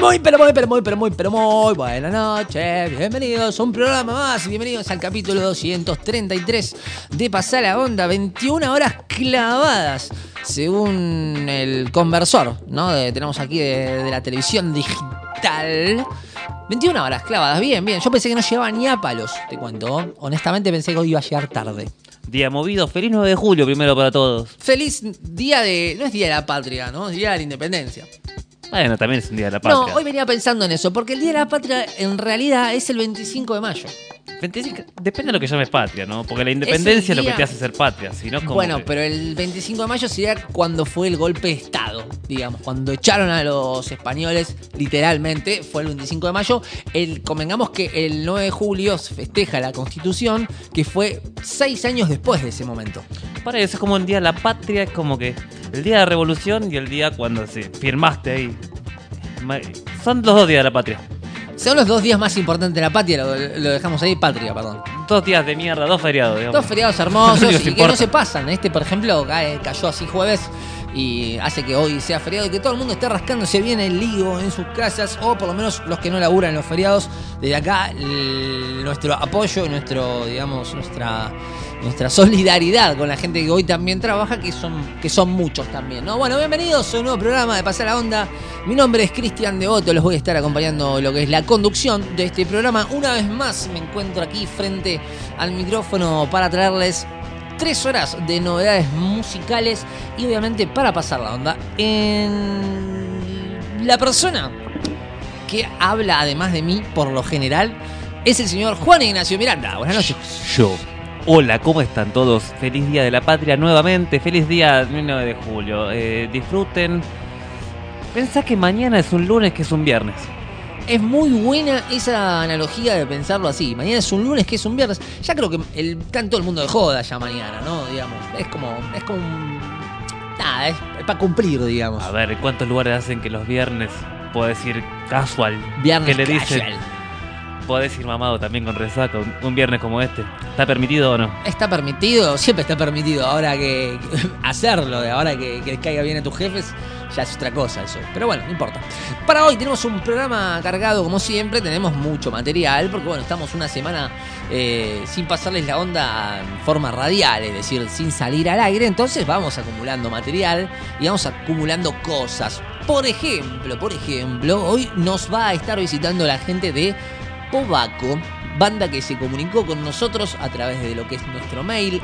muy buenas noches. Bienvenidos a un programa más. Bienvenidos al capítulo 233 de Pasá la Onda. 21 horas clavadas, según el conversor, ¿no? Tenemos aquí de la televisión digital. 21 horas clavadas, bien. Yo pensé que no llegaba ni a palos, te cuento. Honestamente pensé que hoy iba a llegar tarde. Día movido, feliz 9 de julio primero para todos. Feliz día de... No es día de la patria, ¿no? Es día de la independencia. Bueno, también es un día de la patria. No, hoy venía pensando en eso, porque el día de la patria en realidad es el 25 de mayo. 25, depende de lo que llames patria, ¿no? Porque la independencia es lo que te hace ser patria, si no, como bueno, que... pero el 25 de mayo sería cuando fue el golpe de Estado, digamos, cuando echaron a los españoles, literalmente, fue el 25 de mayo. Convengamos que el 9 de julio se festeja la Constitución, que fue 6 años después de ese momento. Para eso es como el día de la patria, es como que el día de la revolución y el día cuando firmaste ahí. Son los 2 días de la patria. Son los 2 días más importantes de la patria, lo dejamos ahí, patria, perdón. 2 días de mierda, 2 feriados, digamos. 2 feriados hermosos y que importa. no se pasan. Este, por ejemplo, cayó así jueves y hace que hoy sea feriado y que todo el mundo esté rascándose bien el higo en sus casas, o por lo menos los que no laburan los feriados. Desde acá, nuestro apoyo y nuestra solidaridad con la gente que hoy también trabaja, que son muchos también, ¿no? Bueno, bienvenidos a un nuevo programa de Pasá la Onda. Mi nombre es Cristian Devoto, los voy a estar acompañando lo que es la conducción de este programa. Una vez más me encuentro aquí frente al micrófono para traerles 3 horas de novedades musicales y obviamente para pasar la onda. La persona que habla además de mí, por lo general, es el señor Juan Ignacio Miranda. Buenas noches. Yo. Hola, ¿cómo están todos? Feliz Día de la Patria nuevamente, feliz día 9 de julio. Disfruten. Pensá que mañana es un lunes, que es un viernes. Es muy buena esa analogía de pensarlo así. Mañana es un lunes, que es un viernes. Ya creo que está en todo el mundo de joda ya mañana, ¿no? Digamos, es como nada, es para cumplir, digamos. A ver, ¿cuántos lugares hacen que los viernes puedo decir casual? Viernes que le casual. dicen, podés ir mamado también con resaca un viernes como este. ¿Está permitido o no? Está permitido, siempre está permitido. Ahora que hacerlo, ahora que les caiga bien a tus jefes, ya es otra cosa eso. Pero bueno, no importa. Para hoy tenemos un programa cargado como siempre. Tenemos mucho material porque bueno, estamos una semana sin pasarles la onda en forma radial, es decir, sin salir al aire. Entonces vamos acumulando material y vamos acumulando cosas. Por ejemplo, hoy nos va a estar visitando la gente de Pobaco, banda que se comunicó con nosotros a través de lo que es nuestro mail,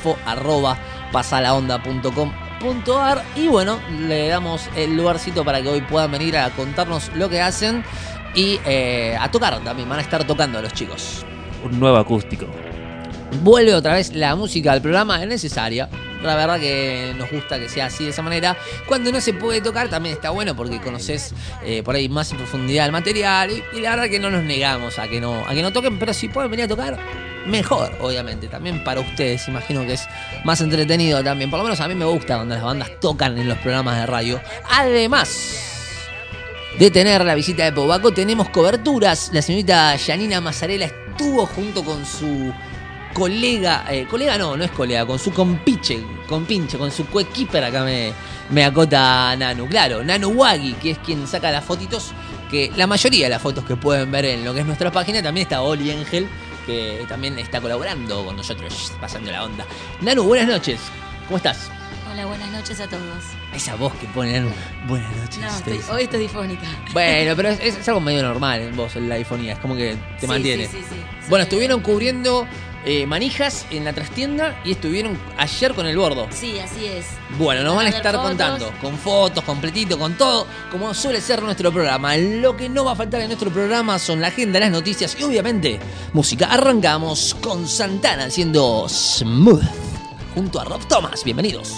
info@pasalaonda.com.ar, y bueno, le damos el lugarcito para que hoy puedan venir a contarnos lo que hacen y a tocar también. Van a estar tocando a los chicos. Un nuevo acústico. Vuelve otra vez la música al programa, es necesaria. La verdad que nos gusta que sea así, de esa manera. Cuando no se puede tocar también está bueno porque conoces por ahí más en profundidad el material. Y la verdad que no nos negamos a que no toquen, pero si pueden venir a tocar, mejor, obviamente. También para ustedes, imagino que es más entretenido también. Por lo menos a mí me gusta cuando las bandas tocan en los programas de radio. Además de tener la visita de Pobaco, tenemos coberturas. La señorita Yanina Mazzarella estuvo junto con su colega no es colega, con su compinche, con su coequiper, acá me acota Nanu. Claro, Nanu Wagi, que es quien saca las fotitos, que la mayoría de las fotos que pueden ver en lo que es nuestra página. También está Oli Ángel, que también está colaborando con nosotros, pasando la onda. Nanu, buenas noches, ¿cómo estás? Hola, buenas noches a todos. Esa voz que pone Nanu, buenas noches. No, hoy estoy difónica. Bueno, pero es algo medio normal en vos, en la difonía, es como que te mantiene. Sí. Bueno, estuvieron cubriendo manijas en la trastienda y estuvieron ayer con el bordo. Sí, así es. Bueno, nos van a estar fotos. contando con fotos, completito, con todo, como suele ser nuestro programa. Lo que no va a faltar en nuestro programa son la agenda, las noticias y obviamente música. Arrancamos con Santana haciendo Smooth junto a Rob Thomas. Bienvenidos.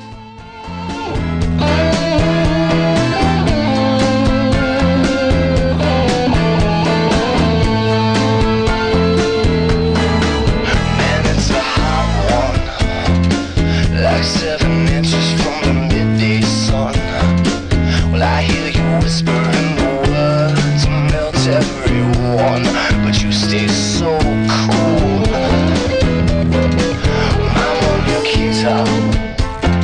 Like 7 inches from the midday sun. Well, I hear you whispering the words to melt everyone, but you stay so cool. I'm on your guitar.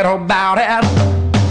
forget about it.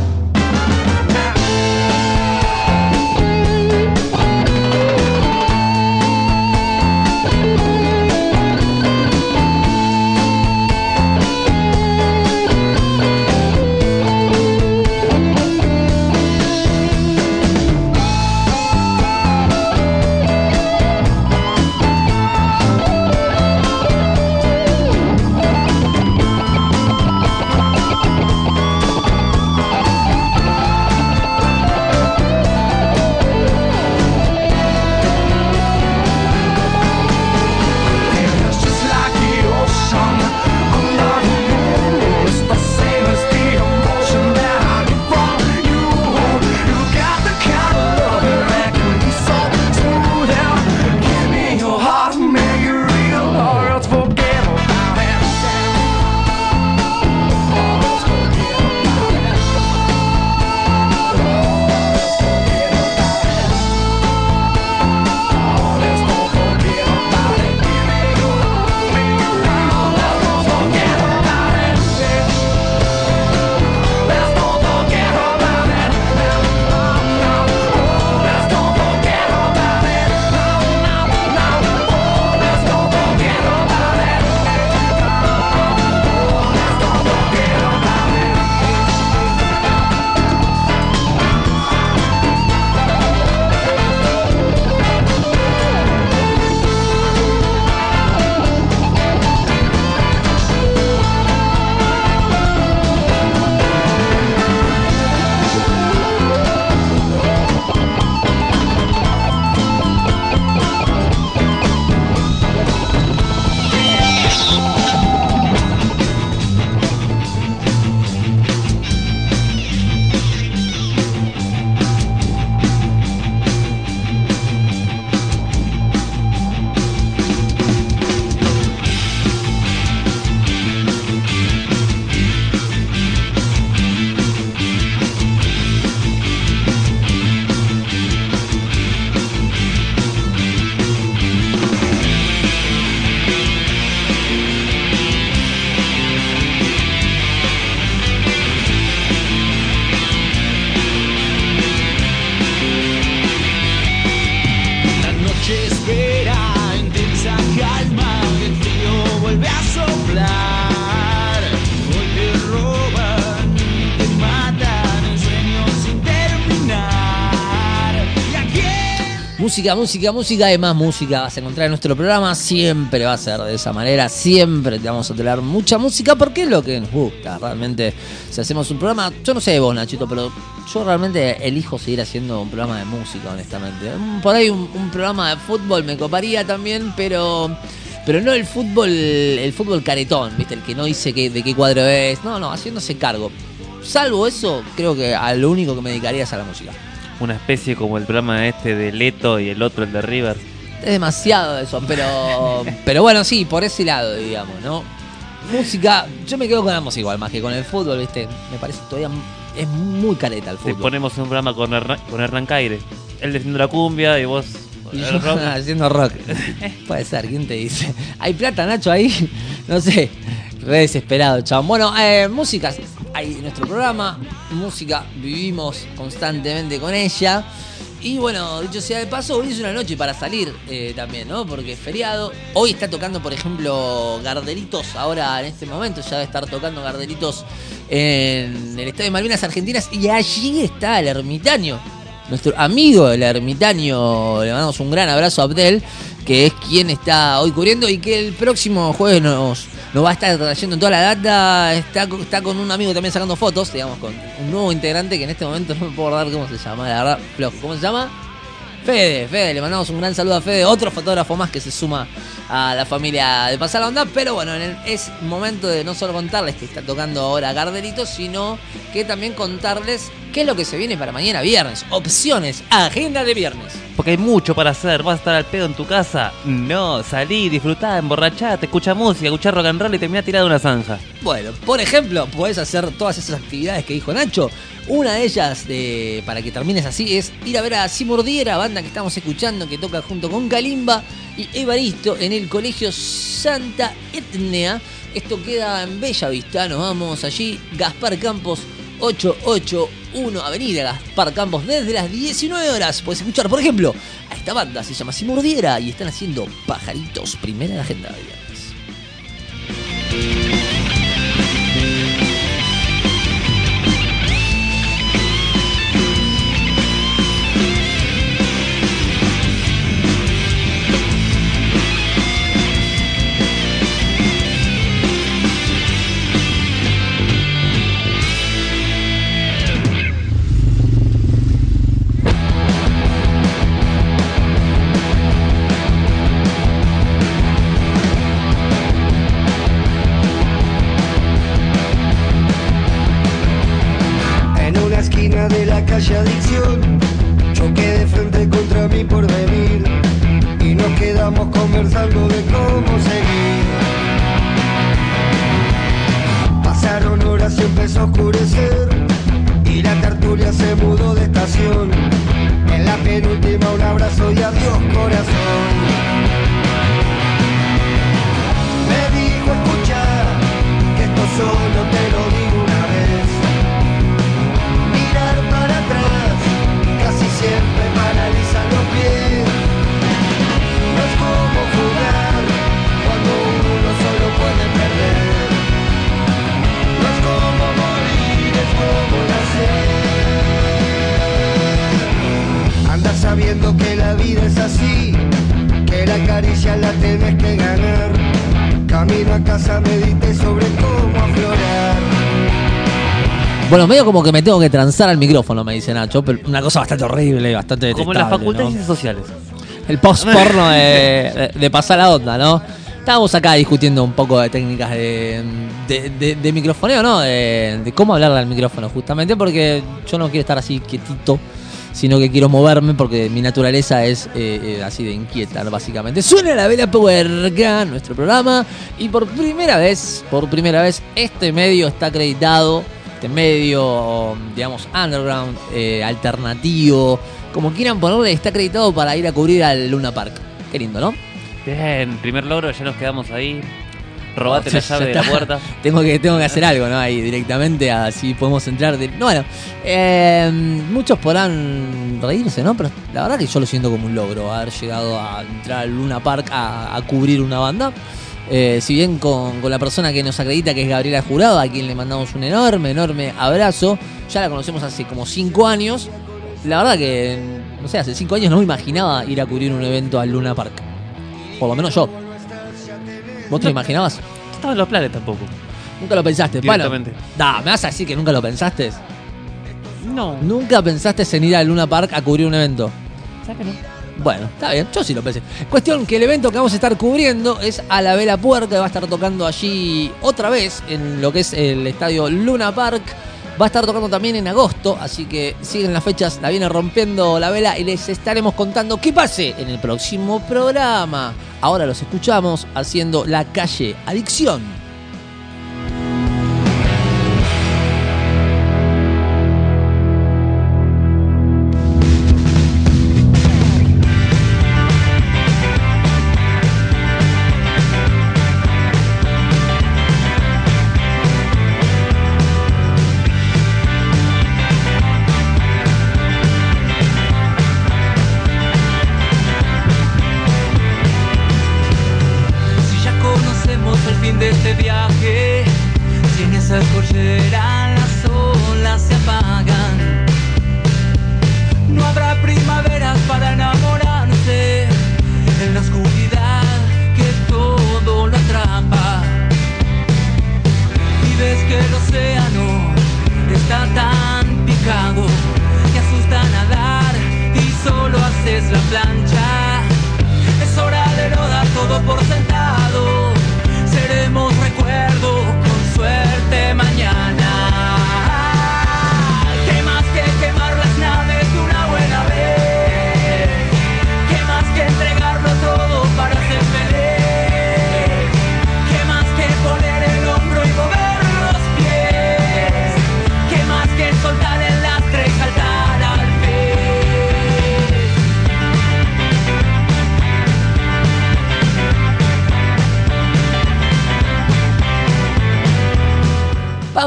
Música, además música vas a encontrar en nuestro programa, siempre va a ser de esa manera, siempre te vamos a tener mucha música porque es lo que nos gusta, realmente si hacemos un programa, yo no sé de vos Nachito, pero yo realmente elijo seguir haciendo un programa de música, honestamente. Por ahí un programa de fútbol me coparía también, pero no el fútbol caretón, ¿viste? El que no dice de qué cuadro es, no, haciéndose cargo. Salvo eso, creo que a lo único que me dedicaría es a la música. Una especie como el programa este de Leto y el otro, el de River. Es demasiado eso, pero bueno, sí, por ese lado, digamos, ¿no? Música, yo me quedo con la música igual, más que con el fútbol, ¿viste? Me parece todavía es muy careta el fútbol. Te ponemos un programa con Hernán Caire. Él definiendo la cumbia y vos y yo rock. Haciendo rock. Puede ser, ¿quién te dice? ¿Hay plata, Nacho, ahí? No sé. Re desesperado, chabón. Bueno, música hay en nuestro programa. Música, vivimos constantemente con ella. Y bueno, dicho sea de paso, hoy es una noche para salir también, ¿no? Porque es feriado. Hoy está tocando, por ejemplo, Gardelitos. Ahora, en este momento, ya debe estar tocando Gardelitos en el Estadio de Malvinas Argentinas. Y allí está el Ermitaño. Nuestro amigo el Ermitaño. Le mandamos un gran abrazo a Abdel, que es quien está hoy cubriendo y que el próximo jueves nos va a estar trayendo toda la data. Está con un amigo también sacando fotos, digamos, con un nuevo integrante que en este momento no me puedo acordar cómo se llama, la verdad. ¿Cómo se llama? Fede, le mandamos un gran saludo a Fede, otro fotógrafo más que se suma a la familia de Pasar la Onda. Pero bueno, es momento de no solo contarles que está tocando ahora Gardelitos, sino que también contarles qué es lo que se viene para mañana viernes. Opciones, agenda de viernes. Porque hay mucho para hacer. ¿Vas a estar al pedo en tu casa? No, salí, disfrutá, emborrachate, escucha música, escuchá rock and roll y terminá tirado una zanja. Bueno, por ejemplo, podés hacer todas esas actividades que dijo Nacho Una de ellas, para que termines así, es ir a ver a Simordiera, banda que estamos escuchando, que toca junto con Kalimba y Evaristo en el Colegio Santa Etnea. Esto queda en Bella Vista, nos vamos allí, Gaspar Campos 881, Avenida Gaspar Campos, desde las 19 horas. Puedes escuchar, por ejemplo, a esta banda, se llama Simordiera y están haciendo Pajaritos, primera en la agenda de viernes. De la calle Adicción, choqué de frente contra mi porvenir y nos quedamos conversando de cómo seguir. Pasaron horas y empezó a oscurecer y la tertulia se mudó de estación. En la penúltima un abrazo y adiós corazón. Me dijo escuchar que esto solo te lo digo una vez. Para atrás, casi siempre paraliza los pies. No es como jugar cuando uno solo puede perder. No es como morir, es como nacer. Andas sabiendo que la vida es así, que la caricia la tenés que ganar. Camino a casa medité sobre cómo aflorar. Bueno, medio como que me tengo que transar al micrófono, me dice Nacho, pero una cosa bastante horrible, bastante detestable. Como en la Facultad de ¿no? Ciencias Sociales. El post-porno de pasar la onda, ¿no? Estábamos acá discutiendo un poco de técnicas de microfoneo, ¿no? De cómo hablarle al micrófono, justamente, porque yo no quiero estar así quietito, sino que quiero moverme, porque mi naturaleza es así de inquieta, básicamente. Suena la vela puerca, nuestro programa, y por primera vez, este medio está acreditado. Este medio, digamos, underground, alternativo, como quieran ponerle, está acreditado para ir a cubrir al Luna Park. Qué lindo, ¿no? Bien, primer logro, ya nos quedamos ahí. Robate la llave de la puerta. Tengo que hacer algo, ¿no? Ahí directamente, así podemos entrar. Bueno, muchos podrán reírse, ¿no? Pero la verdad que yo lo siento como un logro, haber llegado a entrar al Luna Park a cubrir una banda. Si bien con la persona que nos acredita, que es Gabriela Jurado, a quien le mandamos un enorme abrazo. Ya la conocemos hace como 5 años. La verdad que, no sé, hace 5 años no me imaginaba ir a cubrir un evento al Luna Park. Por lo menos yo. ¿Vos te lo imaginabas? No estaba en los planes tampoco. Nunca lo pensaste. Directamente. Bueno, ¿me vas a decir que nunca lo pensaste? No. ¿Nunca pensaste en ir al Luna Park a cubrir un evento? ¿Sabes que no? Bueno, está bien, yo sí lo pensé. Cuestión que el evento que vamos a estar cubriendo es a la Vela Puerca, que va a estar tocando allí otra vez en lo que es el estadio Luna Park. Va a estar tocando también en agosto, así que siguen las fechas, la viene rompiendo la vela y les estaremos contando qué pase en el próximo programa. Ahora los escuchamos haciendo La Calle Adicción. De este día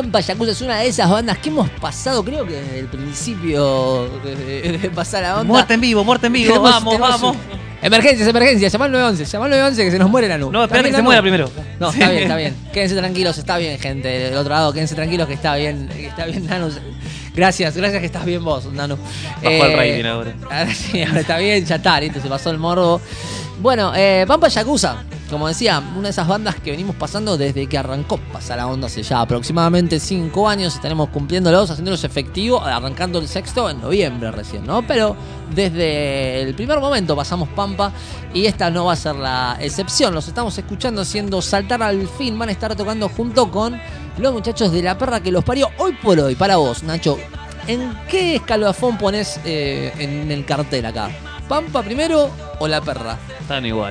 Pampa Yakuza es una de esas bandas que hemos pasado, creo que desde el principio de pasar la onda. Muerte en vivo, vamos. Emergencias, llamá al 911 que se nos muere la nube. No, espera que se muera primero. No, Sí. está bien. Quédense tranquilos, está bien, gente. Del otro lado, quédense tranquilos que está bien, Nano. Gracias que estás bien vos, Nano. Bajó el rating ahora. Ahora sí, ahora está bien, ya está, listo, se pasó el morbo. Bueno, Pampa Yakuza, como decía, una de esas bandas que venimos pasando desde que arrancó Pasa la Onda hace ya aproximadamente 5 años. Estaremos cumpliéndolos, haciéndolos efectivos, arrancando el sexto en noviembre recién, ¿no? Pero desde el primer momento pasamos Pampa y esta no va a ser la excepción. Los estamos escuchando haciendo saltar al fin. Van a estar tocando junto con los muchachos de La Perra que los parió. Hoy por hoy, para vos, Nacho, ¿en qué escalafón ponés en el cartel acá? ¿Pampa primero o La Perra? Están igual.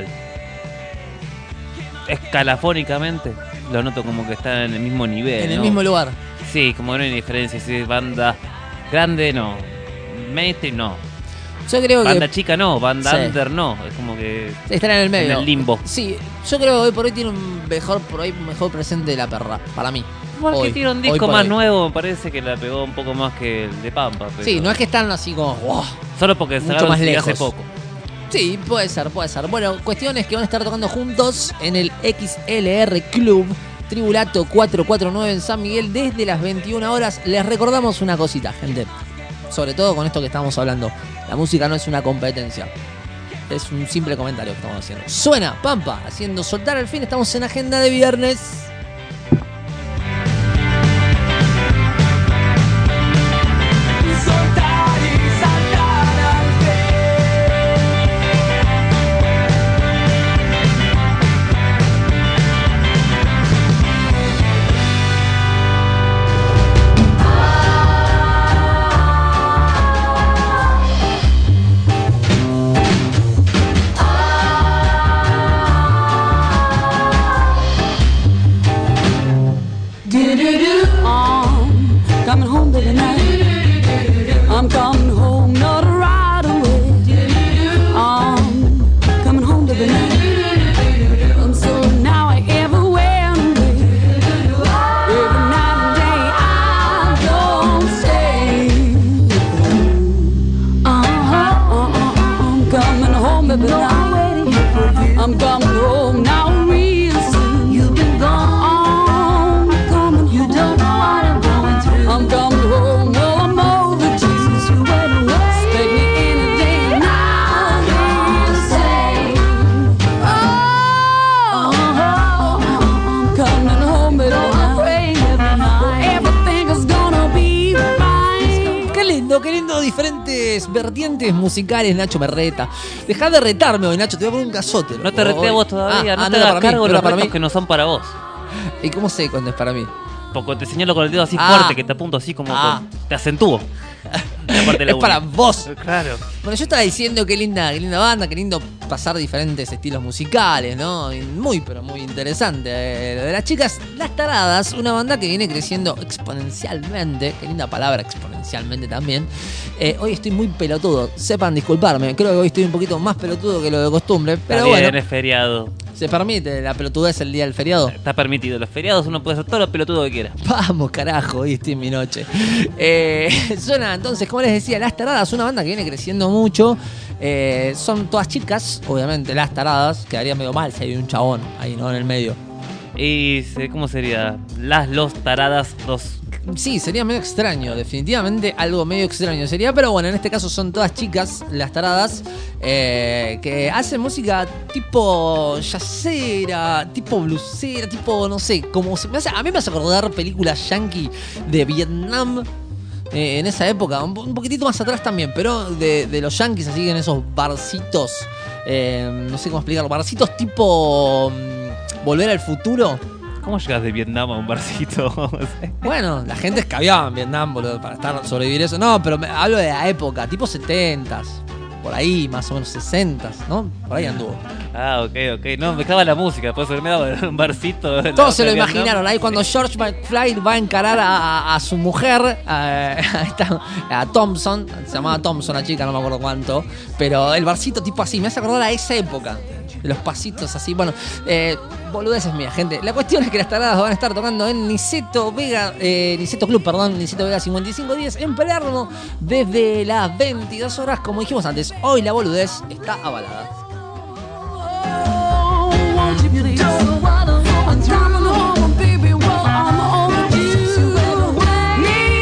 Escalafónicamente lo noto como que están en el mismo nivel. En el ¿no? mismo lugar. Sí, como que no hay diferencia. Si es banda grande, no. Mainstream, no. Yo creo Banda que chica, no. Banda Sí. under, no. Es como que están en el medio. en el limbo. Sí, yo creo que hoy por hoy tiene un mejor presente de La Perra, para mí. Porque Hoy, tiene un hoy disco por más hoy. nuevo, me parece que la pegó un poco más que el de Pampa. Pero Sí, no es que están así como... wow. solo porque mucho sacaron más CD hace lejos. poco. Sí, puede ser. Bueno, cuestión es que van a estar tocando juntos en el XLR Club Tribulato 449 en San Miguel desde las 21 horas. Les recordamos una cosita, gente. Sobre todo con esto que estamos hablando. La música no es una competencia. Es un simple comentario que estamos haciendo. Suena Pampa haciendo soltar al fin. Estamos en agenda de viernes. Soltar y saltar al coming home baby night. I'm coming home, not right away. I'm coming home baby night. And so now I ever went away. Every night and day I don't stay. I'm coming home baby night. I'm coming home now real soon. You've been gone. I'm coming. You don't know what I'm going through. I'm coming home. Well, I'm over Jesus. You went away. Expect me any day now. You say, I'm coming home, baby. I'm praying every night. Everything is gonna be fine. Qué lindo, diferentes vertientes musicales, Nacho me reta. Dejá de retarme hoy, Nacho, te voy a poner un cazote. No te reté a vos todavía, no te era hagas para cargo mí, de no los era para retos mí. que no son para vos. ¿Y cómo sé cuándo es para mí? Porque te señalo con el dedo así Ah. fuerte, que te apunto así como te acentúo. La parte de la Es para uña. vos. Claro. Bueno, yo estaba diciendo qué linda banda, qué lindo pasar diferentes estilos musicales, ¿no? Y muy, pero muy interesante. Lo de las chicas, Las Taradas, una banda que viene creciendo exponencialmente. Qué linda palabra, exponencialmente también. Hoy estoy muy pelotudo, sepan disculparme. Creo que hoy estoy un poquito más pelotudo que lo de costumbre. Pero Está bien, bueno, es feriado. se permite la pelotudez el día del feriado. Está permitido. Los feriados uno puede hacer todo lo pelotudo que quiera. Vamos, carajo, hoy estoy en mi noche. Suena entonces, como les decía, Las Taradas, una banda que viene creciendo mucho. Son todas chicas, obviamente, Las Taradas. Quedaría medio mal si hay un chabón ahí, ¿no? En el medio. Y ¿cómo sería? Los taradas dos. Sí, sería medio extraño, definitivamente algo medio extraño sería, pero bueno, en este caso son todas chicas, Las Taradas, que hacen música tipo jazzera, tipo bluesera, tipo, no sé, como a mí me hace acordar películas yankee de Vietnam. En esa época, un poquitito más atrás también, pero de los yankees, así que en esos barcitos, no sé cómo explicarlo, barcitos tipo Volver al Futuro. ¿Cómo llegas de Vietnam a un barcito? Bueno, la gente escabiaba en Vietnam, boludo, para sobrevivir eso. No, pero hablo de la época, tipo 70s, por ahí, más o menos 60s, ¿no? Por ahí anduvo. Ah, ok. No, me dejaba la música, por eso me daba un barcito. Todos se lo imaginaron. Ahí cuando George McFly va a encarar a su mujer, a Thompson. Se llamaba Thompson la chica, no me acuerdo cuánto. Pero el barcito tipo así, me hace acordar a esa época. Los pasitos así, bueno, boludeces mías, gente. La cuestión es que las taradas van a estar tocando en Niceto Club 5510 en Palermo desde las 22 horas. Como dijimos antes, hoy la boludez está avalada. Won't you please? I'm coming home, baby. Well, I'm overdue. You better wait.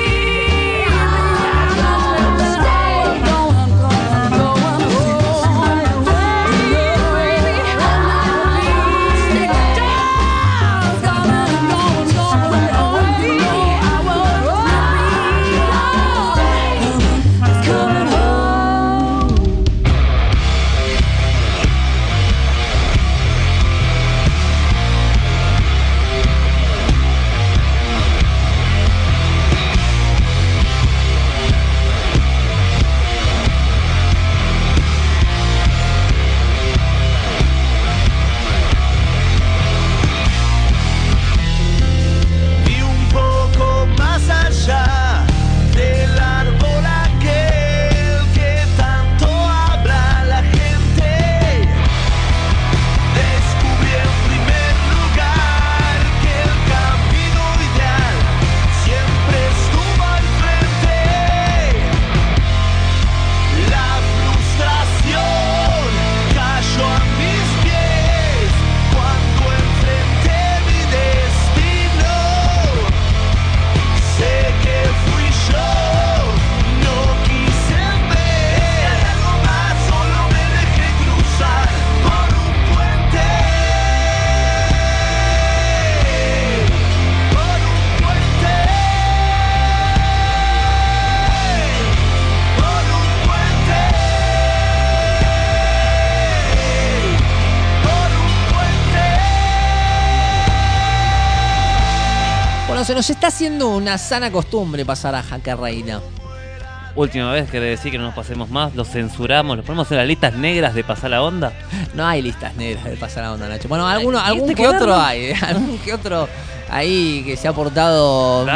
Se nos está haciendo una sana costumbre pasar a Jaque Reina. Última vez que decir que no nos pasemos más, lo censuramos, lo ponemos en las listas negras de pasar la onda. No hay listas negras de pasar la onda, Nacho. Bueno, algún ¿Este que otro hay, algún que otro ahí que se ha portado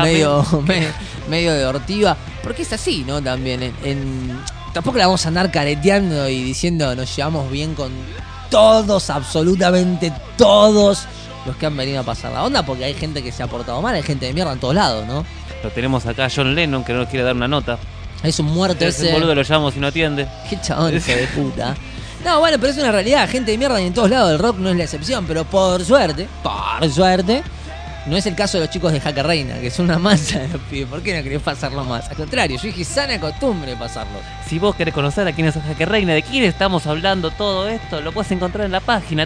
medio de ortiva. Porque es así, ¿no? También tampoco la vamos a andar careteando y diciendo nos llevamos bien con todos, absolutamente todos los que han venido a pasar la onda, porque hay gente que se ha portado mal, hay gente de mierda en todos lados, ¿no? Lo tenemos acá a John Lennon, que no nos quiere dar una nota. Es un muerto Ese boludo lo llamo si no atiende. Qué chabón, hijo de puta. No, bueno, pero es una realidad, gente de mierda y en todos lados, el rock no es la excepción, pero por suerte, no es el caso de los chicos de Jaque Reina, que son una masa de los pibes. ¿Por qué no querés pasarlo más? Al contrario, yo dije sana costumbre pasarlo. Si vos querés conocer a quién es Jaque Reina, de quién estamos hablando todo esto, lo puedes encontrar en la página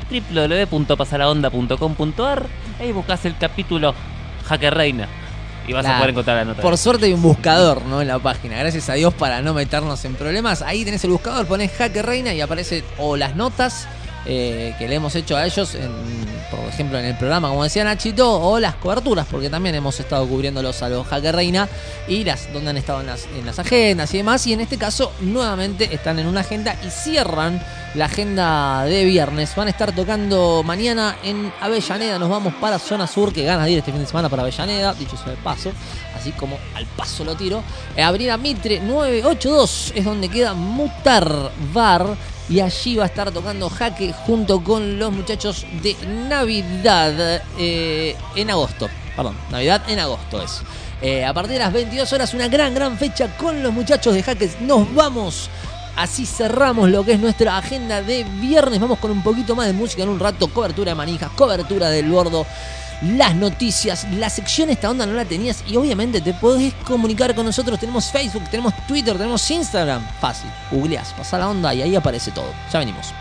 www.pasalaonda.com.ar. Ahí buscás el capítulo Jaque Reina y vas a poder encontrar la nota. Por suerte hay un buscador, ¿no? En la página. Gracias a Dios para no meternos en problemas. Ahí tenés el buscador, ponés Jaque Reina y aparece o las notas que le hemos hecho a ellos, por ejemplo en el programa, como decía Nachito, o las coberturas, porque también hemos estado cubriéndolos a los Jaque Reina y donde han estado en las agendas y demás, y en este caso nuevamente están en una agenda y cierran la agenda de viernes. Van a estar tocando mañana en Avellaneda, nos vamos para Zona Sur, que ganas de ir este fin de semana para Avellaneda, dicho sea de paso, así como al paso lo tiro. Avenida Mitre 982 es donde queda Mutar Bar, y allí va a estar tocando Jaque junto con los muchachos de Navidad en agosto. Perdón, Navidad en agosto es. A partir de las 22 horas, una gran fecha con los muchachos de Jaque. Nos vamos. Así cerramos lo que es nuestra agenda de viernes. Vamos con un poquito más de música en un rato. Cobertura de Manijas, cobertura del Gordo, las noticias, la sección Esta Onda No La Tenías. Y obviamente te podés comunicar con nosotros. Tenemos Facebook, tenemos Twitter, tenemos Instagram. Fácil, googleás, pasá la onda y ahí aparece todo. Ya venimos.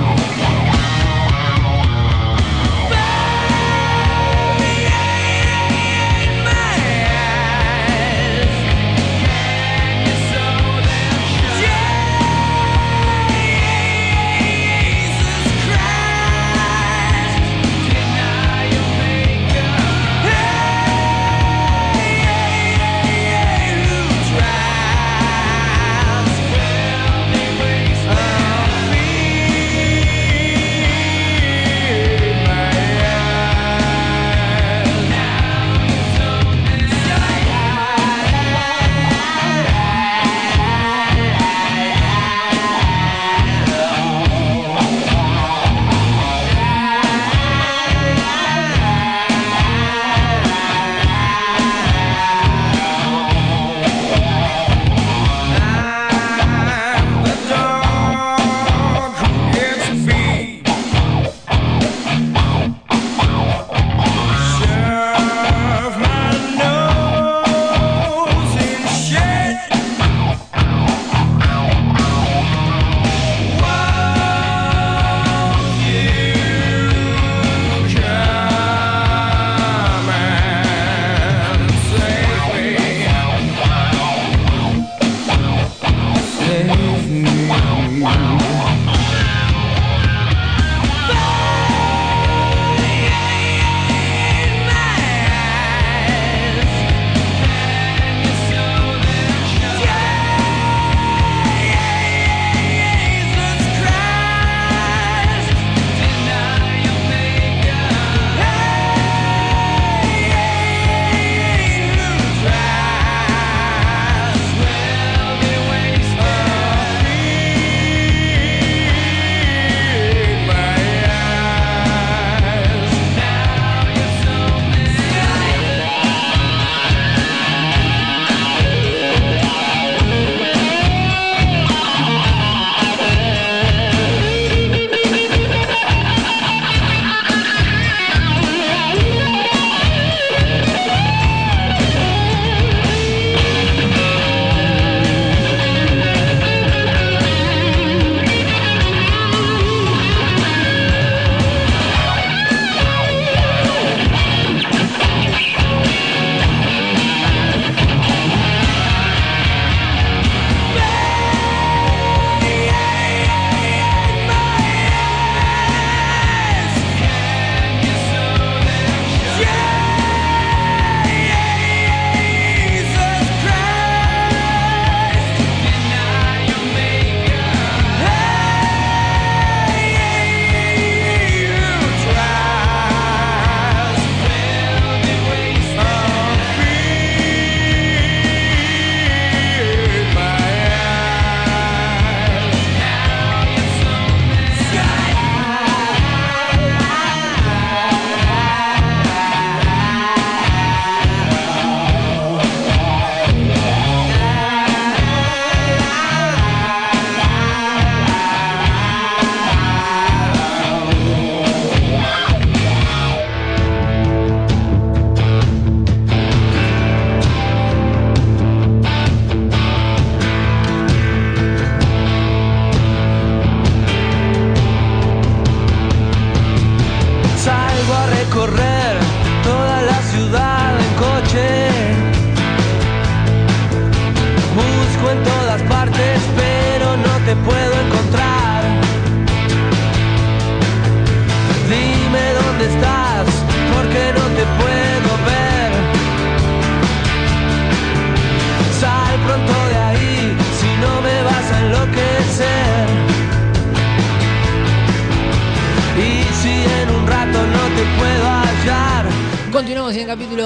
Continuamos en el capítulo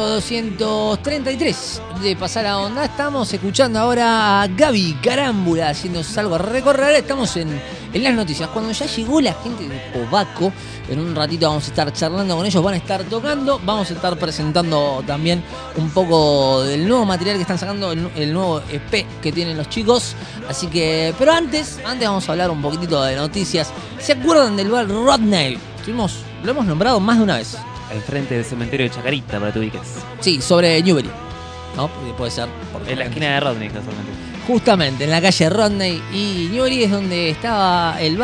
233 de Pasar la Onda. Estamos escuchando ahora a Gaby Carámbula haciendo Salgo a Recorrer. Estamos en las noticias. Cuando ya llegó la gente de Pobaco, en un ratito vamos a estar charlando con ellos, van a estar tocando, vamos a estar presentando también un poco del nuevo material que están sacando, el nuevo EP que tienen los chicos. Así que, pero antes vamos a hablar un poquitito de noticias. ¿Se acuerdan del bar Rodney? Lo hemos nombrado más de una vez. Al frente del cementerio de Chacarita, para que te ubiques. Sí, sobre Newbery, ¿no? Puede ser. En la esquina de Rodney, casualmente. Justamente, en la calle Rodney y Newbery es donde estaba el bar.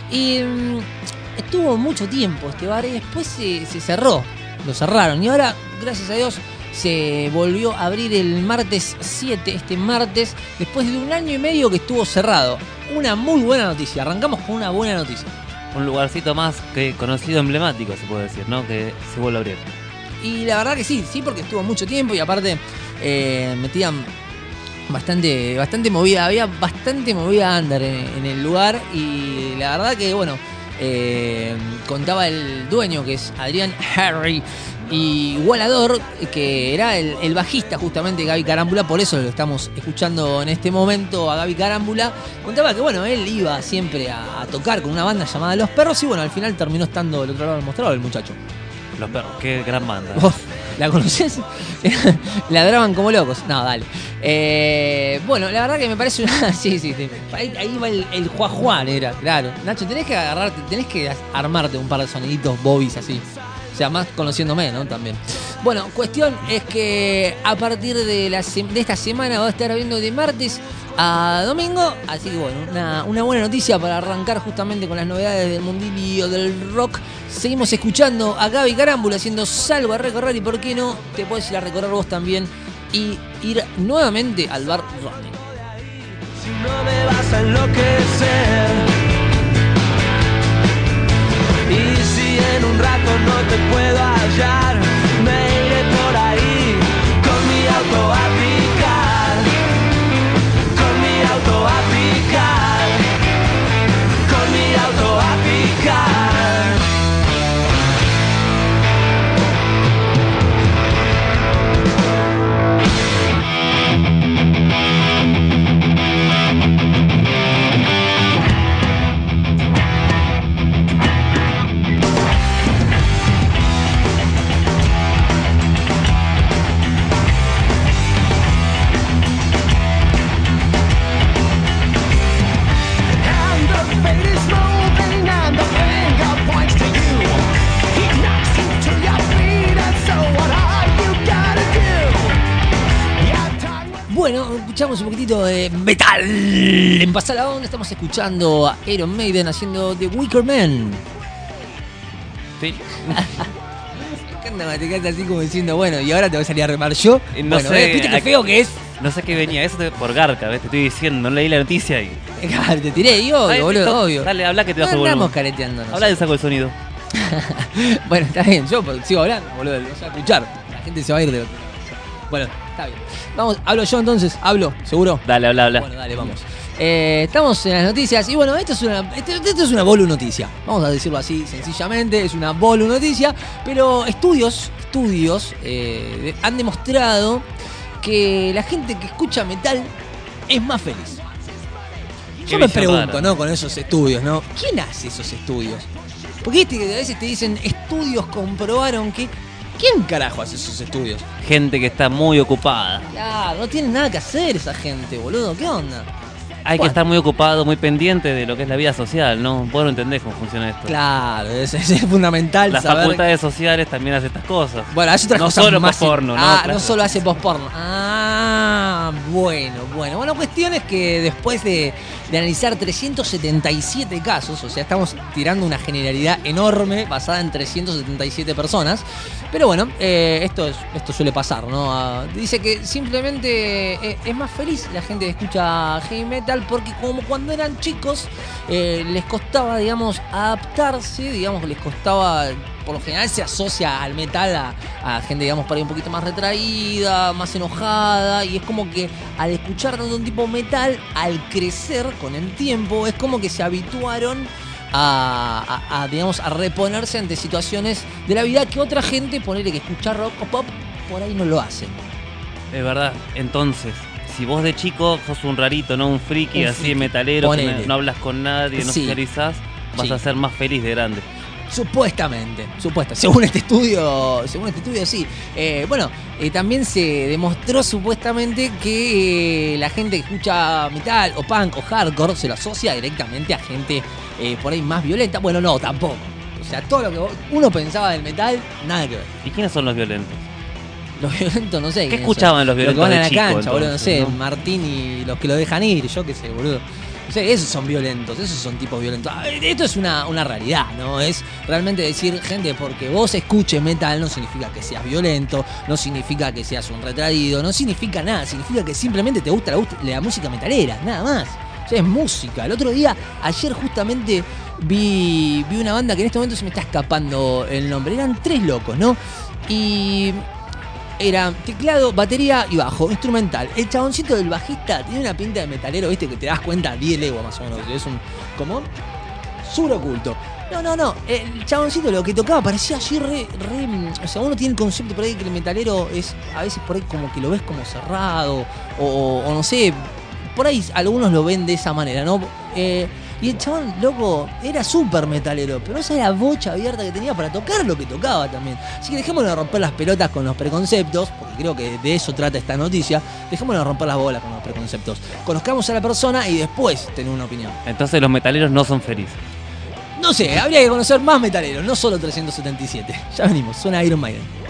Y estuvo mucho tiempo este bar y después se cerró. Lo cerraron. Y ahora, gracias a Dios, se volvió a abrir el martes 7, este martes, después de 1 año y medio que estuvo cerrado. Una muy buena noticia. Arrancamos con una buena noticia. Un lugarcito más que conocido, emblemático, se puede decir, ¿no? Que se vuelve a abrir. Y la verdad que sí, porque estuvo mucho tiempo y aparte metían bastante movida, había bastante movida under en el lugar y la verdad que bueno, contaba el dueño que es Adrián Harry y Walador, que era el bajista justamente de Gaby Carámbula, por eso lo estamos escuchando en este momento a Gaby Carámbula. Contaba que bueno, él iba siempre a tocar con una banda llamada Los Perros y bueno, al final terminó estando del otro lado del mostrador el muchacho. Los Perros, qué gran banda. ¿Vos la conocés? Ladraban como locos. No, dale. Bueno, la verdad que me parece una... Sí. Ahí va el juajuán, era, claro. Nacho, tenés que armarte un par de soniditos bobbies así. O sea, más conociéndome, ¿no? También. Bueno, cuestión es que a partir de esta semana va a estar viendo de martes a domingo. Así que bueno, una buena noticia para arrancar justamente con las novedades del mundillo del rock. Seguimos escuchando a Gaby Carámbula haciendo Salgo a recorrer y por qué no te puedes ir a recorrer vos también y ir nuevamente al bar Rodney. Si no me vas a enloquecer y si en un rato no te puedo hallar, me iré por ahí con mi auto a picar, con mi auto a picar, con mi auto a picar. Bueno, escuchamos un poquitito de metal. En Pasar la Onda estamos escuchando a Iron Maiden haciendo The Wicker Man. Sí. Me encanta, te quedas así como diciendo, bueno, y ahora te voy a salir a remar yo. No bueno, sé, ¿viste qué feo que es? No sé qué venía, eso por Garca, ¿ves? Te estoy diciendo, no leí la noticia y... Claro, te tiré, y obvio, Ay, boludo, listo. obvio. Dale, habla que te No vas a volver. andamos careteando. Habla y saco el sonido. Bueno, está bien, yo sigo hablando, boludo, lo vas a escuchar. La gente se va a ir de otro lado. Bueno, está bien. Vamos, hablo yo entonces, ¿seguro? Dale, habla. Bueno, dale, vamos. Estamos en las noticias y bueno, esto es una bolu noticia. Vamos a decirlo así sencillamente, es una bolu noticia, pero estudios han demostrado que la gente que escucha metal es más feliz. Yo me pregunto, ¿no? Con esos estudios, ¿no? ¿Quién hace esos estudios? Porque viste que a veces te dicen estudios comprobaron que... ¿Quién carajo hace esos estudios? Gente que está muy ocupada. Claro, no tienen nada que hacer esa gente, boludo. ¿Qué onda? Hay que Bueno. estar muy ocupado, muy pendiente de lo que es la vida social, ¿no? Vos no entendés cómo funciona esto. Claro, es fundamental Las saber... facultades sociales también hacen estas cosas. Bueno, hace otras No cosas solo más... posporno, ¿no? Ah, Claro. no solo hace posporno. Ah, bueno. Bueno, cuestión es que después de analizar 377 casos, o sea, estamos tirando una generalidad enorme basada en 377 personas, pero bueno, esto suele pasar, ¿no? Dice que simplemente es más feliz la gente que escucha heavy metal porque como cuando eran chicos les costaba, digamos, adaptarse, digamos, les costaba... Por lo general se asocia al metal a gente, digamos, por ahí un poquito más retraída, más enojada, y es como que al escuchar tanto un tipo metal, al crecer con el tiempo, es como que se habituaron digamos, a reponerse ante situaciones de la vida que otra gente, ponele que escucha rock o pop, por ahí no lo hacen. Es verdad. Entonces, si vos de chico sos un rarito, ¿no? Un friki Un así friki, metalero, que ponele. no hablas con nadie, no Sí. socializás, vas Sí. a ser más feliz de grande. Supuestamente. Según este estudio sí. Bueno, también se demostró supuestamente que la gente que escucha metal o punk o hardcore se lo asocia directamente a gente por ahí más violenta. Bueno, no, tampoco. O sea, todo lo que uno pensaba del metal, nada que ver. ¿Y quiénes son los violentos? Los violentos, no sé. ¿Qué quiénes escuchaban son. los violentos Los que van a de la chico, cancha, boludo, no entonces, sé. no? Martín y los que lo dejan ir, yo qué sé, boludo. O sea, esos son violentos, esos son tipos violentos. Esto es una realidad, ¿no? Es realmente decir, gente, porque vos escuches metal no significa que seas violento, no significa que seas un retraído, no significa nada, significa que simplemente te gusta la música metalera, nada más. O sea, es música. El otro día, ayer justamente vi una banda que en este momento se me está escapando el nombre. Eran 3 locos, ¿no? Y era teclado, batería y bajo, instrumental. El chaboncito del bajista tiene una pinta de metalero, viste, que te das cuenta 10 leguas más o menos. Es un, ¿cómo? Sur oculto. No. El chaboncito lo que tocaba parecía así o sea, uno tiene el concepto por ahí que el metalero es a veces por ahí como que lo ves como cerrado o no sé, por ahí algunos lo ven de esa manera, ¿no? Y el chabón, loco, era súper metalero, pero esa era la bocha abierta que tenía para tocar lo que tocaba también. Así que dejémonos de romper las pelotas con los preconceptos, porque creo que de eso trata esta noticia. Dejémonos de romper las bolas con los preconceptos. Conozcamos a la persona y después tener una opinión. Entonces los metaleros no son felices. No sé, habría que conocer más metaleros, no solo 377. Ya venimos, suena Iron Maiden.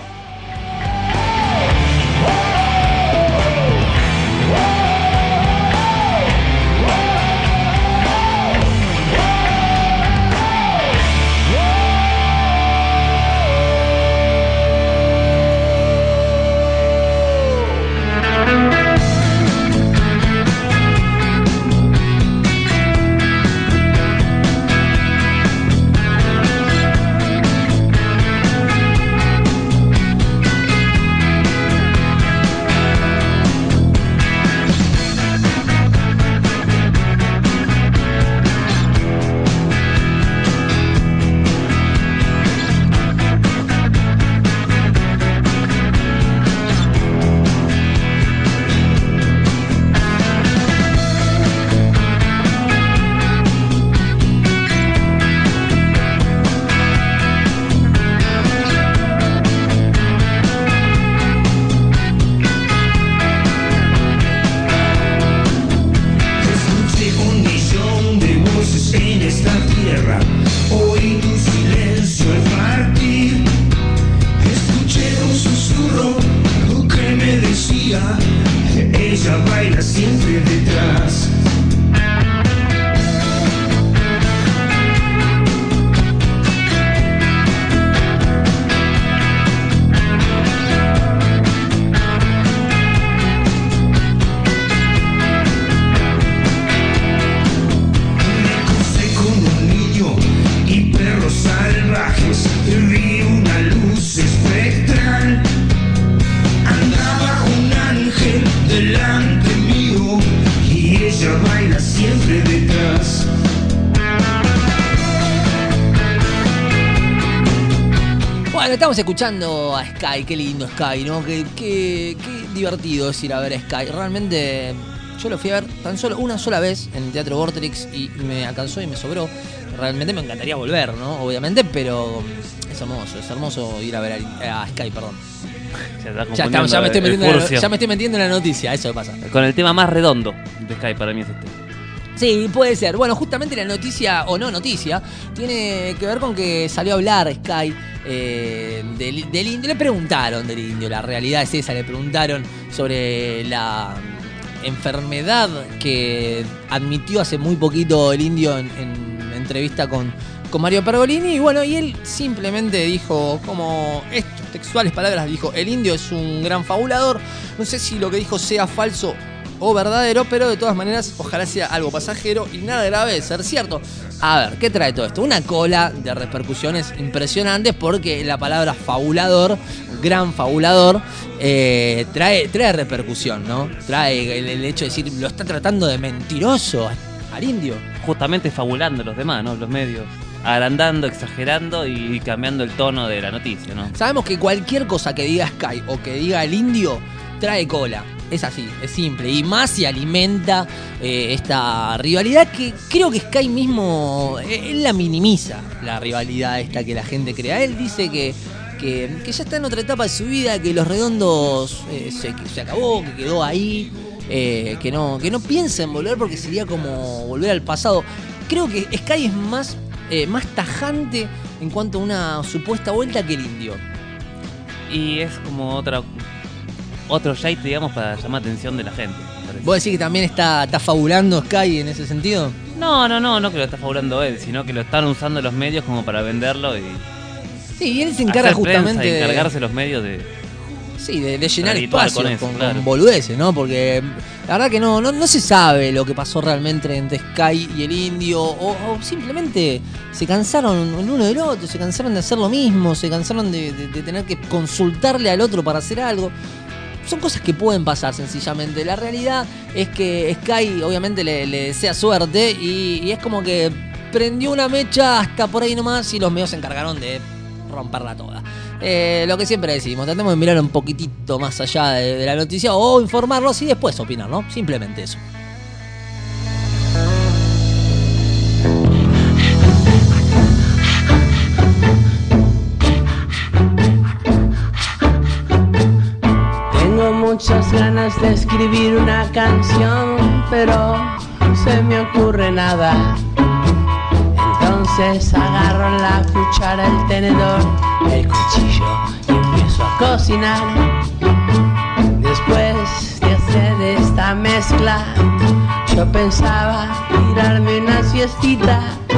Estamos escuchando a Sky, qué lindo Sky, ¿no? Qué divertido es ir a ver a Sky. Realmente yo lo fui a ver tan solo una sola vez en el Teatro Vorterix y me alcanzó y me sobró. Realmente me encantaría volver, ¿no? Obviamente, pero es hermoso ir a ver a Sky, perdón. Ya me estoy metiendo en la noticia, eso pasa. Con el tema más redondo de Sky para mí es este. Sí, puede ser. Bueno, justamente la noticia, o no noticia, tiene que ver con que salió a hablar Sky del indio. Le preguntaron del indio, la realidad es esa, le preguntaron sobre la enfermedad que admitió hace muy poquito el indio en entrevista con Mario Pergolini. Y bueno, y él simplemente dijo, como estas textuales palabras, dijo: el indio es un gran fabulador. No sé si lo que dijo sea falso o verdadero, pero de todas maneras ojalá sea algo pasajero y nada grave de ser cierto. A ver, ¿qué trae todo esto? Una cola de repercusiones impresionantes, porque la palabra fabulador, gran fabulador, trae repercusión, ¿no? Trae el hecho de decir, lo está tratando de mentiroso al indio. Justamente fabulando los demás, ¿no? Los medios, agrandando, exagerando y cambiando el tono de la noticia, ¿no? Sabemos que cualquier cosa que diga Sky o que diga el indio trae cola. Es así, es simple. Y más si alimenta esta rivalidad que creo que Sky mismo, él la minimiza, la rivalidad esta que la gente crea. Él dice que ya está en otra etapa de su vida, que Los Redondos se acabó, que quedó ahí, que no piensa en volver porque sería como volver al pasado. Creo que Sky es más tajante en cuanto a una supuesta vuelta que el indio. Y es como otro shade, digamos, para llamar atención de la gente. parece. ¿Vos decís que también está fabulando Sky en ese sentido? No que lo está fabulando él, sino que lo están usando los medios como para venderlo y Sí, y él se encarga hacer prensa justamente y encargarse los medios de... Sí, de llenar Redituar espacios con eso, con claro. boludeces, ¿no? Porque la verdad que no se sabe lo que pasó realmente entre Sky y el Indio, o simplemente se cansaron el uno del otro, se cansaron de hacer lo mismo, se cansaron de tener que consultarle al otro para hacer algo. Son cosas que pueden pasar sencillamente. La realidad es que Sky obviamente le desea suerte y es como que prendió una mecha hasta por ahí nomás y los medios se encargaron de romperla toda. Lo que siempre decimos, tratemos de mirar un poquitito más allá de la noticia o informarlos y después opinar, ¿no? Simplemente eso. Tengo muchas ganas de escribir una canción, pero no se me ocurre nada. Entonces agarro la cuchara, el tenedor, el cuchillo y empiezo a cocinar. Después de hacer esta mezcla, yo pensaba tirarme una siestita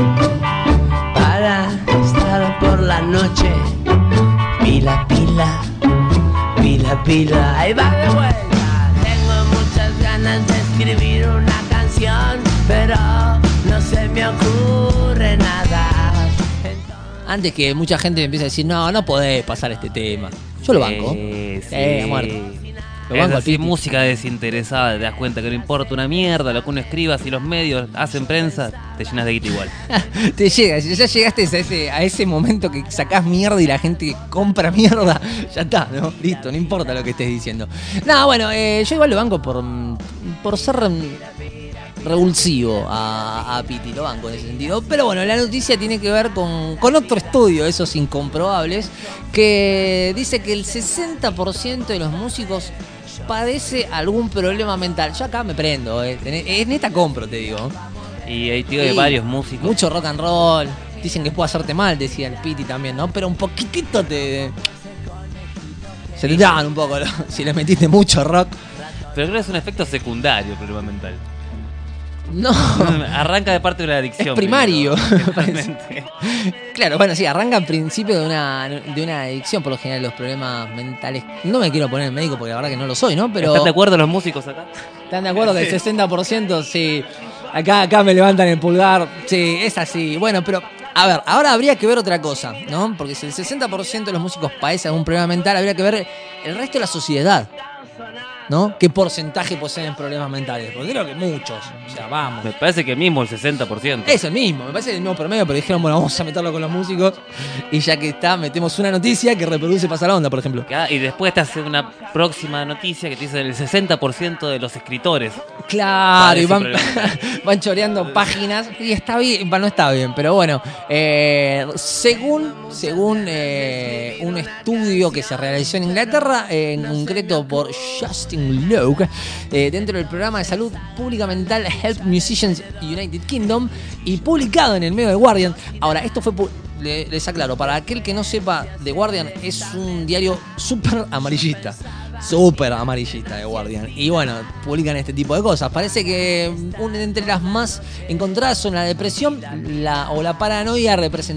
para estar por la noche. Pila, pila, pila, pila, ahí va de vuelta. Tengo muchas ganas de escribir una canción, pero no se me ocurre nada. Antes que mucha gente me empiece a decir, no podés pasar este tema. Yo lo banco. Sí. Muerto. Lo Es banco al así, Piti. música desinteresada, te das cuenta que no importa una mierda lo que uno escriba, si los medios hacen prensa, te llenas de guita igual. Te llega, si ya llegaste a ese momento que sacás mierda y la gente compra mierda, ya está, ¿no? Listo, no importa lo que estés diciendo. No, bueno, yo igual lo banco por ser revulsivo a Piti, lo banco en ese sentido. Pero bueno, la noticia tiene que ver con otro estudio, esos incomprobables, que dice que el 60% de los músicos padece algún problema mental. Yo acá me prendo, en esta compro, te digo. Y hay tío de Sí, varios músicos. Mucho rock and roll. Dicen que puede hacerte mal, decía el Piti también, ¿no? Pero un poquitito se te dan un poco, ¿no? Si le metiste mucho rock. Pero creo que es un efecto secundario el problema mental. No. Arranca de parte de la adicción. Es primario, primero, me parece. generalmente. Claro, bueno, sí, arranca al principio de una adicción, por lo general, los problemas mentales. No me quiero poner médico porque la verdad que no lo soy, ¿no? Pero ¿Están de acuerdo los músicos acá? ¿están de acuerdo que el 60%? Sí. Acá me levantan el pulgar. Sí, es así. Bueno, pero a ver, ahora habría que ver otra cosa, ¿no? Porque si el 60% de los músicos padece algún problema mental, habría que ver el resto de la sociedad, ¿no? ¿Qué porcentaje poseen problemas mentales? Porque creo que muchos. O sea, vamos. Me parece que mismo el 60%. Es el mismo, me parece el mismo promedio, pero dijeron, bueno, vamos a meterlo con los músicos. Y ya que está, metemos una noticia que reproduce Pasa la Onda, por ejemplo. Y después te hace una próxima noticia que te dice el 60% de los escritores. Claro, y Padece problemas. van choreando páginas. Y está bien, no está bien, pero bueno. Según un estudio que se realizó en Inglaterra, en concreto por Justin Logue, dentro del programa de salud pública mental Help Musicians United Kingdom y publicado en el medio de Guardian. Ahora, esto fue, les aclaro, para aquel que no sepa, The Guardian es un diario súper amarillista de Guardian. Y bueno, publican este tipo de cosas. Parece que entre las más encontradas son la depresión o la paranoia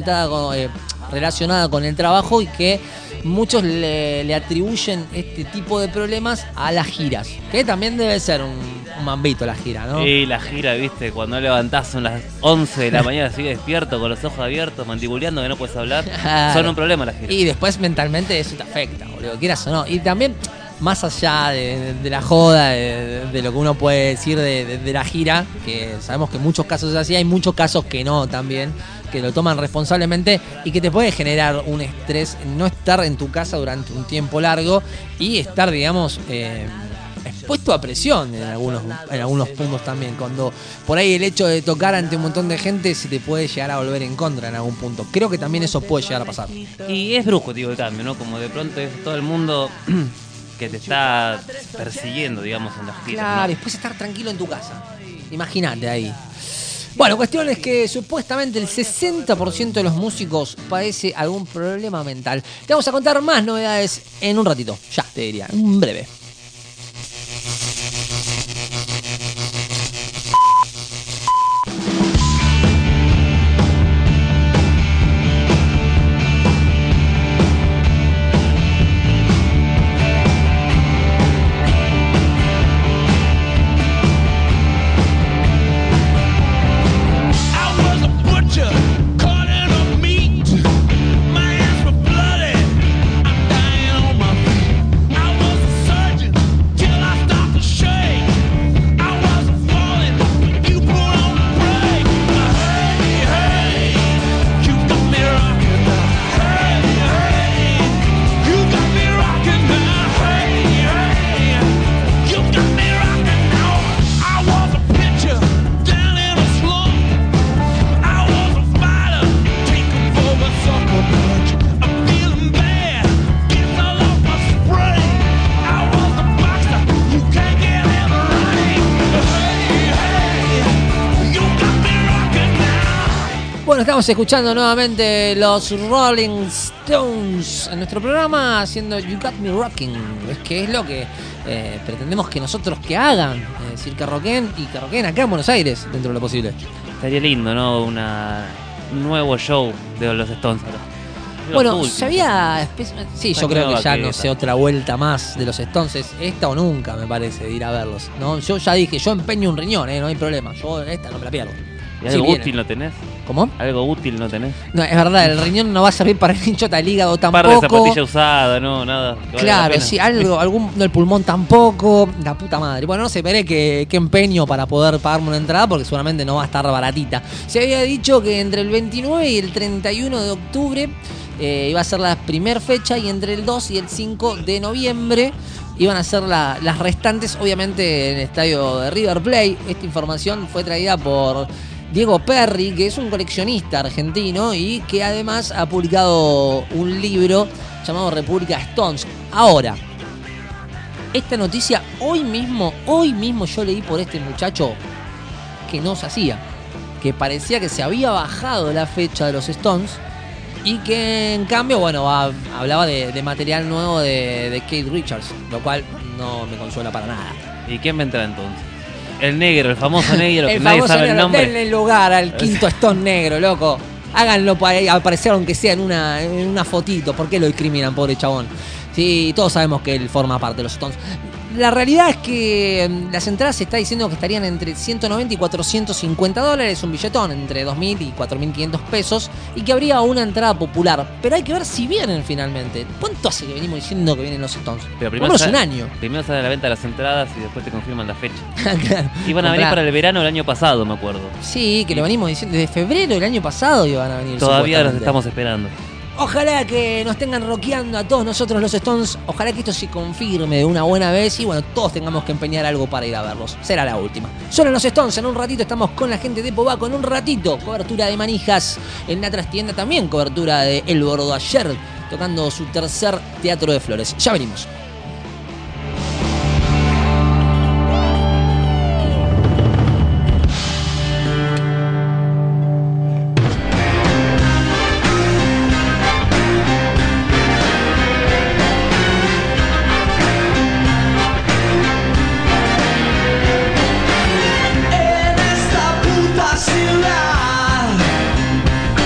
relacionada con el trabajo, y que muchos le atribuyen este tipo de problemas a las giras, que también debe ser un mambito la gira, ¿no? Y la gira, viste, cuando levantás son las 11 de la mañana, sigue despierto, con los ojos abiertos, mandibuleando, que no puedes hablar. Claro. Son un problema las giras. Y después mentalmente eso te afecta, boludo, quieras o no. Y también, más allá de la joda, de lo que uno puede decir de la gira, que sabemos que en muchos casos es así, hay muchos casos que no también, que lo toman responsablemente y que te puede generar un estrés no estar en tu casa durante un tiempo largo y estar, digamos, expuesto a presión en algunos puntos también, cuando por ahí el hecho de tocar ante un montón de gente se te puede llegar a volver en contra en algún punto. Creo que también eso puede llegar a pasar. Y es brusco, digo, el cambio, ¿no? Como de pronto es todo el mundo que te está persiguiendo, digamos, en las giras. Claro, ¿no? después estar tranquilo en tu casa. Imagínate ahí. Bueno, cuestión es que supuestamente el 60% de los músicos padece algún problema mental. Te vamos a contar más novedades en un ratito. Ya te diría, en breve. Estamos escuchando nuevamente los Rolling Stones en nuestro programa haciendo You Got Me Rocking. Es que es lo que pretendemos que nosotros que hagan, es decir, que roquen y que roquen acá en Buenos Aires dentro de lo posible. Estaría lindo, ¿no? Un nuevo show de los Stones. Bueno, se había... Sí, yo creo que ya no sé, otra vuelta más de los Stones. Esta o nunca, me parece, de ir a verlos, ¿no? Yo ya dije, yo empeño un riñón, no hay problema. Yo esta no me la pierdo. ¿Y algo útil no tenés? ¿Cómo? ¿Algo útil no tenés? No, es verdad, el riñón no va a servir para el hinchota del hígado tampoco. Un par de zapatillas usadas, no, nada. Claro, sí, algún del pulmón tampoco. La puta madre. Bueno, no sé, veré qué empeño para poder pagarme una entrada porque seguramente no va a estar baratita. Se había dicho que entre el 29 y el 31 de octubre iba a ser la primera fecha y entre el 2 y el 5 de noviembre iban a ser las restantes, obviamente en el estadio de River Plate. Esta información fue traída por Diego Perry, que es un coleccionista argentino y que además ha publicado un libro llamado República Stones. Ahora, esta noticia hoy mismo yo leí por este muchacho que no se hacía, que parecía que se había bajado la fecha de los Stones y que en cambio, bueno, hablaba de material nuevo de Keith Richards, lo cual no me consuela para nada. ¿Y quién vendrá entonces? El negro, el famoso negro, que el nadie famoso sabe negro, el nombre. denle lugar al quinto Stone negro, loco. Háganlo para aparecer aunque sea en una fotito. ¿Por qué lo discriminan, pobre chabón? Sí, todos sabemos que él forma parte de los Stones. La realidad es que las entradas se está diciendo que estarían entre 190 y 450 dólares, un billetón entre 2.000 y 4.500 pesos, y que habría una entrada popular. Pero hay que ver si vienen finalmente. ¿Cuánto hace que venimos diciendo que vienen los Stones? Pero Por lo menos un año. Primero salen a la venta las entradas y después te confirman la fecha. Claro. Iban a venir para el verano del año pasado, me acuerdo. Sí, que lo venimos diciendo. Desde febrero del año pasado iban a venir. Todavía los estamos esperando. Ojalá que nos tengan rockeando a todos nosotros los Stones. Ojalá que esto se confirme de una buena vez y bueno, todos tengamos que empeñar algo para ir a verlos. Será la última. Solo los Stones, en un ratito estamos con la gente de Pobaco. En un ratito, cobertura de Manijas. En la trastienda también cobertura de El Bordo ayer, tocando su tercer Teatro de Flores. Ya venimos.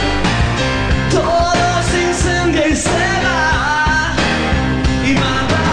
Todo se incendia y se va, y manda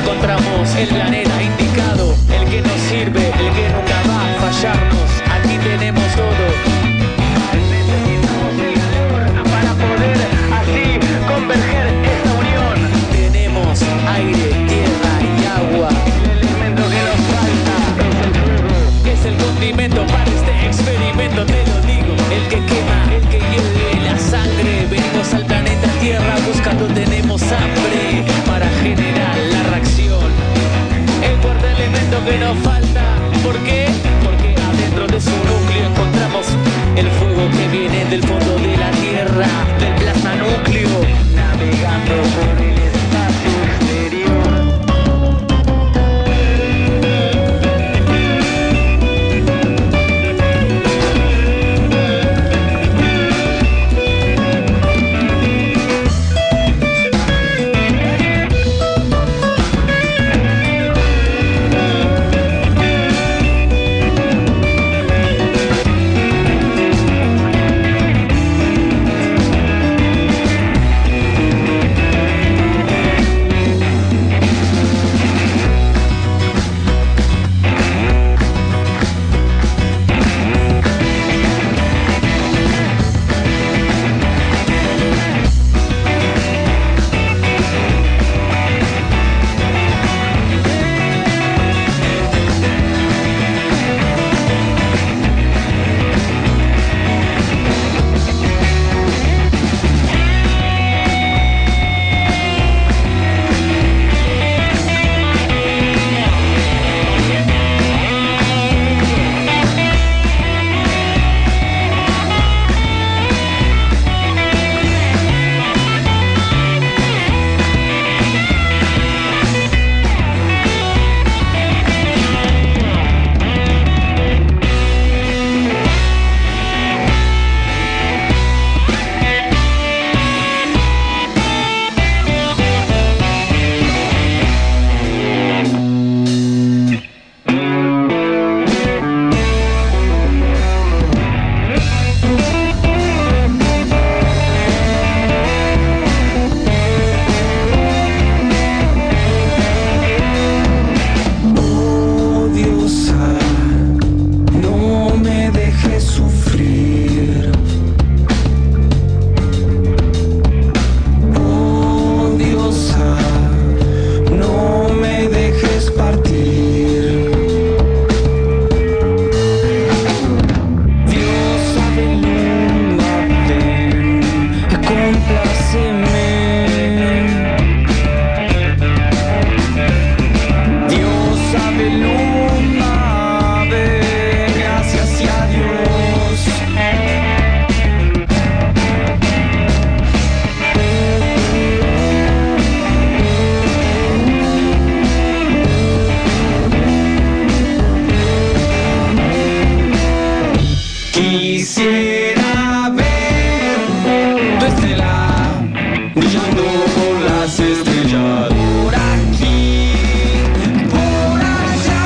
encontramos el planeta indicado, el que nos sirve, el que nunca va a fallarnos. Aquí tenemos todo. Necesitamos el calor para poder así converger esta unión. Tenemos aire, tierra y agua. El elemento que nos falta es el fuego, que es el condimento para este experimento. Te lo digo, el que quema, el que hierve la sangre. Venimos al planeta Tierra buscando, tenemos hambre para generar la reacción. El cuarto elemento que nos falta, ¿por qué? Porque adentro de su núcleo encontramos el fuego que viene del fondo de la Tierra, del plasma núcleo, navegando por el espacio exterior. Quisiera ver tu estela brillando por las estrellas. Por aquí, por allá.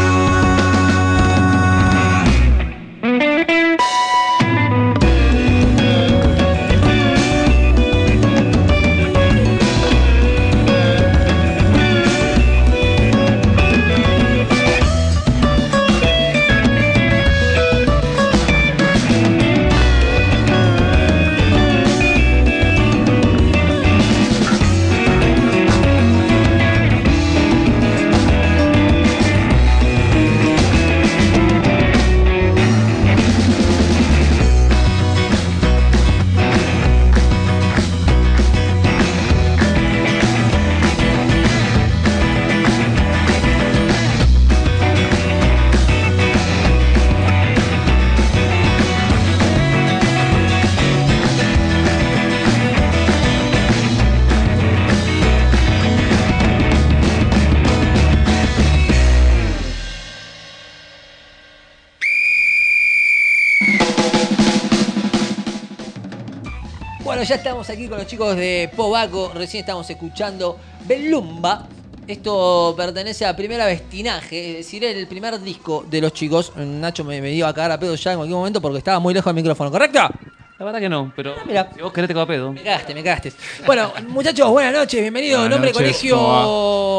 Bueno, ya estamos aquí con los chicos de Pobaco. Recién estamos escuchando Belumba. Esto pertenece a Primera Vestinaje, es decir, el primer disco de los chicos. Nacho me iba a cagar a pedo ya en cualquier momento porque estaba muy lejos del micrófono, ¿correcto? La verdad que no, pero Mira. si vos querés te cago a pedo. Me cagaste. Bueno, muchachos, buenas noches, bienvenidos. Buenas Nombre, noches, colegio,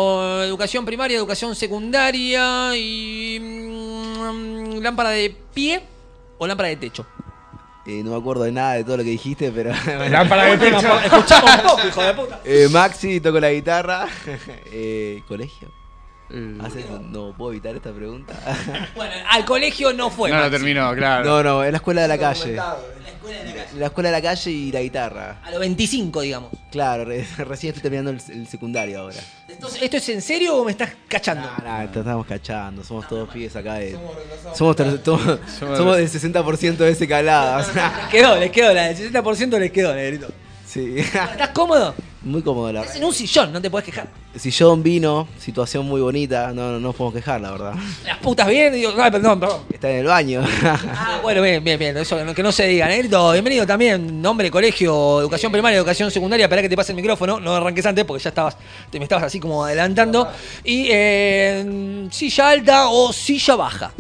educación primaria, educación secundaria y lámpara de pie o lámpara de techo. No me acuerdo de nada de todo lo que dijiste, pero... Lámpara de techo. Escuchamos un poco, hijo de puta. Maxi, toco la guitarra. ¿Colegio? No puedo evitar esta pregunta. Bueno, al colegio no fue. No lo Maxi. terminó, claro. No, es la escuela de la calle. La escuela de la calle. La escuela de la calle y la guitarra. A los 25, digamos. Claro, recién estoy terminando el secundario ahora. Entonces, ¿esto es en serio o me estás cachando? Nah, te estamos cachando, somos todos pibes acá de... Somos del 60% de ese calado. O sea, Les quedó, la del 60% les quedó, negrito. sí. ¿Estás cómodo? Muy cómodo, la Estás verdad. en un sillón, no te puedes quejar. Sillón, vino, situación muy bonita, no nos podemos quejar, la verdad. Las putas bien, digo, ay, perdón. Está en el baño. Ah, bueno, bien, eso que no se diga, negrito. Bienvenido también, nombre, colegio, educación primaria, educación secundaria. Esperá que te pase el micrófono, no arranques antes porque ya me estabas así como adelantando. Y silla alta o silla baja.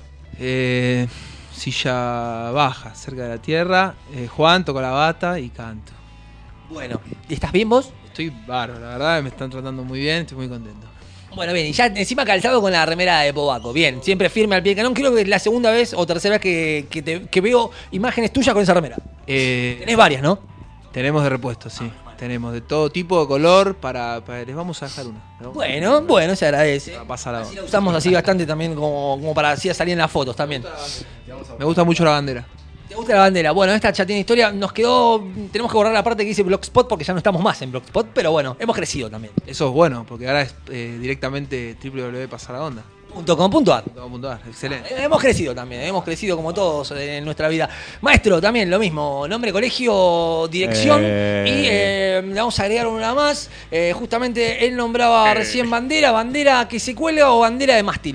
Silla baja, cerca de la tierra. Juan, toco la bata y canto. Bueno, ¿y estás bien vos? Estoy bárbaro, la verdad, me están tratando muy bien, estoy muy contento. Bueno, bien, y ya encima calzado con la remera de Pobaco. Bien, siempre firme al pie del cañón. Creo que es la segunda vez o tercera vez que veo imágenes tuyas con esa remera. Tenés varias, ¿no? Tenemos de repuesto, sí. Tenemos de todo tipo de color les vamos a dejar una. Bueno, se agradece. Pasa la Así la usamos así bastante también como para así salir en las fotos también. Me gusta mucho la bandera. ¿Te gusta la bandera? Bueno, esta chatina historia nos quedó. Tenemos que borrar la parte que dice Blogspot porque ya no estamos más en Blogspot, pero bueno, hemos crecido también. Eso es bueno, porque ahora es directamente www.pasalaonda.com.ar. .com.ar. Excelente. Hemos crecido también, hemos crecido como todos en nuestra vida. Maestro, también lo mismo, nombre, colegio, dirección y le vamos a agregar una más. Justamente él nombraba recién bandera que se cuelga o bandera de mástil.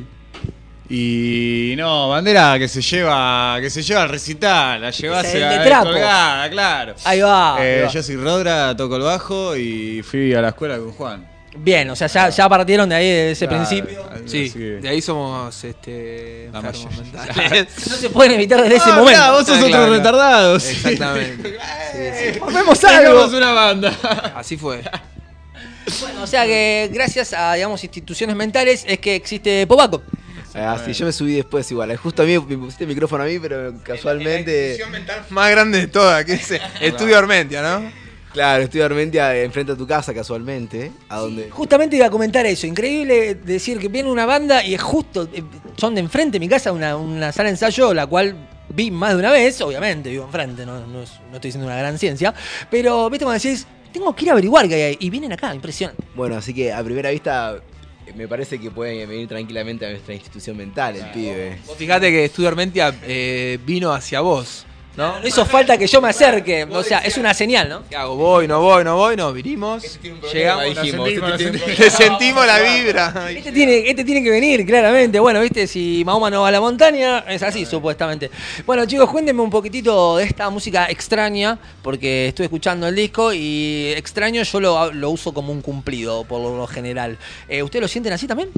Y no, bandera que se lleva al recital, la llevase El de trapo. colgada, claro. Ahí va. Yo soy Rodra, toco el bajo y fui a la escuela con Juan. Bien, o sea, ya partieron de ahí, de ese principio. Sí, Así que- de ahí somos La enfermos mayoría. mentales. No se pueden evitar desde ese momento. Claro, vos sos otro Claro. retardado. Sí. Exactamente. Formemos Tenemos algo. una banda. Así fue. Bueno, o sea que gracias a, digamos, instituciones mentales es que existe Pobaco. Sí, yo me subí después igual. Justo a mí me pusiste el micrófono a mí, pero casualmente... Más grande de todas, que es Estudio Armentia, ¿no? Claro, estoy Armentia enfrente a tu casa casualmente. A donde... Justamente iba a comentar eso. Increíble decir que viene una banda y es justo, son de enfrente de mi casa, una sala de ensayo, la cual vi más de una vez, obviamente, vivo enfrente, no estoy diciendo una gran ciencia, pero viste cuando decís, tengo que ir a averiguar qué hay ahí, y vienen acá, impresionante. Bueno, así que a primera vista me parece que pueden venir tranquilamente a nuestra institución mental, el pibe. Vos fijate que Estudio Armentia vino hacia vos, ¿no? No hizo falta que yo me acerque, o sea, es una señal, ¿no? ¿Qué hago? Voy, no, vinimos, llegamos, sentimos. le sentimos la vibra. Este tiene que venir, claramente. Bueno, viste, si Mahoma no va a la montaña, es así, supuestamente. Bueno, chicos, cuéntenme un poquitito de esta música extraña, porque estuve escuchando el disco y extraño yo lo uso como un cumplido, por lo general. ¿Ustedes lo sienten así también?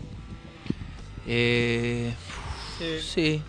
Sí.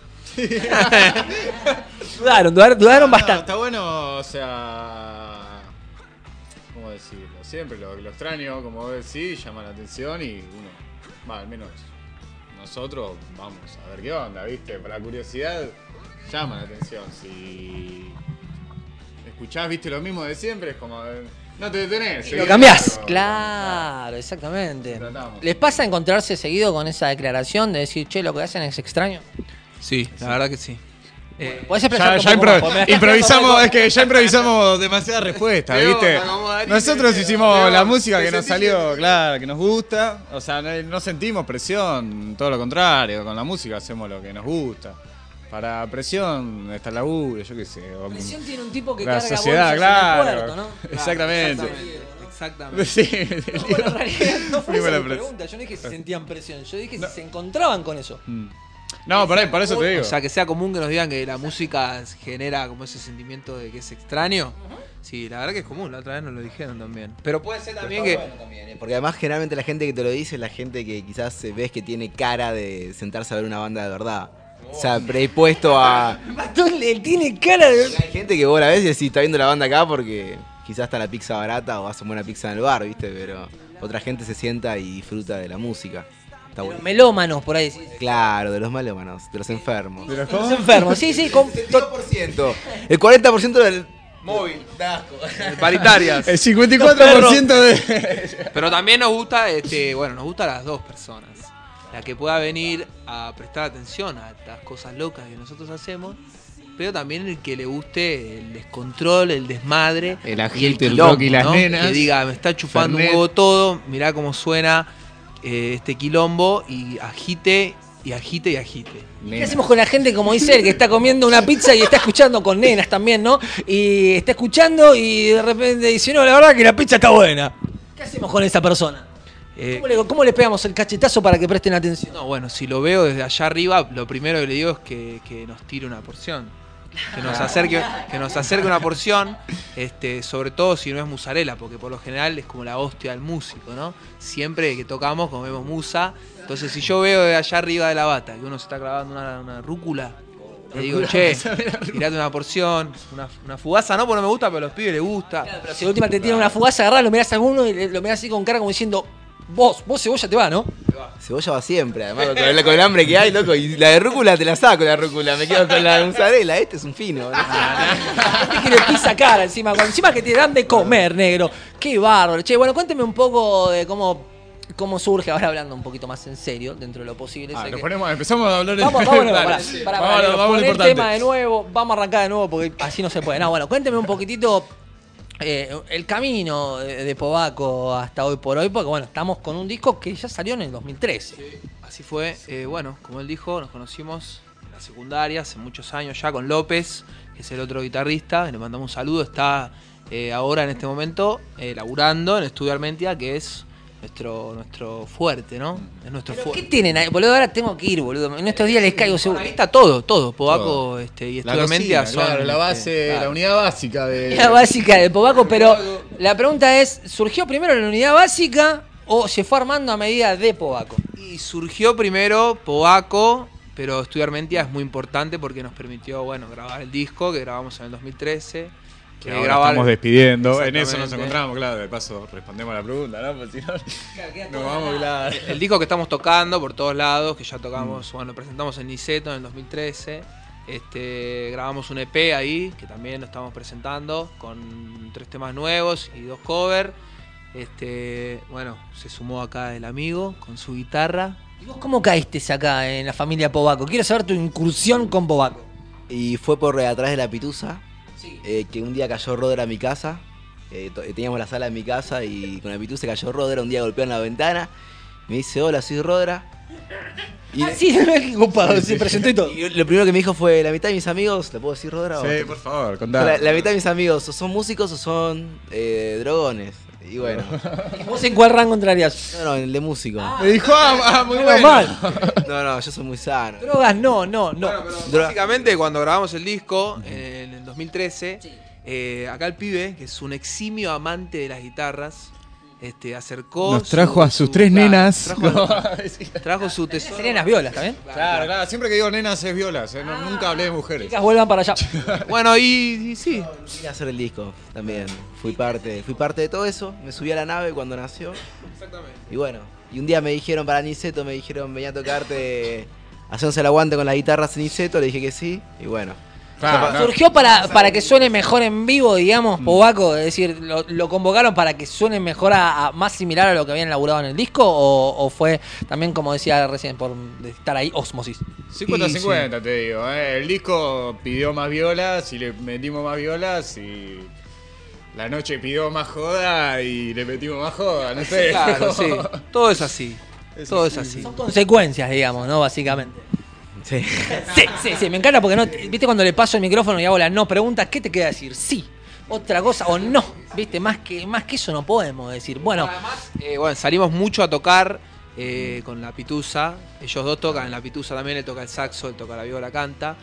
Dudaron bastante. Está bueno, o sea, ¿cómo decirlo? Siempre lo extraño, como vos decís, llama la atención y uno, al menos nosotros, vamos a ver qué onda, ¿viste? Para la curiosidad, llama la atención. Si escuchás, viste, lo mismo de siempre, es como, no te detenés. Lo cambiás. Claro, exactamente. Tratamos. ¿Les pasa encontrarse seguido con esa declaración de decir, che, lo que hacen es extraño? Sí, la verdad que sí. ¿Podés expresar Ya un poco más? Porque me la estás improvisamos, quedando es que ya improvisamos demasiadas respuestas, ¿viste? Nosotros hicimos la música que nos salió, claro, que nos gusta. O sea, no sentimos presión, todo lo contrario. Con la música hacemos lo que nos gusta. Para presión está el laburo, yo qué sé. Presión tiene un tipo que la carga sociedad, bolsas claro. en el puerto, ¿no? Exactamente. Exactamente. Sí, Bueno, en realidad no fue Muy buena esa mi presión. pregunta. Yo no dije si sentían presión, yo dije si se encontraban con eso. No, por eso te digo. O sea, que sea común que nos digan que la música genera como ese sentimiento de que es extraño. Sí, la verdad que es común, la otra vez nos lo dijeron también. Pero puede ser también que... Porque además generalmente la gente que te lo dice es la gente que quizás ves que tiene cara de sentarse a ver una banda de verdad. O sea, predispuesto a... Bastón le tiene cara de... Hay gente que vos la ves y decís, está viendo la banda acá porque quizás está la pizza barata o hace buena pizza en el bar, ¿viste? Pero otra gente se sienta y disfruta de la música. Está bueno. Melómanos, por ahí. Claro, de los melómanos, de los enfermos. ¿De los Los cómo? enfermos, sí, sí. El 2%. El 40% del móvil. Paritarias. El 54% de... Pero también nos gusta, bueno, nos gustan las dos personas. La que pueda venir a prestar atención a estas cosas locas que nosotros hacemos, pero también el que le guste el descontrol, el desmadre, El y agite, el quilombo, rock y las ¿no? nenas. Que diga, me está chupando Fernet. un huevo todo, mirá cómo suena este quilombo, y agite, y agite, y agite. ¿Qué hacemos con la gente, como dice él, que está comiendo una pizza y está escuchando con nenas también, ¿no? Y está escuchando y de repente dice, no, la verdad que la pizza está buena. ¿Qué hacemos con esa persona? ¿Cómo le pegamos el cachetazo para que presten atención? No, bueno, si lo veo desde allá arriba, lo primero que le digo es que nos tire una porción. Que nos acerque una porción, sobre todo si no es musarela, porque por lo general es como la hostia del músico, ¿no? Siempre que tocamos comemos musa. Entonces, si yo veo de allá arriba de la bata que uno se está clavando una rúcula, le digo, che, tirate una porción, una fugaza, no, porque no me gusta, pero a los pibes les gusta. Claro, pero si la última te tiran una fugaza, agarrás, lo mirás a alguno y lo mirás así con cara como diciendo, vos cebolla te va, ¿no? Cebolla va siempre, además con el hambre que hay, loco. Y la de rúcula te la saco, la rúcula. Me quedo con la mozzarella. Este es un fino. ¿No? Gente que le pisa cara encima, encima que te dan de comer, negro. Qué bárbaro. Che, bueno, cuénteme un poco de cómo surge, ahora hablando un poquito más en serio, dentro de lo posible. Sé que- Empezamos a hablar de... Vamos, Vamos a lo el importante. tema de nuevo, vamos a arrancar de nuevo porque así no se puede. No, bueno, cuénteme un poquitito el camino de Pobaco hasta hoy por hoy, porque bueno, estamos con un disco que ya salió en el 2013. Así fue, bueno, como él dijo, nos conocimos en la secundaria hace muchos años ya con López, que es el otro guitarrista, le mandamos un saludo, está ahora en este momento laburando en Estudio Armentia, que es nuestro fuerte, ¿no? Es nuestro ¿Qué fuerte. tienen ahí? Boludo, ahora tengo que ir, boludo. En estos días les caigo seguro. Ahí está todo, Pobaco Todo. y La Estudio Armentia cocina, son claro, la base, claro. la unidad básica de... La básica de Pobaco, pero la pregunta es, ¿surgió primero la unidad básica o se fue armando a medida de Pobaco? Y surgió primero Pobaco, pero Estudio Armentia es muy importante porque nos permitió, bueno, grabar el disco que grabamos en el 2013. Que ahora estamos despidiendo. En eso nos Exactamente. encontramos, claro. De paso respondemos a la pregunta, ¿no? Porque si no, nos vamos, claro. El disco que estamos tocando por todos lados, que ya tocamos, bueno, lo presentamos en Niceto en el 2013. Grabamos un EP ahí, que también lo estamos presentando, con 3 temas nuevos y 2 covers. Bueno, se sumó acá el amigo con su guitarra. ¿Y vos cómo caíste acá en la familia Pobaco? Quiero saber tu incursión con Pobaco. Y fue por atrás de la Pitusa, que un día cayó Roder a mi casa. Teníamos la sala en mi casa y con la Pitusa cayó Roder. Un día golpeó en la ventana. Me dice, hola, soy Roder. Y, Sí, qué ocupado, se presentó y todo. y lo primero que me dijo fue, la mitad de mis amigos, ¿le puedo decir Roder? Sí, por favor, contá. La mitad de mis amigos o son músicos o son drogones. Y bueno, ¿Y vos en cuál rango entrarías? no, el de músico. Me dijo, muy Menos bueno. mal. No, yo soy muy sano. Drogas, no. Bueno, pero básicamente cuando grabamos el disco en el 2013, acá el pibe, que es un eximio amante de las guitarras, acercó. Nos trajo a sus 3 claro, nenas. Trajo su tesoro. Serían las violas, ¿está bien? Claro, siempre que digo nenas es violas, nunca hablé de mujeres. Chicas, vuelvan para allá. Bueno, y sí. Quería hacer el disco también. Fui parte de todo eso. Me subí a la nave cuando nació. Exactamente. Y bueno, y un día me dijeron para Niceto, me dijeron, venía a tocarte, hacerse el aguante con las guitarras en Niceto. Le dije que sí. Y bueno, Claro, no. ¿Surgió para que suene mejor en vivo, digamos, Pobaco? Es decir, ¿lo convocaron para que suene mejor, más similar a lo que habían elaborado en el disco? ¿O fue también, como decía recién, por estar ahí, osmosis? 50-50 te digo, El disco pidió más violas y le metimos más violas y la noche pidió más joda y le metimos más joda, no sé. Claro, sí. Todo es así. Todo es así. Son consecuencias, digamos, ¿no? Básicamente. sí. Sí, me encanta porque no, viste cuando le paso el micrófono y hago las no preguntas, ¿qué te queda decir? Sí, otra cosa o no, viste, más que eso no podemos decir. Bueno, Bueno, salimos mucho a tocar con la Pitusa. Ellos dos tocan, en la Pitusa también él toca el saxo, él toca la viola, canta.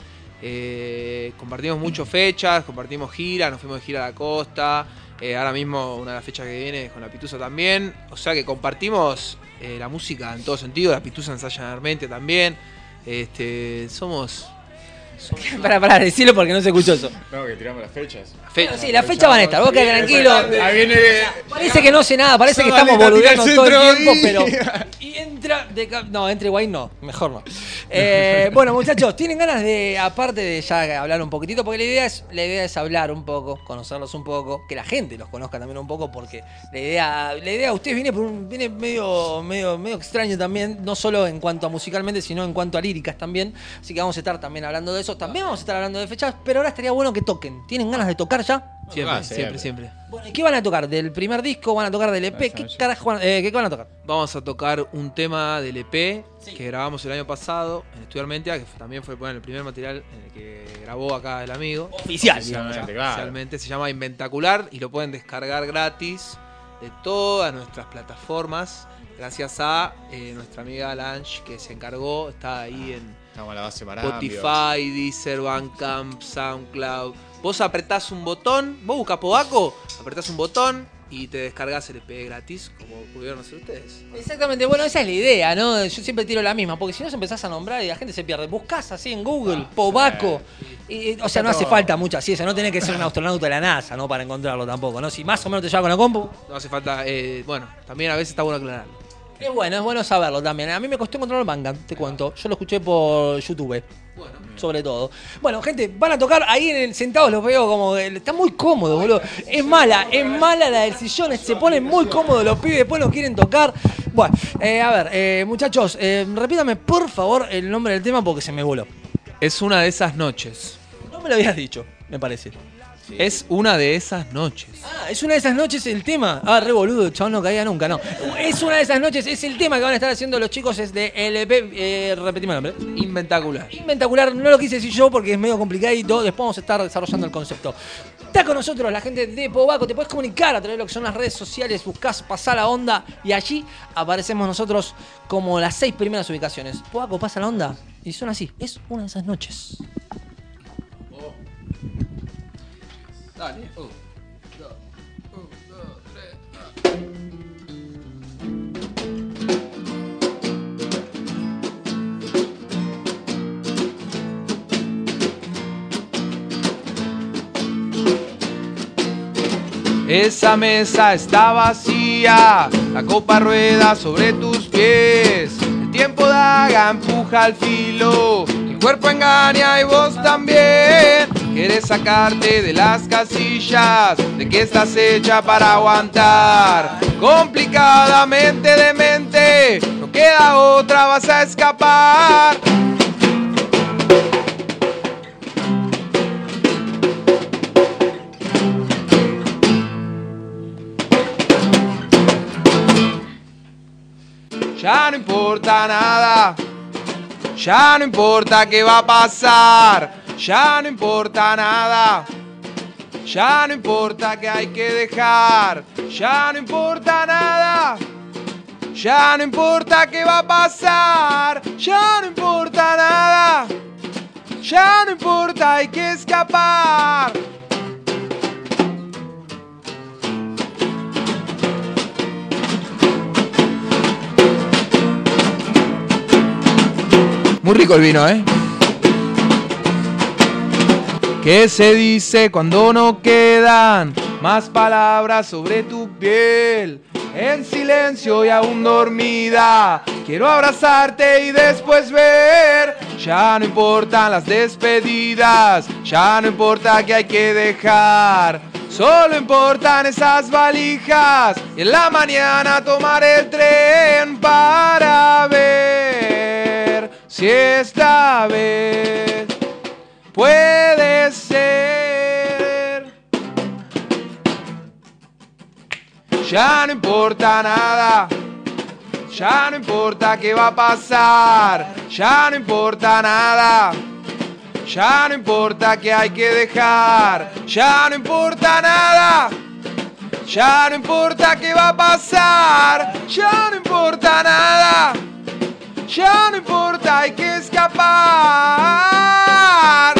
Compartimos muchas fechas, compartimos giras, nos fuimos de gira a la costa. Ahora mismo una de las fechas que viene es con la Pitusa también. O sea que compartimos la música en todo sentido. La Pitusa ensaya en Armentia también. Somos Pará, decilo porque no se escuchó eso. No, que tiramos las fechas. Bueno, sí, las fechas van a estar, vos quedate tranquilo. Ahí viene. Parece que no sé nada, parece que estamos boludeando todo el tiempo, pero. Y entra. No, entra Guay no, mejor no. Bueno, muchachos, ¿tienen ganas de, aparte de ya hablar un poquitito? Porque la idea es hablar un poco, conocerlos un poco, que la gente los conozca también un poco, porque la idea de ustedes viene medio extraño también, no solo en cuanto a musicalmente, sino en cuanto a líricas también. Así que vamos a estar también hablando de eso. También vamos a estar hablando de fechas, pero ahora estaría bueno que toquen. ¿Tienen ganas de tocar ya? Siempre. Bueno, ¿y qué van a tocar? ¿Del primer disco? ¿Van a tocar del EP? ¿Qué van a tocar? Vamos a tocar un tema del EP que grabamos el año pasado en Estudiar Mentia, que también fue el primer material en el que grabó acá el amigo. Oficialmente, se llama Inventacular y lo pueden descargar gratis de todas nuestras plataformas, gracias a nuestra amiga Lange, que se encargó, está ahí en Spotify, Deezer, Bandcamp, SoundCloud. Vos apretás un botón, vos buscas Pobaco, apretás un botón y te descargas el EP gratis, como pudieron hacer ustedes. Exactamente, bueno, esa es la idea, ¿no? Yo siempre tiro la misma, porque si no se empezás a nombrar y la gente se pierde. Buscás así en Google, Pobaco. O sea, no hace falta mucha ciencia, no tenés que ser un astronauta de la NASA, ¿no? Para encontrarlo tampoco, ¿no? Si más o menos te lleva con la compu. No hace falta, bueno, también a veces está bueno aclararlo. Es bueno saberlo también. A mí me costó encontrar el manga, te cuento. Yo lo escuché por YouTube. Sobre todo. Bueno, gente, van a tocar ahí sentados, los veo como. Están muy cómodos, boludo. Es mala la del sillón, se ponen muy cómodos los pibes, después no quieren tocar. Bueno, a ver, muchachos, repítame por favor el nombre del tema porque se me voló. Es una de esas noches. No me lo habías dicho, me parece. Sí. Es una de esas noches. Ah, es una de esas noches el tema. Ah, re boludo, chabón, no caía nunca, no. Es una de esas noches, es el tema que van a estar haciendo los chicos, es de LP, repetimos el nombre. Inventacular, no lo quise decir yo porque es medio complicadito, después vamos a estar desarrollando el concepto. Está con nosotros la gente de Pobaco, te puedes comunicar a través de lo que son las redes sociales, buscás Pasá la Onda y allí aparecemos nosotros como las 6 primeras ubicaciones. Pobaco, pasa la onda y son así, es una de esas noches. Dale. 1, 2, 3. Esa mesa está vacía, la copa rueda sobre tus pies. El tiempo daga, empuja al filo, el cuerpo engaña y vos también. Quieres sacarte de las casillas, de que estás hecha para aguantar. Complicadamente demente, no queda otra, vas a escapar. Ya no importa nada, ya no importa qué va a pasar, ya no importa nada, ya no importa qué hay que dejar, ya no importa nada, ya no importa qué va a pasar, ya no importa nada, ya no importa, hay que escapar. Muy rico el vino, ¿eh? ¿Qué se dice cuando no quedan más palabras sobre tu piel? En silencio y aún dormida, quiero abrazarte y después ver. Ya no importan las despedidas, ya no importa qué hay que dejar. Solo importan esas valijas y en la mañana tomar el tren para ver si esta vez puede ser. Ya no importa nada, ya no importa qué va a pasar, ya no importa nada, ya no importa qué hay que dejar, ya no importa nada, ya no importa qué va a pasar, ya no importa nada, ya no importa, hay que escapar.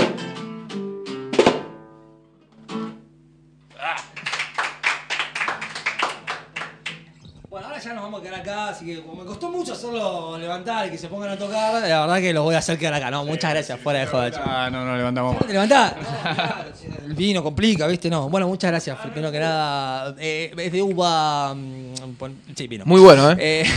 Bueno, ahora ya nos vamos a quedar acá, así que como me costó mucho hacerlo levantar y que se pongan a tocar, la verdad que los voy a hacer quedar acá. No, muchas gracias, fuera de joda. Ah, no levantamos más. ¿Te levantás? El vino complica, ¿viste? No. Bueno, muchas gracias. Primero que nada, es de uva. Sí, vino. Muy bueno,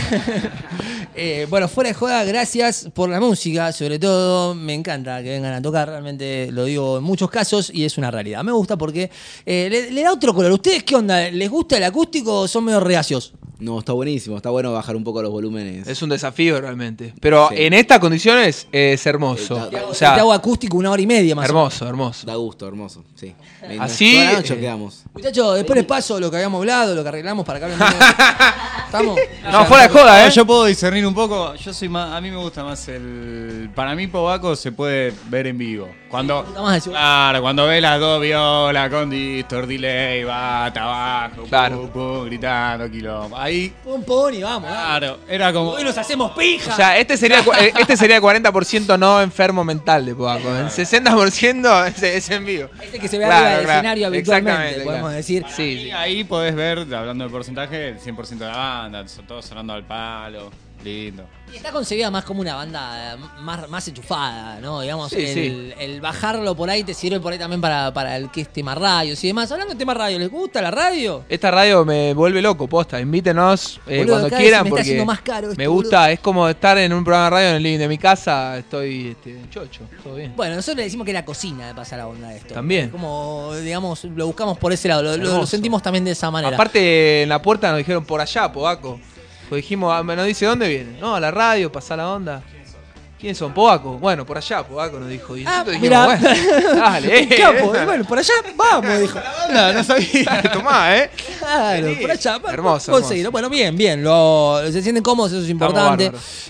Bueno, fuera de joda, gracias por la música, sobre todo. Me encanta que vengan a tocar, realmente lo digo en muchos casos y es una realidad. Me gusta porque le da otro color. ¿Ustedes qué onda? ¿Les gusta el acústico o son medio reacios? No, está buenísimo, está bueno bajar un poco los volúmenes. Es un desafío realmente. Pero Sí. en estas condiciones es hermoso. Te O sea, hago acústico 1 hora y media más. hermoso, hermoso. Da gusto, hermoso, sí. Así, Toda la noche quedamos. Muchachos, después les paso lo que habíamos hablado, lo que arreglamos para que hablen medio. ¿Estamos? No, fuera de joda, Yo puedo discernir un poco. Yo soy más. A mí me gusta más el. Para mí, Pobaco se puede ver en vivo. Cuando. Claro, cuando ves las dos violas con distor, delay, bata, abajo, Claro. gritando, quilombo. Ahí. Pum, pum, y vamos. Claro, era como. Hoy nos hacemos pija. O sea, este sería el 40% no enfermo mental de Pobaco. El 60% es en vivo. Este que se ve arriba del escenario habitualmente, Exactamente, podemos claro. decir. Sí. Ahí podés ver, hablando del porcentaje, el 100% de la banda, todos sonando al palo. Lindo. Y está concebida más como una banda más enchufada, ¿no? Digamos, Sí, el bajarlo por ahí te sirve por ahí también para el que es tema radios y demás. Hablando de tema radio, ¿les gusta la radio? Esta radio me vuelve loco, posta. Invítenos Boludo, cuando cada vez quieran me está porque haciendo más caro esto, me gusta. Es como estar en un programa de radio en el living de mi casa. Estoy chocho, todo bien. Bueno, nosotros le decimos que la cocina de pasar la onda de esto. También. Como, digamos, lo buscamos por ese lado, lo Hermoso. sentimos también de esa manera. Aparte, en la puerta nos dijeron por allá, Pobaco. Pues dijimos, nos dice, ¿dónde viene? No, a la radio, pasá la onda. ¿Quiénes son? Pobaco. Bueno, por allá, Pobaco nos dijo. Y nosotros dijimos, mirá. bueno, dale, Capo, y bueno, por allá vamos, dijo. no sabía. Tomá, Claro, Vení. por allá. Hermoso, Conseguirlo. Bueno, bien. Se sienten cómodos, eso es importante.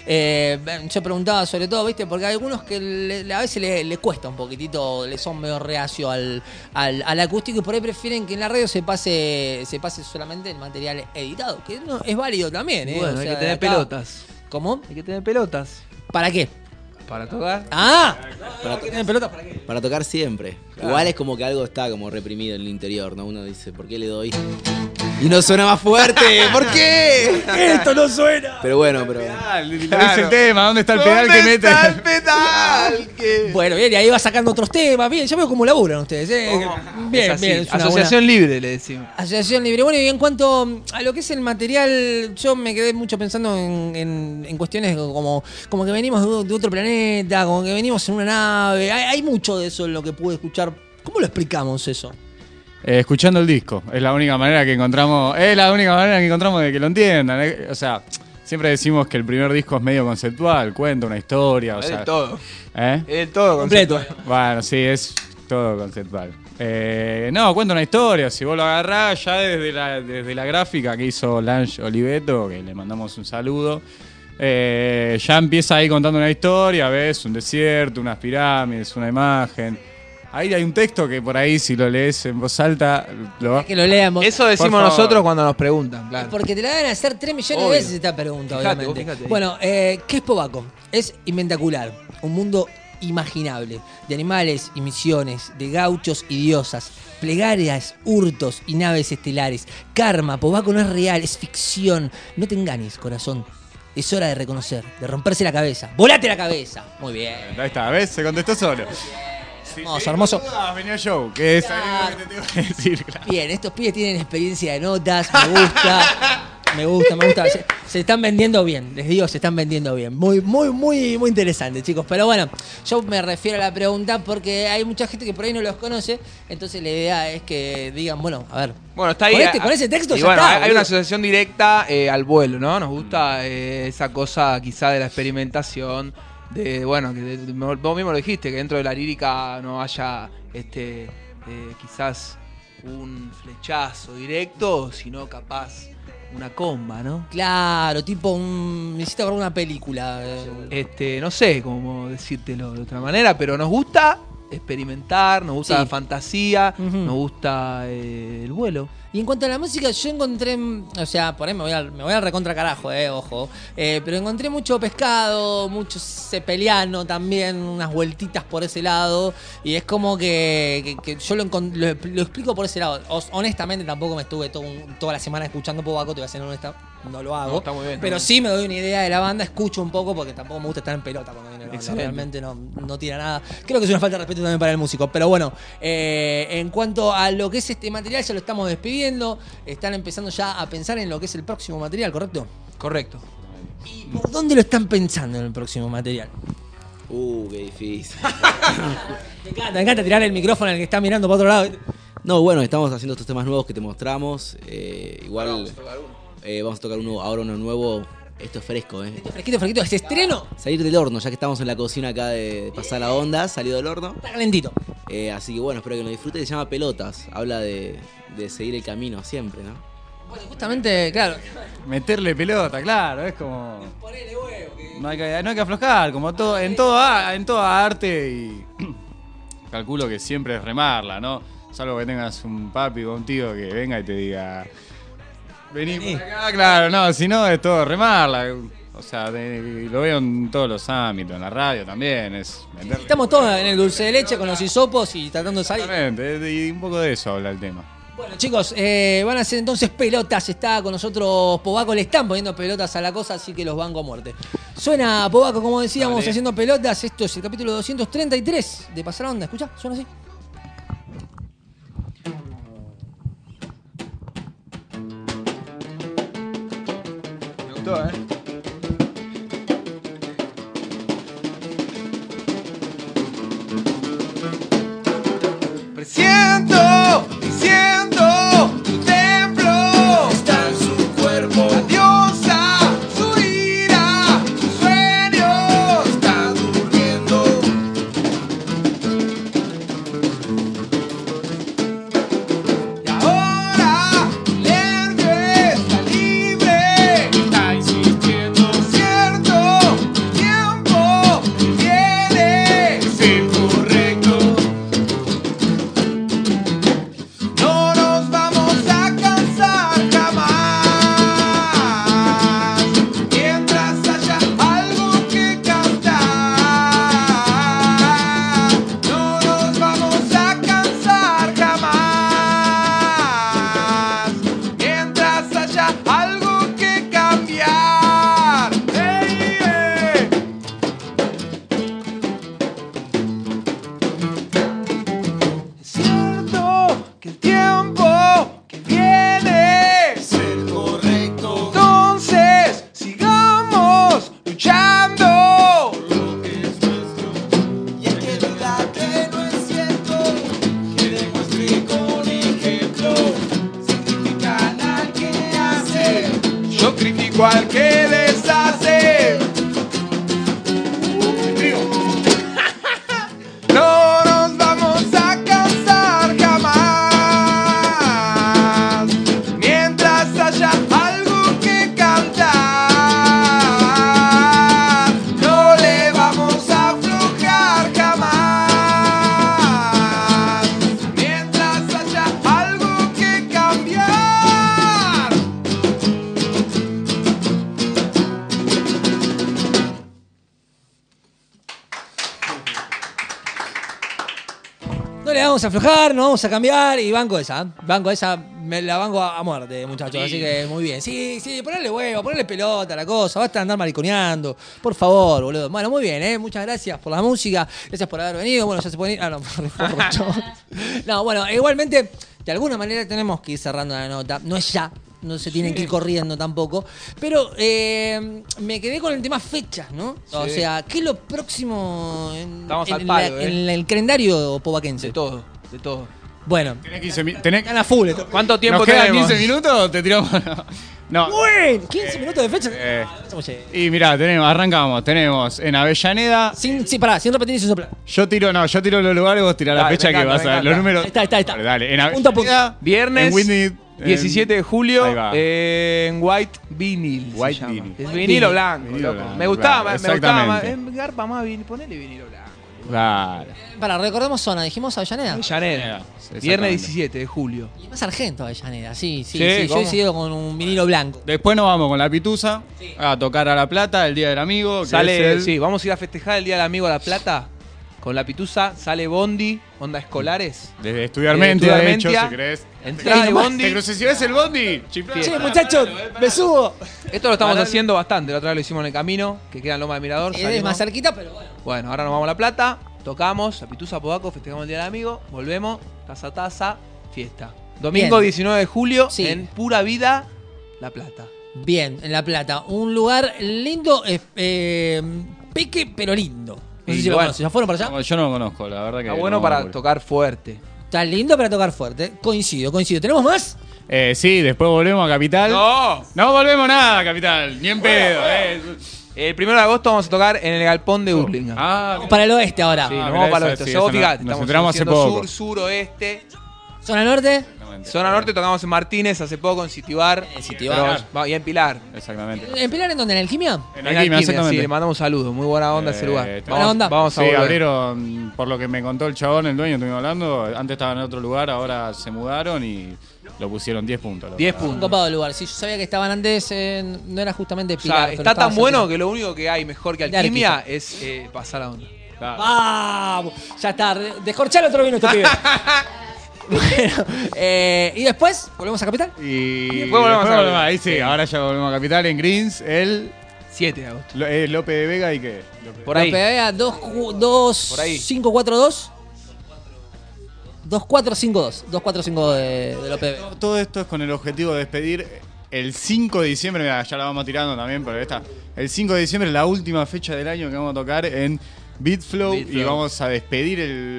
Yo preguntaba sobre todo, ¿viste? Porque hay algunos que a veces le cuesta un poquitito, le son medio reacio al acústico y por ahí prefieren que en la radio se pase solamente el material editado, que no, es válido también, ¿eh? Bueno, O hay sea, que tener de acá- pelotas. ¿Cómo? Hay que tener pelotas. ¿Para qué? Para tocar. ¡Ah! Para, ¿Qué tienen pelotas para qué? para tocar siempre. Igual es como que algo está como reprimido en el interior, ¿no? Uno dice, ¿por qué le doy? Y no suena más fuerte, ¿por qué? ¡Esto no suena! Pero bueno, pero... Le dice el tema, ¿dónde está el pedal que mete? ¿Dónde está el pedal? Bueno, bien, y ahí va sacando otros temas. Bien, ya veo cómo laburan ustedes. Bien, Es así, bien. es una Asociación Libre, le decimos. Asociación Libre. Bueno, y en cuanto a lo que es el material, yo me quedé mucho pensando en cuestiones como que venimos de otro planeta, como que venimos en una nave. Hay mucho de eso en lo que pude escuchar. ¿Cómo lo explicamos eso? Escuchando el disco. Es la única manera que encontramos. Es la única manera que encontramos de que lo entiendan. O sea, siempre decimos que el primer disco es medio conceptual, cuenta una historia. O Es sea, del todo. ¿Eh? Es del todo Completo. Bueno, sí, es todo conceptual. No, cuenta una historia. Si vos lo agarrás ya desde la gráfica que hizo Lange Oliveto, que le mandamos un saludo, ya empieza ahí contando una historia. Ves un desierto, unas pirámides, una imagen. Ahí hay un texto que por ahí, si lo lees en voz alta, Que lo leamos. Eso decimos Por favor. nosotros cuando nos preguntan, claro. Porque te la van a hacer 3 millones Obvio. de veces esta pregunta, Fíjate, obviamente. fíjate ahí. Bueno, ¿qué es Pobaco? Es inventacular, un mundo imaginable, de animales y misiones, de gauchos y diosas, plegarias, hurtos y naves estelares. Karma, Pobaco no es real, es ficción. No te engañes, corazón. Es hora de reconocer, de romperse la cabeza. ¡Volate la cabeza! Muy bien. Ahí está, ¿ves? Se contestó solo. Hermoso, hermoso. Venía show, que es algo que te tengo que decir, claro. Bien, estos pibes tienen experiencia de notas, me gusta. Me gusta. Se están vendiendo bien, les digo, se están vendiendo bien. Muy interesante, chicos. Pero bueno, yo me refiero a la pregunta porque hay mucha gente que por ahí no los conoce. Entonces la idea es que digan, bueno, a ver. Bueno, está ahí. Con ese texto y ya bueno, está, hay boludo. una asociación directa al vuelo, ¿no? Nos gusta esa cosa quizá de la experimentación, de bueno, vos mismo lo dijiste, que dentro de la lírica no haya quizás un flechazo directo, sino capaz una comba, ¿no? Claro, tipo necesita ver una película. No sé cómo decírtelo de otra manera, pero nos gusta experimentar, nos gusta Sí. la fantasía, Ujú. nos gusta el vuelo. Y en cuanto a la música, yo encontré, o sea, por ahí me voy al recontra carajo, ojo. Pero encontré mucho Pescado, mucho Cepeliano también, unas vueltitas por ese lado. Y es como que yo lo explico por ese lado. Honestamente tampoco me estuve toda la semana escuchando Pobaco, te voy a ser honesta, no lo hago. No, está muy bien, pero está sí me doy una idea de la banda, escucho un poco porque tampoco me gusta estar en pelota cuando viene la banda. Excelente. Realmente no tira nada. Creo que es una falta de respeto también para el músico. Pero bueno, en cuanto a lo que es este material, ya lo estamos despidiendo. Están empezando ya a pensar en lo que es el próximo material, ¿correcto? Correcto. ¿Y por dónde lo están pensando en el próximo material? Qué difícil. Me encanta tirar el micrófono al que está mirando para otro lado. No, bueno, estamos haciendo estos temas nuevos que te mostramos. Igual vamos a tocar uno nuevo. Esto es fresco, Fresquito, ¿es estreno? Salir del horno, ya que estamos en la cocina acá de pasar la onda, salió del horno. Está calentito. Así que bueno, espero que lo disfruten. Se llama Pelotas. Habla de seguir el camino siempre, ¿no? Bueno, justamente, claro. Meterle pelota, claro, es como. No hay que aflojar, como todo, en toda arte y. Calculo que siempre es remarla, ¿no? Salvo que tengas un papi o un tío que venga y te diga. Vení por acá, claro, no, si no es todo remarla. O sea, lo veo en todos los ámbitos, en la radio también. Estamos todos en el dulce de leche con los hisopos y tratando de salir. Exactamente, y un poco de eso habla el tema. Bueno, chicos, van a ser entonces pelotas. Está con nosotros Pobaco, le están poniendo pelotas a la cosa, así que los banco a muerte. Suena Pobaco, como decíamos, Dale. haciendo pelotas. Esto es el capítulo 233 de Pasar la Onda. ¿Escuchá? Suena así. Me gustó, Presiento, diciendo, tu templo está en su cuerpo. La diosa, su ira, sus sueños están durmiendo. Y ahora, el héroe está libre, está insistiendo. Cierto, tiempo viene, es el correcto. No nos vamos a cansar jamás. Mientras haya algo que cantar, no nos vamos a cansar jamás. Mientras haya algo que cambiar. Hey, hey. Es cierto que el tiempo que viene es el correcto. Entonces sigamos luchando por lo que es nuestro. Y el que diga que no es cierto, que demuestre con ejemplo. Sacrifican al que hace, yo critico al que deshace. No nos vamos a cansar jamás. Mientras haya algo que cantar, no le vamos a aflojar jamás. Mientras haya algo que cambiar. No le vamos a aflojar, no vamos a cambiar y banco esa, me la banco a muerte, muchachos, así que muy bien. Sí, ponerle huevo, ponerle pelota a la cosa, basta de andar mariconeando, por favor, boludo. Bueno, muy bien, muchas gracias por la música, gracias por haber venido, bueno, ya se pueden ir, no, bueno, igualmente, de alguna manera tenemos que ir cerrando la nota, no es ya, no se tienen que ir corriendo tampoco, pero me quedé con el tema fechas, ¿no? O sea, ¿qué es lo próximo Estamos al palo, en el calendario pobaquense? De todo, de todo. Bueno, Tenés 15 minutos. están a full esto. ¿Cuánto tiempo ¿Nos quedan tenemos? 15 minutos? Te tiramos. No. Bueno, 15 minutos de fecha. Y mirá, arrancamos. Tenemos en Avellaneda. Sin repetir y sin soplar. Yo tiro los lugares, vos tirás la Dale, fecha me que encanta, vas me a ver. Los encanta. números. Ahí está. Dale, en Punto a punto. Avellaneda. Viernes, En Whitney, 17 de julio, Ahí va. en White Vinyl. White se llama. Vinil. Es vinilo blanco, Vinilo loco. blanco, Me gustaba claro, más, me gustaba más. exactamente. Garpa más, ponele vinilo blanco. Claro. Para, recordemos zona, dijimos Avellaneda. Avellaneda. Exactamente. Viernes 17 de julio. Y más Argento Avellaneda, sí. Sí, Yo ¿cómo? he sido con un vinilo blanco. Después nos vamos con la Pitusa a tocar a La Plata el Día del Amigo. Que Sale, es el- sí, vamos a ir a festejar el Día del Amigo a La Plata. Con la Pitusa sale Bondi, onda escolares. Desde Estudiarmentia, de hecho, Estudiarmentia. si querés. Entrada de Bondi. Te cruces, si ves el Bondi, chiflá. Sí, muchachos, me subo. Esto lo estamos Pará. haciendo bastante. La otra vez lo hicimos en el camino, que queda en Loma de Mirador. Es salimos. más cerquita, pero bueno. Bueno, ahora nos vamos a La Plata, tocamos, la Pitusa Podaco, festejamos el Día del Amigo, volvemos, taza a taza, fiesta. Domingo Bien. 19 de julio, Sí. en Pura Vida, La Plata. Bien, en La Plata. Un lugar lindo, peque, pero lindo. No sé Y si lo bueno. conocen. ¿Ya fueron para allá? No, yo no lo conozco, la verdad que. Está bueno no, para no. tocar fuerte. Está lindo para tocar fuerte. Coincido. ¿Tenemos más? Sí, después volvemos a Capital. ¡No! No volvemos nada a Capital, ni en pedo. El 1 de agosto vamos a tocar en el galpón de Urlinga. Ah, Para el oeste ahora. Sí, Ah, nos mirá, vamos para el esa- oeste. sí, O sea, vos esa fijate, nos estamos enteramos hace haciendo poco. sur, suroeste. ¿Zona norte? Zona norte tocamos en Martínez hace poco, en Citibar. En Citibar. Y en Pilar. Exactamente. ¿En Pilar en dónde? ¿En Alquimia? En En Alquimia, Alquimia, exactamente. sí, le mandamos un saludo. Muy buena onda ese lugar. Buena onda. Vamos a Sí, volver. abrieron, por lo que me contó el chabón, el dueño, estuvimos hablando. Antes estaban en otro lugar, ahora se mudaron y lo pusieron 10 puntos. la 10 verdad. Un puntos. copado el lugar. Si yo sabía que estaban antes, no era justamente O Pilar. sea, pero está estaba tan bueno cerquita. que lo único que hay mejor que De Alquimia es pasar la onda. Claro. ¡Vamos! Ya está. Descorchalo otro vino este pibe. Bueno, y después, ¿volvemos a Capital? Y después volvemos a Capital. Ahí sí, Sí. ahora ya volvemos a Capital en Greens, el 7 de agosto. López de Vega y qué. Por ahí. PBA Por ahí. 2542 2452 2452 de la OPB. Todo esto es con el objetivo de despedir el 5 de diciembre, mira, ya la vamos tirando también, pero esta, el 5 de diciembre es la última fecha del año que vamos a tocar en Beatflow y Beatflow. vamos a despedir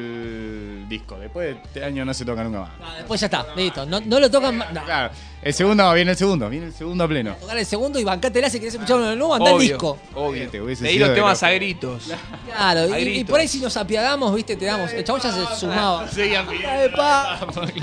el disco. Después de este año no se toca nunca más. Después ya está, listo. No lo tocan más. No. Claro, el segundo viene el segundo a pleno. Tocar el segundo y bancátela si querés escuchar uno de nuevo, andá al disco. Obvio. Te hubiese Leí sido los de temas loco. a gritos. Claro, A y gritos. por ahí si nos apiadamos, viste, te damos. El chabón ya se sumaba. Seguían pidiendo. Ay, pa.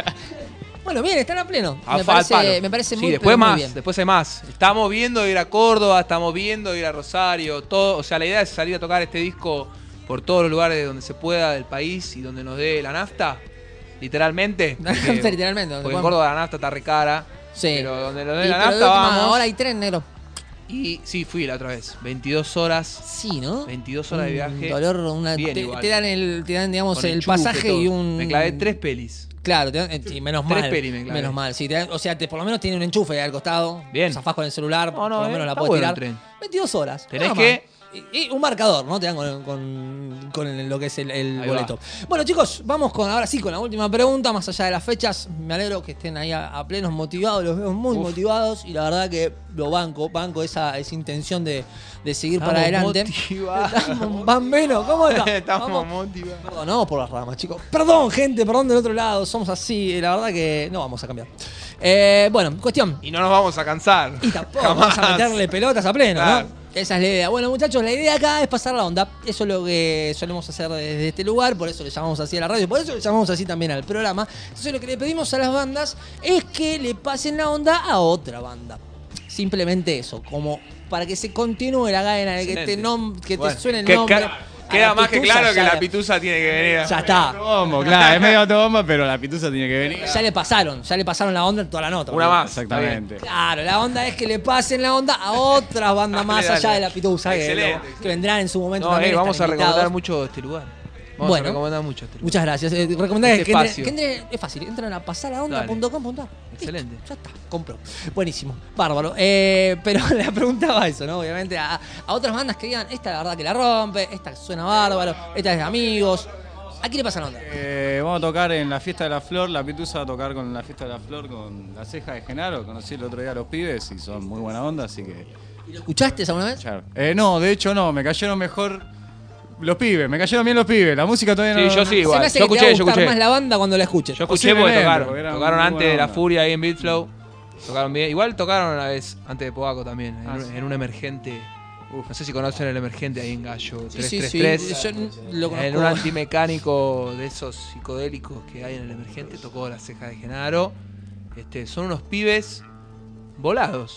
Bueno, bien, están a pleno. A Me palo. parece Sí, muy, después pero muy más, bien. después hay más. Estamos viendo ir a Córdoba, estamos viendo ir a Rosario, todo, o sea, la idea es salir a tocar este disco por todos los lugares donde se pueda del país y donde nos dé la nafta, literalmente. porque- Literalmente. Porque en Córdoba la nafta está re cara. Sí. Pero donde nos Y dé la pero de nafta última, vamos. ahora hay tren, negro. Y sí, fui la otra vez. 22 horas. Sí, ¿no? 22 horas de viaje. Un dolor, Bien te igual. te dan, digamos, Con el enchufe, pasaje todo. y un. Me clavé 3 pelis. Claro, y menos Tres mal. pelis me clavé. Menos mal, sí. O sea, por lo menos tiene un enchufe ahí al costado. Bien. Zafás con el celular, por lo menos la está puedes bueno tirar. el tren. 22 horas. Tenés nada que- más. Y un marcador, ¿no? Te dan con lo que es el Ahí boleto. Bueno, chicos, vamos ahora sí con la última pregunta. Más allá de las fechas, me alegro que estén ahí a plenos motivados. Los veo muy motivados y la verdad que lo banco esa intención de seguir para adelante. Estamos, bambino, ¿cómo está? Estamos Vamos. motivados. Perdón, no por las ramas, chicos. Perdón, gente, perdón del otro lado. Somos así. La verdad que no vamos a cambiar. Bueno, cuestión. Y no nos vamos a cansar. Y tampoco vamos a meterle pelotas a pleno, Claro. ¿no? Esa es la idea. Bueno, muchachos, la idea acá es pasar la onda. Eso es lo que solemos hacer desde este lugar. Por eso le llamamos así a la radio. Por eso le llamamos así también al programa. Entonces lo que le pedimos a las bandas es que le pasen la onda a otra banda. Simplemente eso. Como para que se continúe la cadena de que te Bueno, suene el que nombre. queda A la más que pitusa claro que ya la le- pitusa tiene que venir. Ya está. Bombo, claro, es medio autobomba, pero la pitusa tiene que venir. Ya le pasaron la onda en toda la nota. Una boludo. más. Exactamente. Claro, la onda es que le pasen la onda a otras bandas más Dale, allá dale. de la pitusa Excelente. que vendrán en su momento No, también. vamos a están recomendar invitados. mucho este lugar. Vamos Bueno. a recomendar mucho este lugar. Muchas gracias. Recomendar Este que entren, espacio. es fácil, entran a pasarlaonda.com.ar. Excelente. Ya está, compró. Buenísimo, bárbaro. Pero le preguntaba eso, ¿no? Obviamente a otras bandas que digan, esta la verdad que la rompe, esta suena bárbaro, esta es de amigos. ¿A quién le pasa la onda? Vamos a tocar en la Fiesta de la Flor, la pitusa va a tocar con la Fiesta de la Flor con La Ceja de Genaro. Conocí el otro día a los pibes y son muy buena onda, así que... ¿Y lo escuchaste alguna vez? No, de hecho no, me cayeron mejor los pibes, me cayeron bien los pibes, la música todavía no... Sí, yo sí, igual. Se me hace Yo que te va a escuché, gustar más la banda cuando la escuches. Yo escuché porque Posiblemente, porque tocaron. era Tocaron muy antes buena de La onda. Furia ahí en Beatflow. Tocaron bien. Igual tocaron una vez antes de Poaco también. En un emergente. No sé si conocen el emergente ahí en Gallo. Sí, sí, 333. sí, yo lo conozco. En un antimecánico de esos psicodélicos que hay en el emergente tocó La Ceja de Genaro. Son unos pibes volados.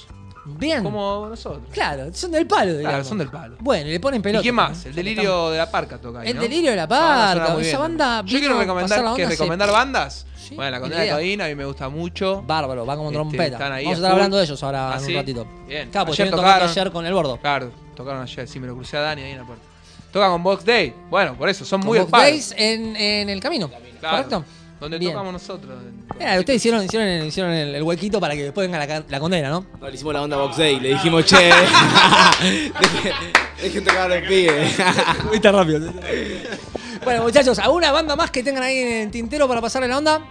Bien. Como nosotros. Claro, son del palo, digamos. Claro, son del palo. Bueno, y le ponen pelota. ¿Y quién más? El Delirio de la Parca toca ahí, El ¿no? Delirio de la Esa banda suena Parca. muy Esa bien. banda. Yo quiero vino a pasar la onda recomendar hace- bandas. Sí, Bueno, la ni Condena de idea. Caína a mí me gusta mucho. Bárbaro, va como trompeta. están ahí Vamos a a estar full. hablando de ellos ahora ¿Ah, en sí? un ratito. Bien. Claro, porque Ayer yo tocaron tocaron. ayer con el Bordo. Claro, tocaron ayer, sí, me lo crucé a Dani ahí en la puerta. Tocan con Box Day. Bueno, por eso, son Con muy Box al palo. Days en el camino. Claro. ¿Correcto? Donde Bien. tocamos nosotros. Ustedes hicieron el huequito para que después venga la condena, ¿no? No, le hicimos la onda Box Day, le dijimos, che, dejen tocar a los pibes. Fuiste rápido. Bueno, muchachos, ¿alguna banda más que tengan ahí en el tintero para pasarle la onda?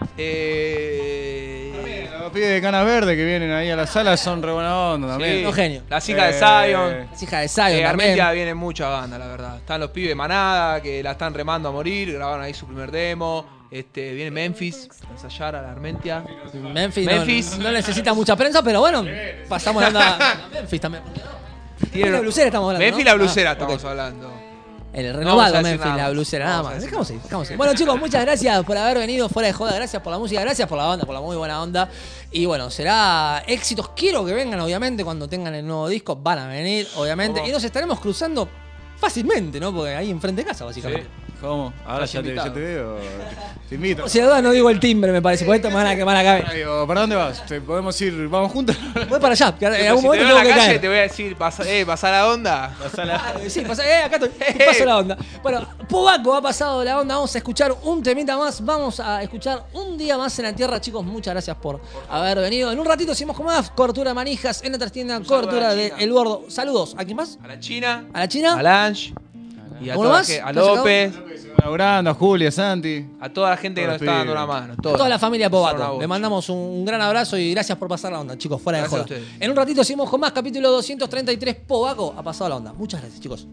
Los pibes de Canas Verde que vienen ahí a la sala son re buena onda también. Sí. No, genio. Las hijas de Zion. Las hijas de Zion también. Armentia viene mucha banda, la verdad. Están los pibes de Manada, que la están remando a morir, grabaron ahí su primer demo. Viene Memphis a ensayar a la Armentia. Memphis. No necesita mucha prensa, pero bueno, pasamos la onda a Memphis también. La blusera estamos hablando, Memphis ¿no? la blusera Ah, estamos ok. hablando. El No renovado vamos a decir Memphis, nada la más. blusera, No nada vamos a más. decir Dejamos ir. Bueno, chicos, muchas gracias por haber venido fuera de joda. Gracias por la música, gracias por la banda, por la muy buena onda. Y bueno, será éxitos. Quiero que vengan, obviamente, cuando tengan el nuevo disco. Van a venir, obviamente. ¿Cómo? Y nos estaremos cruzando fácilmente, ¿no? Porque ahí enfrente de casa, básicamente. ¿Cómo? Ahora ya te veo. Te invito. Si a duda no digo el timbre, me parece, porque esto me van a quemar acá. Digo, ¿para dónde vas? ¿Podemos ir? ¿Vamos juntos? Voy para allá, que en Pero algún si te momento veo en tengo la que calle caer. te voy a decir, pasá la onda. Sí, acá estoy, paso la onda. Bueno, Pobaco ha pasado la onda. Vamos a escuchar un temita más. Vamos a escuchar Un Día Más en la Tierra. Chicos, muchas gracias por haber venido. En un ratito seguimos con más cobertura de manijas en la trastienda, cobertura de El Gordo. Saludos. ¿A quién más? A la China, ¿A la China? a Lange y a ¿Alguno toda la más? gente, a ¿Te has sacado? López, Laburando, a Julia, a Santi. a toda la gente que nos Todos está los dando una pibes. mano. Toda la familia Son una Pobaco. bocha. Le mandamos un gran abrazo y gracias por pasar la onda, chicos, fuera de Gracias joda. a ustedes. En un ratito seguimos con más capítulo 233. Pobaco ha pasado la onda. Muchas gracias, chicos.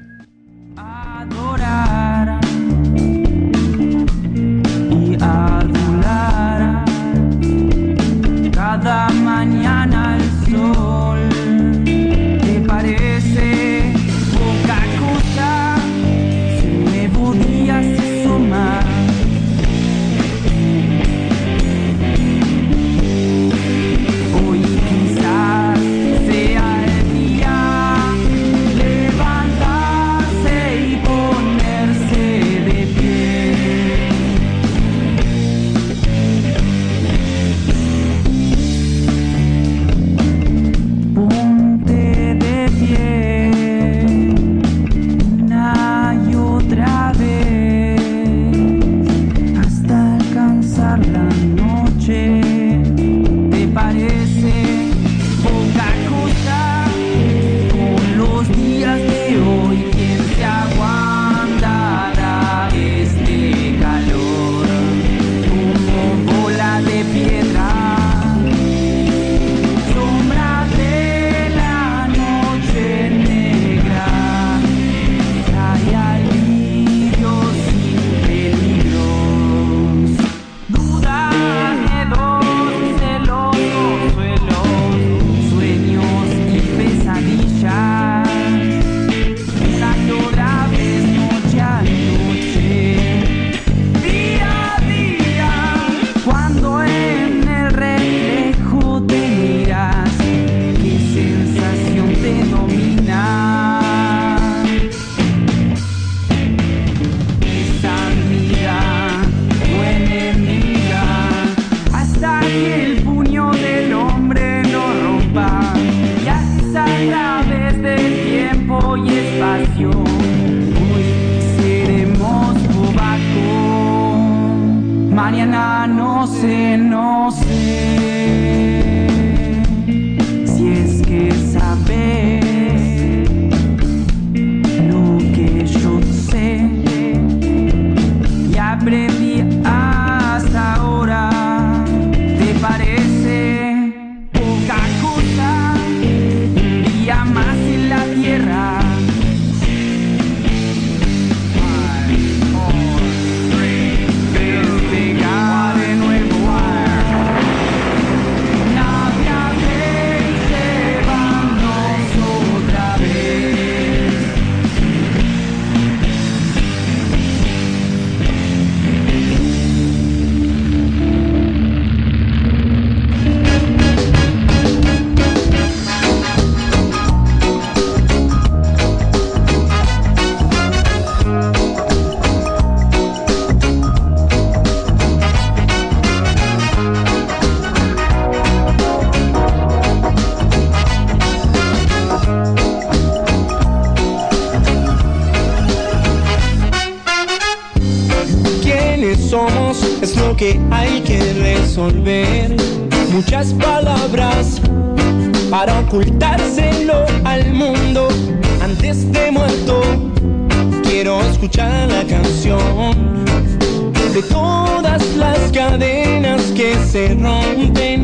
Adorar y adular cada mañana el sol. ¿Te parece poca cosa si un nuevo día se suma? Hoy quizás sea el día levantarse y ponerse de pie. Ponte de pie una y otra vez hasta alcanzar la noche. ¿Te parece poca cosa con los días de hoy? ¿Quién se aguantará este calor como bola de piedra? Sombra de la noche negra trae alivios sin peligros. Dudas, miedos, celos, suelos, sueños y pesadillas. Una y otra vez, noche a noche, día a día. Cuando en el reflejo te miras, qué sensación te domina. Es amiga o enemiga, hasta que el puño del hombre lo rompa. Viajes a través del tiempo y espacio. Hoy seremos Pobaco, mañana no sé si es que sabes lo que yo sé y aprendí hasta ahora. ¿Te parece poca cosa un día más en la tierra? Despegar de nuevo. Nadie se va. que hay que resolver. Muchas palabras para ocultárselo al mundo. Antes de muerto quiero escuchar la canción de todas las cadenas que se rompen.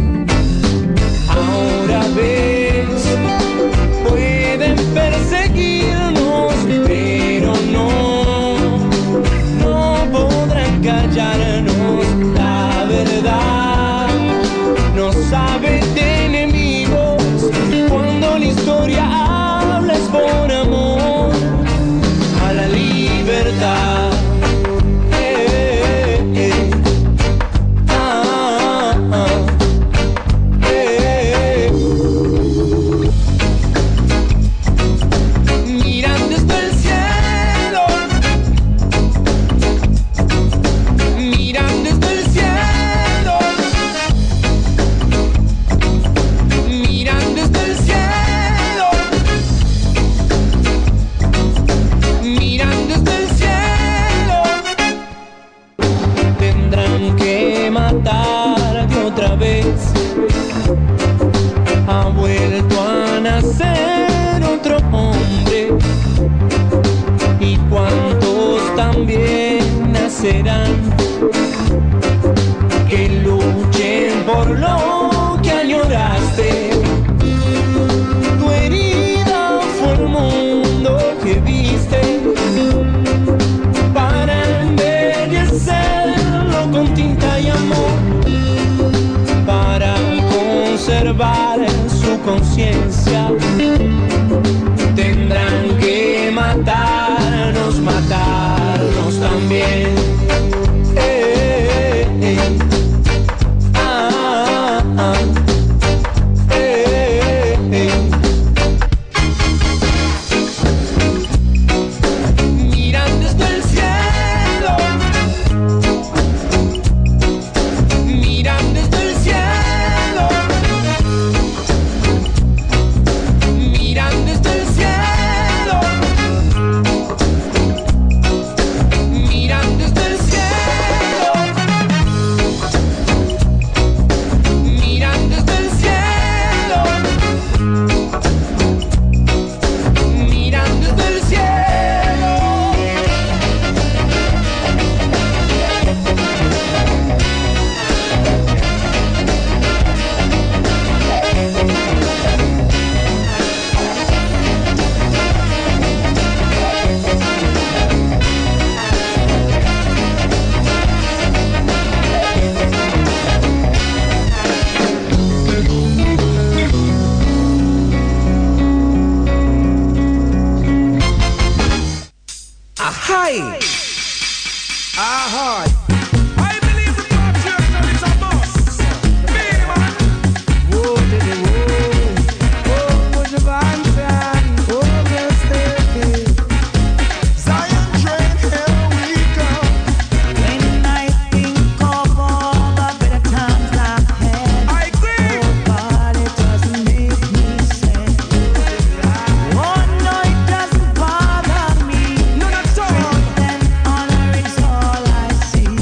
Ahora ves, pueden perseguirnos, pero no podrán callarnos. La verdad no sabe de enemigos cuando la historia habla es por amor a la libertad. Ha vuelto a nacer otro hombre, y cuántos también nacerán que luchen por lo que añoraste. Tu herida fue el mundo que viste para embellecerlo con tinta y amor, para conservar su conciencia. Tendrán que matarnos también. Miran desde el cielo, miran desde el cielo, miran desde el cielo, miran desde el cielo, miran desde el cielo, miran desde el cielo. Ahai! Ahai! I believe the patriarch is a boss. Feel man. Whoa, baby, whoa. Oh, put your vibes on. Oh, yes, baby. Zion train, here we go. When I think of all the better times I've had, I agree. Oh, but it doesn't make me sad. Oh, no, it doesn't bother me. None at all. Then honor is all I see.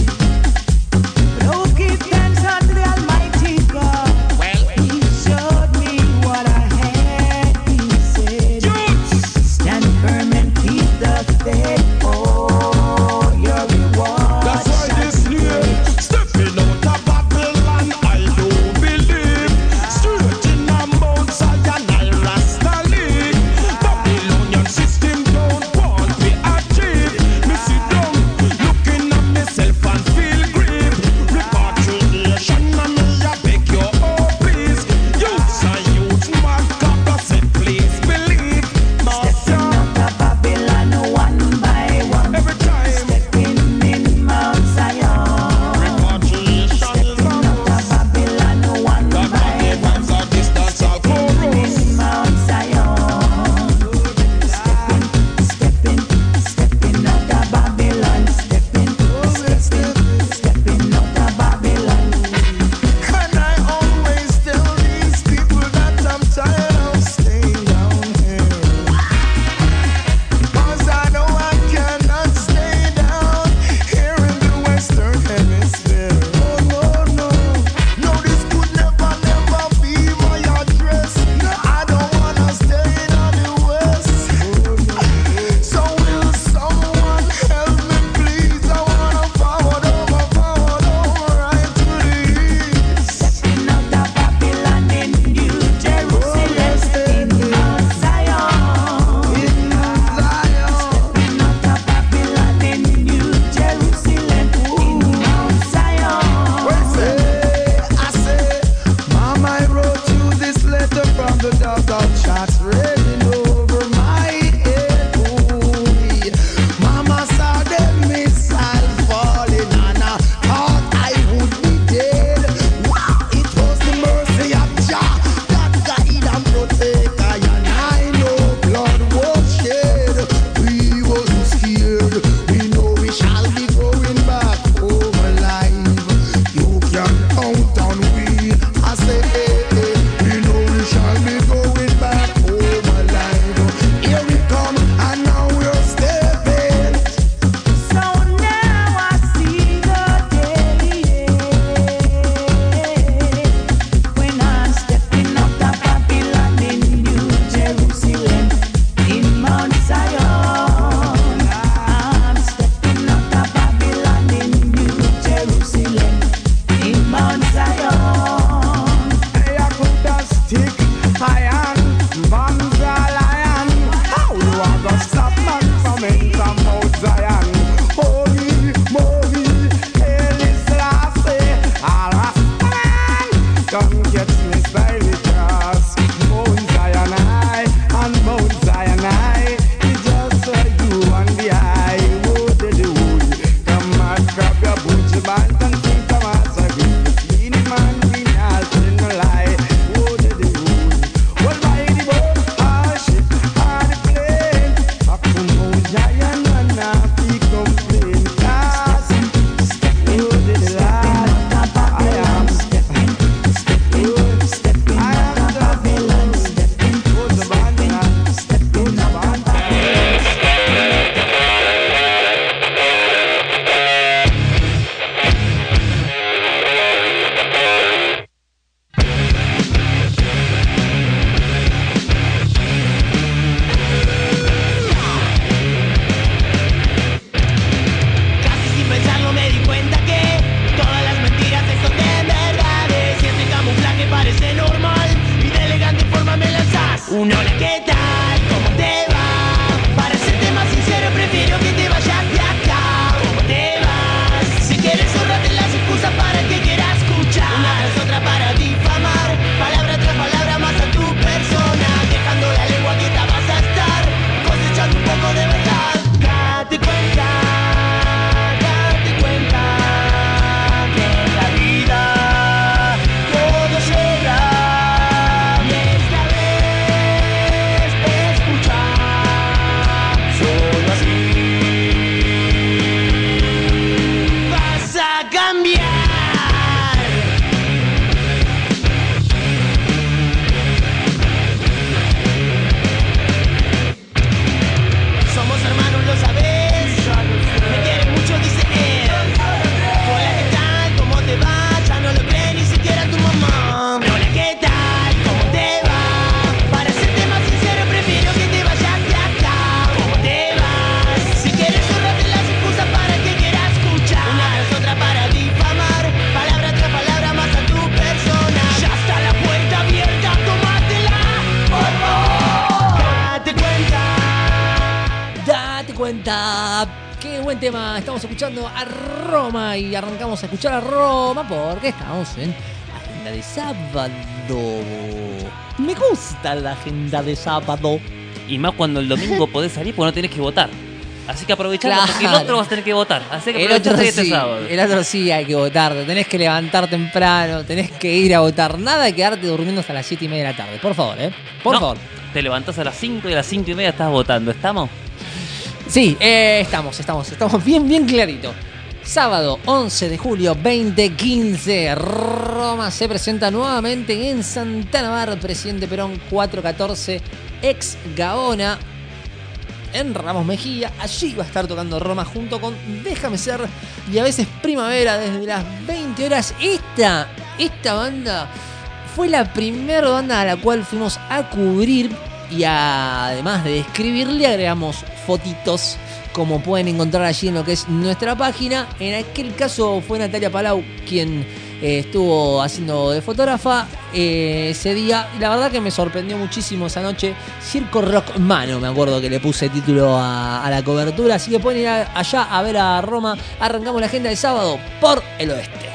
cuenta. Qué buen tema. Estamos escuchando a Roma y arrancamos a escuchar a Roma porque estamos en agenda de sábado. Me gusta la agenda de sábado. Y más cuando el domingo podés salir porque no tenés que votar. Así que aprovechalo porque el otro vas a tener que votar. Así que aprovechate este sábado. El otro sí hay que votar. Te tenés que levantar temprano, tenés que ir a votar. Nada de quedarte durmiendo hasta las 7:30 de la tarde. Por favor, Por favor. Te levantás a las 5 y a las 5:30 estás votando. ¿Estamos? Sí, estamos bien clarito. Sábado 11 de julio 2015, Roma se presenta nuevamente en Santana Bar, Presidente Perón 414, ex Gaona, en Ramos Mejía. Allí va a estar tocando Roma junto con Déjame Ser y a veces Primavera desde las 20 horas. Esta banda fue la primera banda a la cual fuimos a cubrir y además de escribirle agregamos fotitos como pueden encontrar allí en lo que es nuestra página. En aquel caso fue Natalia Palau quien estuvo haciendo de fotógrafa ese día. La verdad que me sorprendió muchísimo esa noche. Circo Rock Mano, me acuerdo que le puse título a la cobertura. Así que pueden ir allá a ver a Roma. Arrancamos la agenda del sábado por el oeste.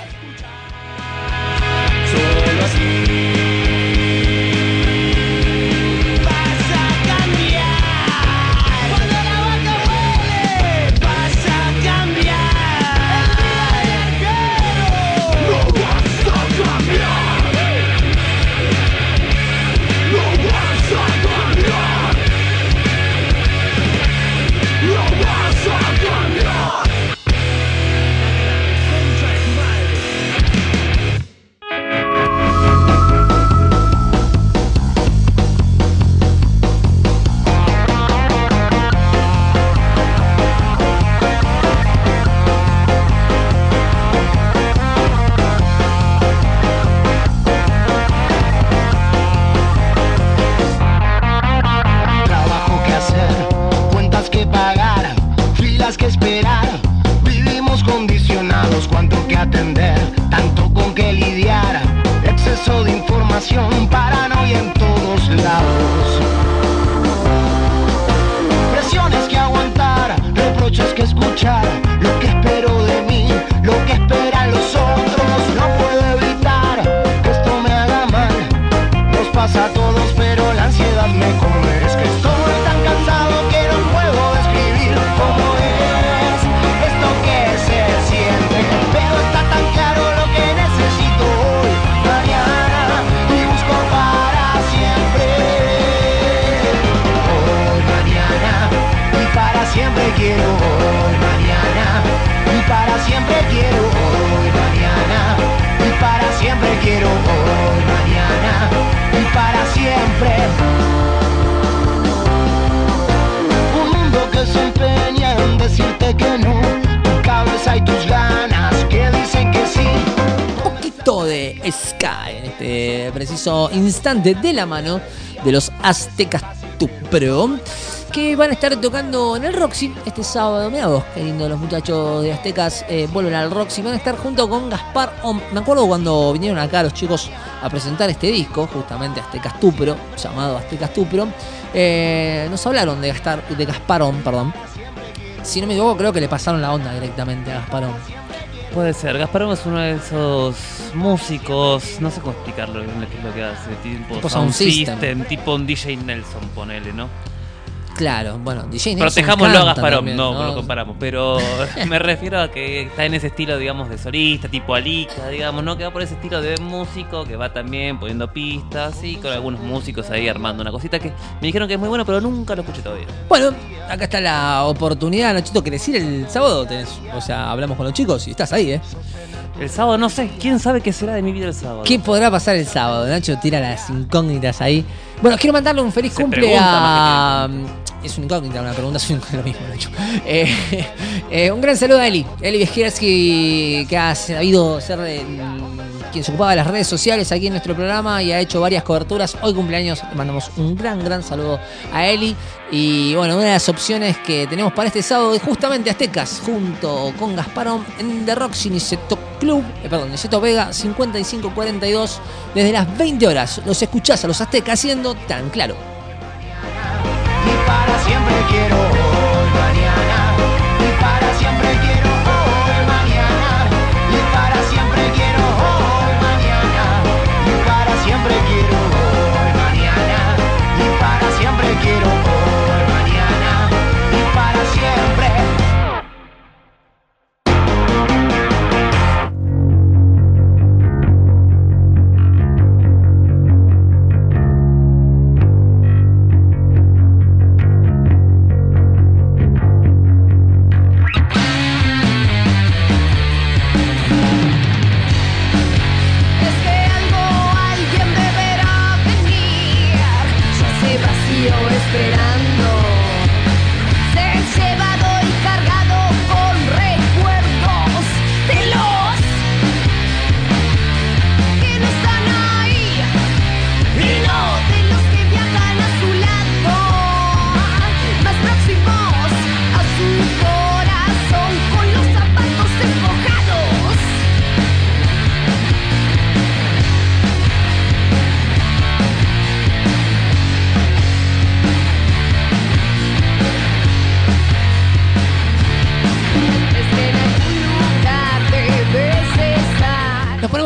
Solo así vas a cambiar. Cuando la vaca vuele, vas a cambiar. El día no vas a cambiar. No vas a cambiar. No vas a cambiar. Concha de tu madre. Trabajo que hacer, cuentas que pagar, filas que esperar. Vivimos condicionados, cuánto que atender, tanto con que lidiar. Exceso de información, paranoia en todos lados. Presiones que aguantar, reproches que escuchar. Lo que espero de mí, lo que esperan los otros. No puedo evitar que esto me haga mal. Nos pasa a todos, pero la ansiedad me come. Es que estoy tan cansado que no puedo describir cómo es esto que se siente. Pero está tan claro lo que necesito hoy, mañana, y busco para siempre. Hoy, mañana, y para siempre quiero. Hoy, mañana, y para siempre quiero. Hoy, mañana, y para siempre quiero. Hoy, mañana, y para siempre. Un mundo que se empeña en decirte que no. Tu cabeza y tus ganas que dicen que sí. Un poquito de ska en este preciso instante de la mano de los Aztecas Tupro, que van a estar tocando en el Roxy este sábado. Mirá vos, qué lindo, los muchachos de Aztecas vuelven al Roxy. Van a estar junto con Gaspar Om. Me acuerdo cuando vinieron acá los chicos a presentar este disco, justamente Aztecas Tupro, llamado Aztecas Tupro. Nos hablaron de Gaspar Om, perdón. Si no me equivoco, creo que le pasaron la onda directamente a Gaspar Om. Puede ser. Gasparón es uno de esos músicos, no sé cómo explicarlo, qué es lo que hace, tipo sound system, tipo un DJ Nelson, ponele, ¿no? Claro, bueno, DJ Nelson protejámoslo a Gasparón, también, no lo comparamos, pero me refiero a que está en ese estilo, digamos, de solista, tipo Alica, digamos, ¿no? Que va por ese estilo de músico, que va también poniendo pistas y con algunos músicos ahí armando una cosita que me dijeron que es muy bueno, pero nunca lo escuché todavía. Bueno, acá está la oportunidad, Nachito, ¿querés ir el sábado? O sea, hablamos con los chicos y estás ahí, El sábado no sé, quién sabe qué será de mi vida el sábado. ¿Qué podrá pasar el sábado? Nacho tira las incógnitas ahí. Bueno, quiero mandarle un feliz cumple a... Es una incógnita, una pregunta, es lo mismo, Nacho. Un gran saludo a Eli Vieskierski, que ha sabido ser quien se ocupaba de las redes sociales aquí en nuestro programa y ha hecho varias coberturas. Hoy cumpleaños, le mandamos un gran saludo a Eli. Y bueno, una de las opciones que tenemos para este sábado es justamente Aztecas, junto con Gasparón en The Roxy Niceto Club, Niceto Vega 5542, desde las 20 horas. Los escuchás a los Aztecas haciendo Tan Claro. Y para siempre quiero hoy, mañana.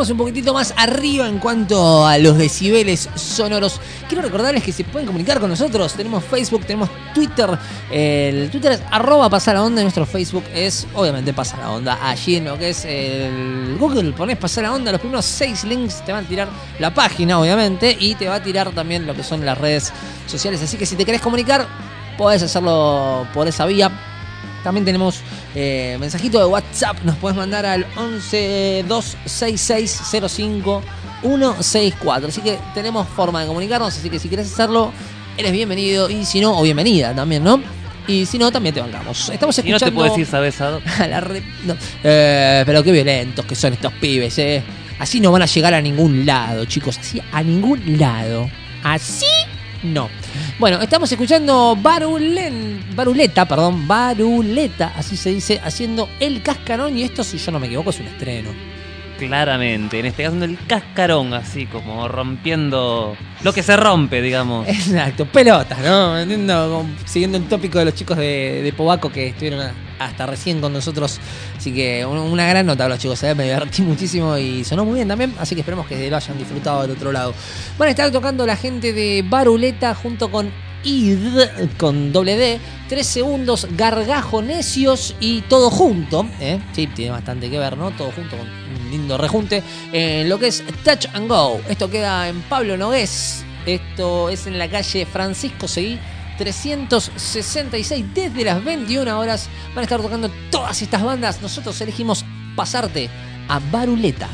estamos un poquitito más arriba en cuanto a los decibeles sonoros. Quiero recordarles que se pueden comunicar con nosotros. Tenemos Facebook, tenemos Twitter. El Twitter es @pasalaonda y nuestro Facebook es, obviamente, Pasa la Onda. Allí en lo que es el Google ponés Pasa la Onda, los primeros 6 links te van a tirar la página, obviamente, y te va a tirar también lo que son las redes sociales. Así que si te querés comunicar, podés hacerlo por esa vía. También tenemos mensajito de WhatsApp. Nos podés mandar al 11 266 05 164. Así que tenemos forma de comunicarnos. Así que si querés hacerlo, eres bienvenido. Y si no, o bienvenida también, ¿no? Y si no, también te bancamos. Estamos escuchando. Y no te puedo decir, ¿sabes? No. Pero qué violentos que son estos pibes, ¿eh? Así no van a llegar a ningún lado, chicos. Así a ningún lado. Así no. Bueno, estamos escuchando Baruleta, así se dice, haciendo El Cascarón. Y esto, si yo no me equivoco, es un estreno. Claramente, en este caso el cascarón, así como rompiendo lo que se rompe, digamos. Exacto, pelotas, ¿no? Entiendo, siguiendo el tópico de los chicos de Pobaco que estuvieron hasta recién con nosotros. Así que una gran nota los chicos, me divertí muchísimo y sonó muy bien también. Así que esperemos que lo hayan disfrutado del otro lado. Van a estar tocando la gente de Baruleta junto con ID, con doble D, 3 segundos, Gargajo Necios y todo junto, sí, tiene bastante que ver, ¿no? Todo junto con un lindo rejunte en lo que es Touch and Go. Esto queda en Pablo Nogués, esto es en la calle Francisco Seguí 366, desde las 21 horas van a estar tocando todas estas bandas. Nosotros elegimos pasarte a Baruleta.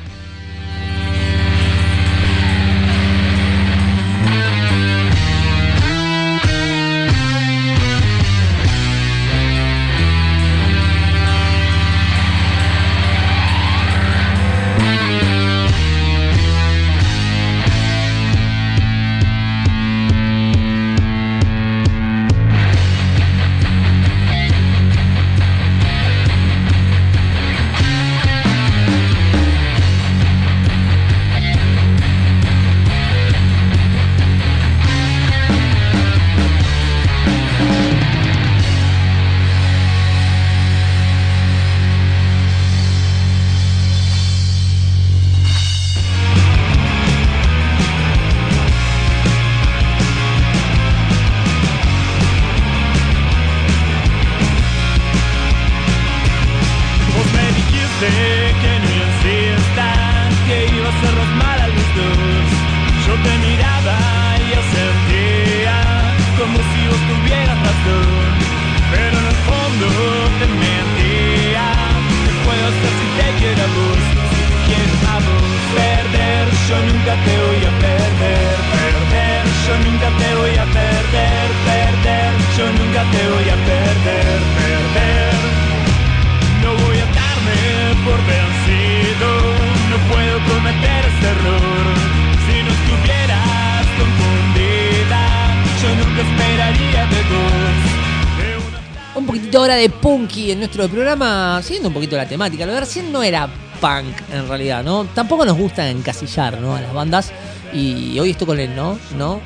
Hora de punky en nuestro programa, siguiendo un poquito la temática. Lo de recién no era punk en realidad, ¿no? Tampoco nos gusta encasillar, ¿no? A las bandas. Y hoy estoy con él, ¿no? ¿No?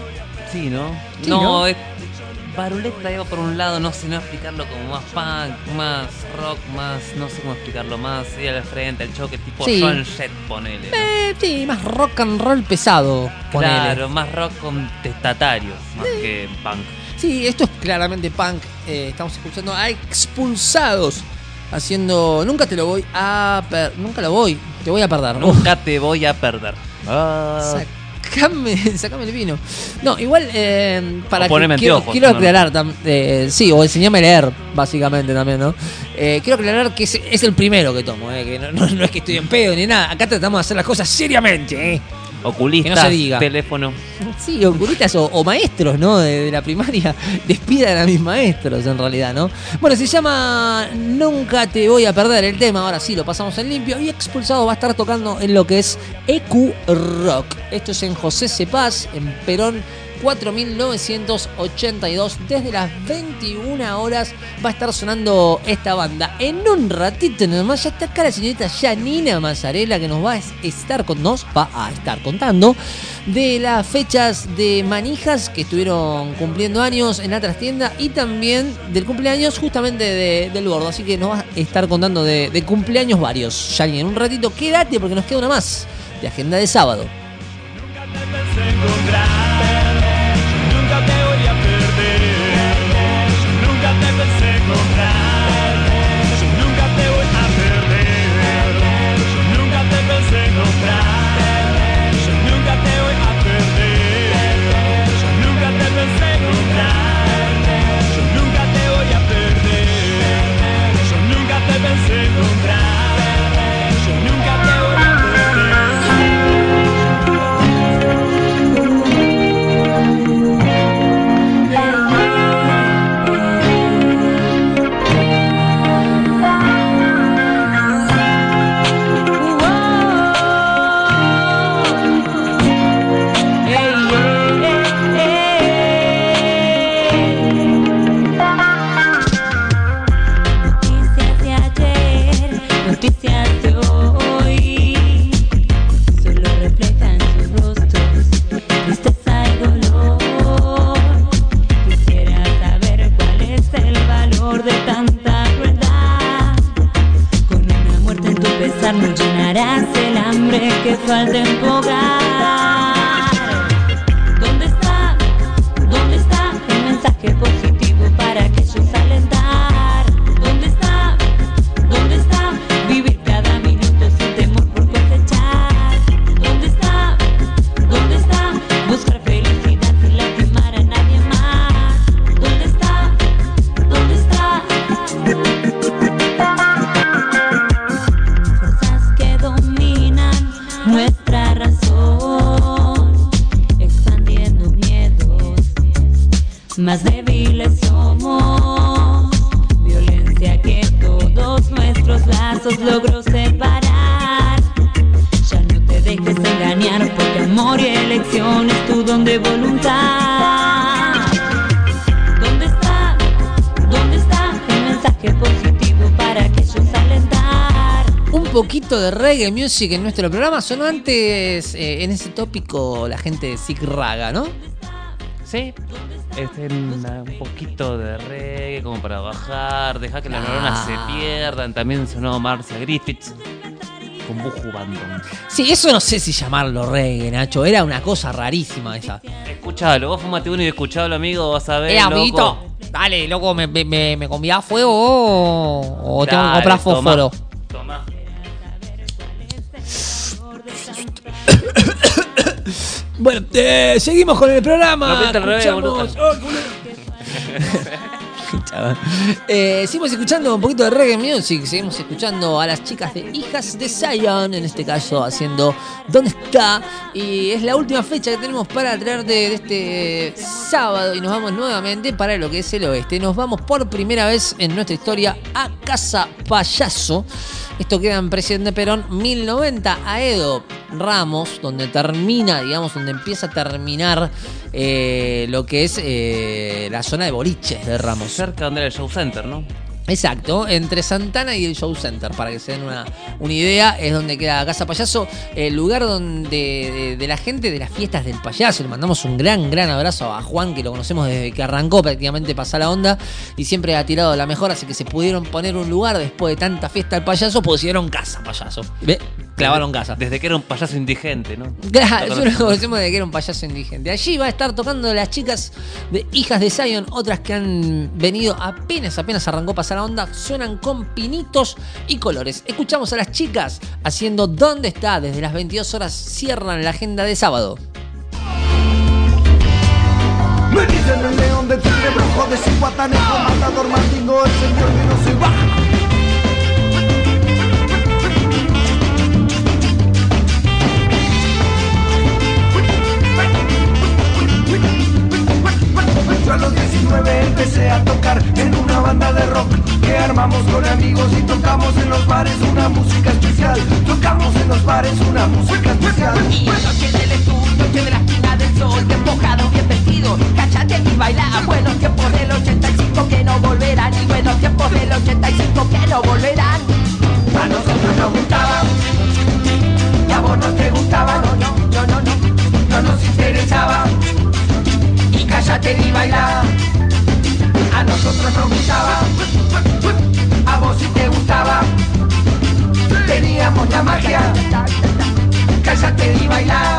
Sí, ¿no? Sí, ¿no? Baruleta iba por un lado, no sé no explicarlo como más punk, más rock, más, no sé cómo explicarlo, más ir al frente, al choque, tipo sí. Joan Jett, ponele, ¿no? Sí, más rock and roll pesado, ponele. Claro, más rock contestatario, más que punk. Sí, esto es claramente punk. Estamos escuchando a Expulsados haciendo Nunca te lo voy a perder. Nunca lo voy, te voy a perder. Nunca te voy a perder. Sacame el vino. No, igual para que quiero aclarar sí, o enseñame a leer, básicamente también, ¿no? Quiero aclarar que es el primero que tomo, que no es que estoy en pedo ni nada. Acá tratamos de hacer las cosas seriamente, Oculistas, que no se diga. Teléfono. Sí, oculistas o maestros, ¿no? De la primaria. Despidan a mis maestros, en realidad, ¿no? Bueno, se llama Nunca te voy a perder el tema. Ahora sí, lo pasamos en limpio. Y Expulsado va a estar tocando en lo que es EQ Rock. Esto es en José Cepaz, en Perón 4.982. Desde las 21 horas va a estar sonando esta banda. En un ratito nomás ya está acá la señorita Janina Mazzarella, que nos va a estar contando de las fechas de manijas que estuvieron cumpliendo años en la trastienda y también del cumpleaños justamente del Gordo. Así que nos va a estar contando de cumpleaños varios. Janina, en un ratito quédate porque nos queda una más de agenda de sábado. Nunca te voy a perder, nunca te pensé encontrar, yo nunca te voy a perder, yo nunca te pensé encontrar, yo nunca te voy a perder, yo nunca te pensé encontrar, yo nunca te voy a perder, yo nunca te pensé encontrar, yo nunca te voy a perder. Noticias de hoy solo reflejan sus rostros, tristeza y dolor. Quisiera saber cuál es el valor de tanta crueldad. Con una muerte en tu pesar no llenarás el hambre que falta en tu hogar. ¿Dónde está el mensaje positivo para que ellos alentar? ¿Dónde está vivir cada minuto sin temor por cosechar? ¿Dónde está buscar felicidad sin lastimar a nadie más? ¿Dónde está fuerzas que dominan nuestra razón, expandiendo miedos? Más débiles somos, violencia que todos nuestros lazos logró separar. Ya no te dejes engañar, porque amor y elección es tu don de voluntad. ¿Dónde está el mensaje positivo para que ellos alentar? Un poquito de reggae music en nuestro programa. Sonó antes en ese tópico la gente de Sig Raga, ¿no? Sí, un poquito de reggae como para bajar, dejar que las neuronas se pierdan. También sonó Marcia Griffiths con Buju Banton. Sí, eso no sé si llamarlo reggae, Nacho. Era una cosa rarísima esa. Escuchalo, vos fumate uno y escuchalo, amigo, vas a ver, amiguito, loco. dale, loco, ¿me convidás fuego o tengo que comprar fósforo? Toma. Bueno, seguimos con el programa. Repite al revés, boludo. Seguimos escuchando un poquito de reggae music. Seguimos escuchando a las chicas de Hijas de Zion, en este caso haciendo ¿Dónde está? Y es la última fecha que tenemos para traer de este sábado. Y nos vamos nuevamente para lo que es el oeste. Nos vamos por primera vez en nuestra historia a Casa Payaso. Esto queda en Presidente Perón 1090, Aedo Ramos, donde termina, digamos, donde empieza a terminar lo que es la zona de boliches de Ramos. Cerca donde era el Show Center, ¿no? Exacto, entre Santana y el Show Center, para que se den una idea, es donde queda Casa Payaso, el lugar donde de la gente de las fiestas del payaso. Le mandamos un gran abrazo a Juan, que lo conocemos desde que arrancó prácticamente Pasá la Onda, y siempre ha tirado la mejor, así que se pudieron poner un lugar después de tanta fiesta del payaso, pusieron Casa Payaso. ¿Ve? Clavaron casa. Desde que era un payaso indigente, ¿no? Claro, eso lo conocemos desde que era un payaso indigente. Allí va a estar tocando las chicas de Hijas de Zion, otras que han venido apenas arrancó Pasar la Onda, suenan con pinitos y colores. Escuchamos a las chicas haciendo ¿Dónde está? Desde las 22 horas cierran la agenda de sábado. Me dicen el león de tigre, brujo de Cihuatanejo, matador, mandingo, el señor que no se baja. Yo a los 19 empecé a tocar en una banda de rock que armaba vamos con amigos y tocamos en los bares una música especial. Tocamos en los bares una música especial. Y noche del estudio, noche de la esquina del sol, bien mojado, bien vestido, cáchate y baila. Buenos tiempos del 85 que no volverán, y buenos tiempos del 85 que no volverán. A nosotros nos gustaba, y a vos no te gustaba, no nos interesaba. Y cállate y baila. A nosotros nos gustaba, a vos sí te gustaba. Teníamos la magia, cállate y baila.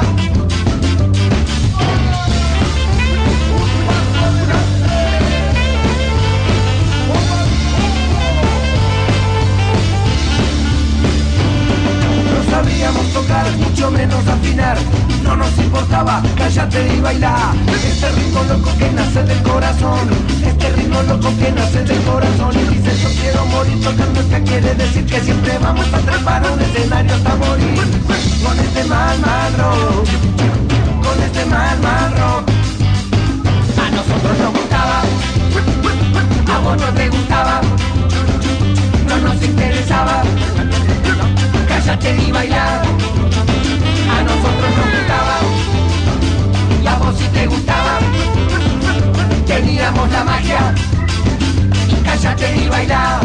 No sabíamos tocar, mucho menos afinar. No nos importaba, cállate y baila. Este ritmo loco que nace del corazón, este ritmo loco que nace del corazón. Y dice yo quiero morir tocando, que quiere decir que siempre vamos a trepar a un escenario hasta morir. Con este mal rock, con este mal rock. A nosotros nos gustaba, a vos no te gustaba, no nos interesaba. Cállate y baila. A nosotros nos gustaba, y a vos sí te gustaba. Teníamos la magia, cállate y baila.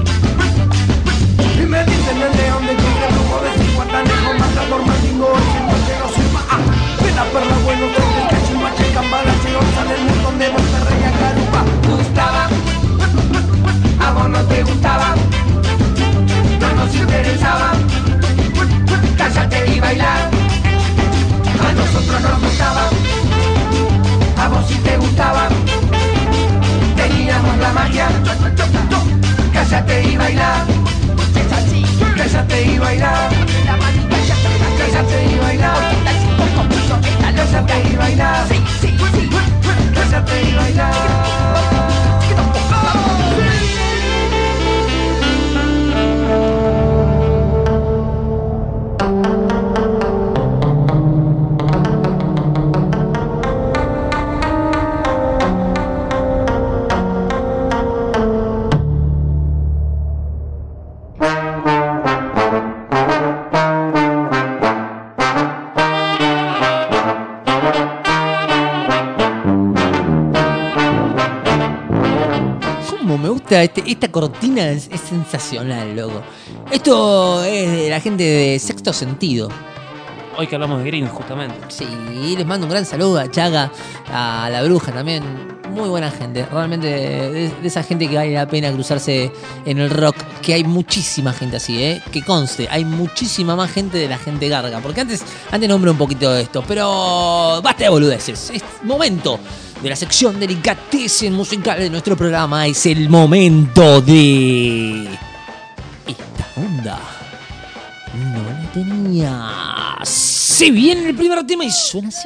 Y me dicen el león de Tigre, grupo de 50 lejos, matador, mandingo, el señor que no sepa. Pena, perla, bueno, trote, cachimache, cambala, chelo, sale el mundo de Monterrey a Carupa. Gustaba, a vos no te gustaba, no nos interesaba. Cállate y baila. A nosotros nos gustaba, a vos sí te gustaba. Teníamos la magia, cállate y baila. Cállate y baila. Cállate y baila. Cállate y baila. Cállate y baila. Esta cortina es sensacional, loco. Esto es de la gente de Sexto Sentido. Hoy que hablamos de Green, justamente. Sí, les mando un gran saludo a Chaga, a La Bruja también. Muy buena gente, realmente de esa gente que vale la pena cruzarse en el rock. Que hay muchísima gente así, que conste, hay muchísima más gente de la gente garga. Porque antes nombré un poquito de esto, pero basta de boludeces. Es momento de la sección delicatessen musical de nuestro programa. Es el momento de esta onda. No la tenía. Se viene el primer tema y suena así.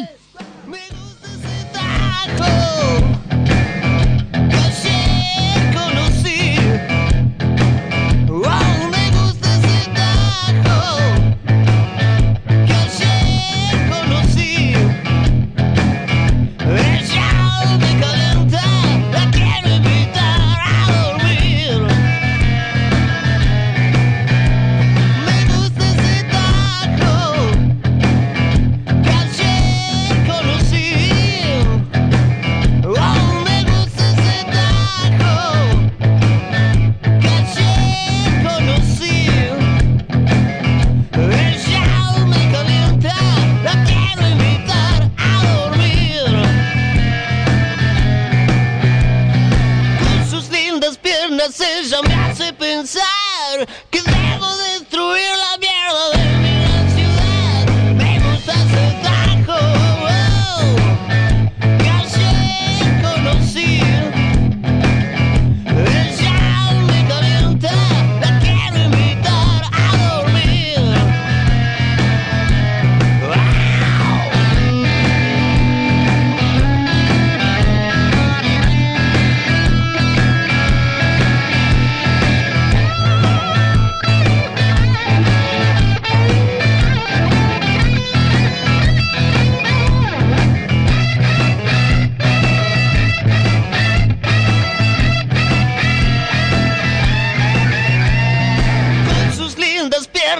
Ella me hace pensar que debo destruir la mierda de mi gran ciudad. Me gusta ese tajo, que ayer conocí. Ella me calienta, la quiero invitar a dormir.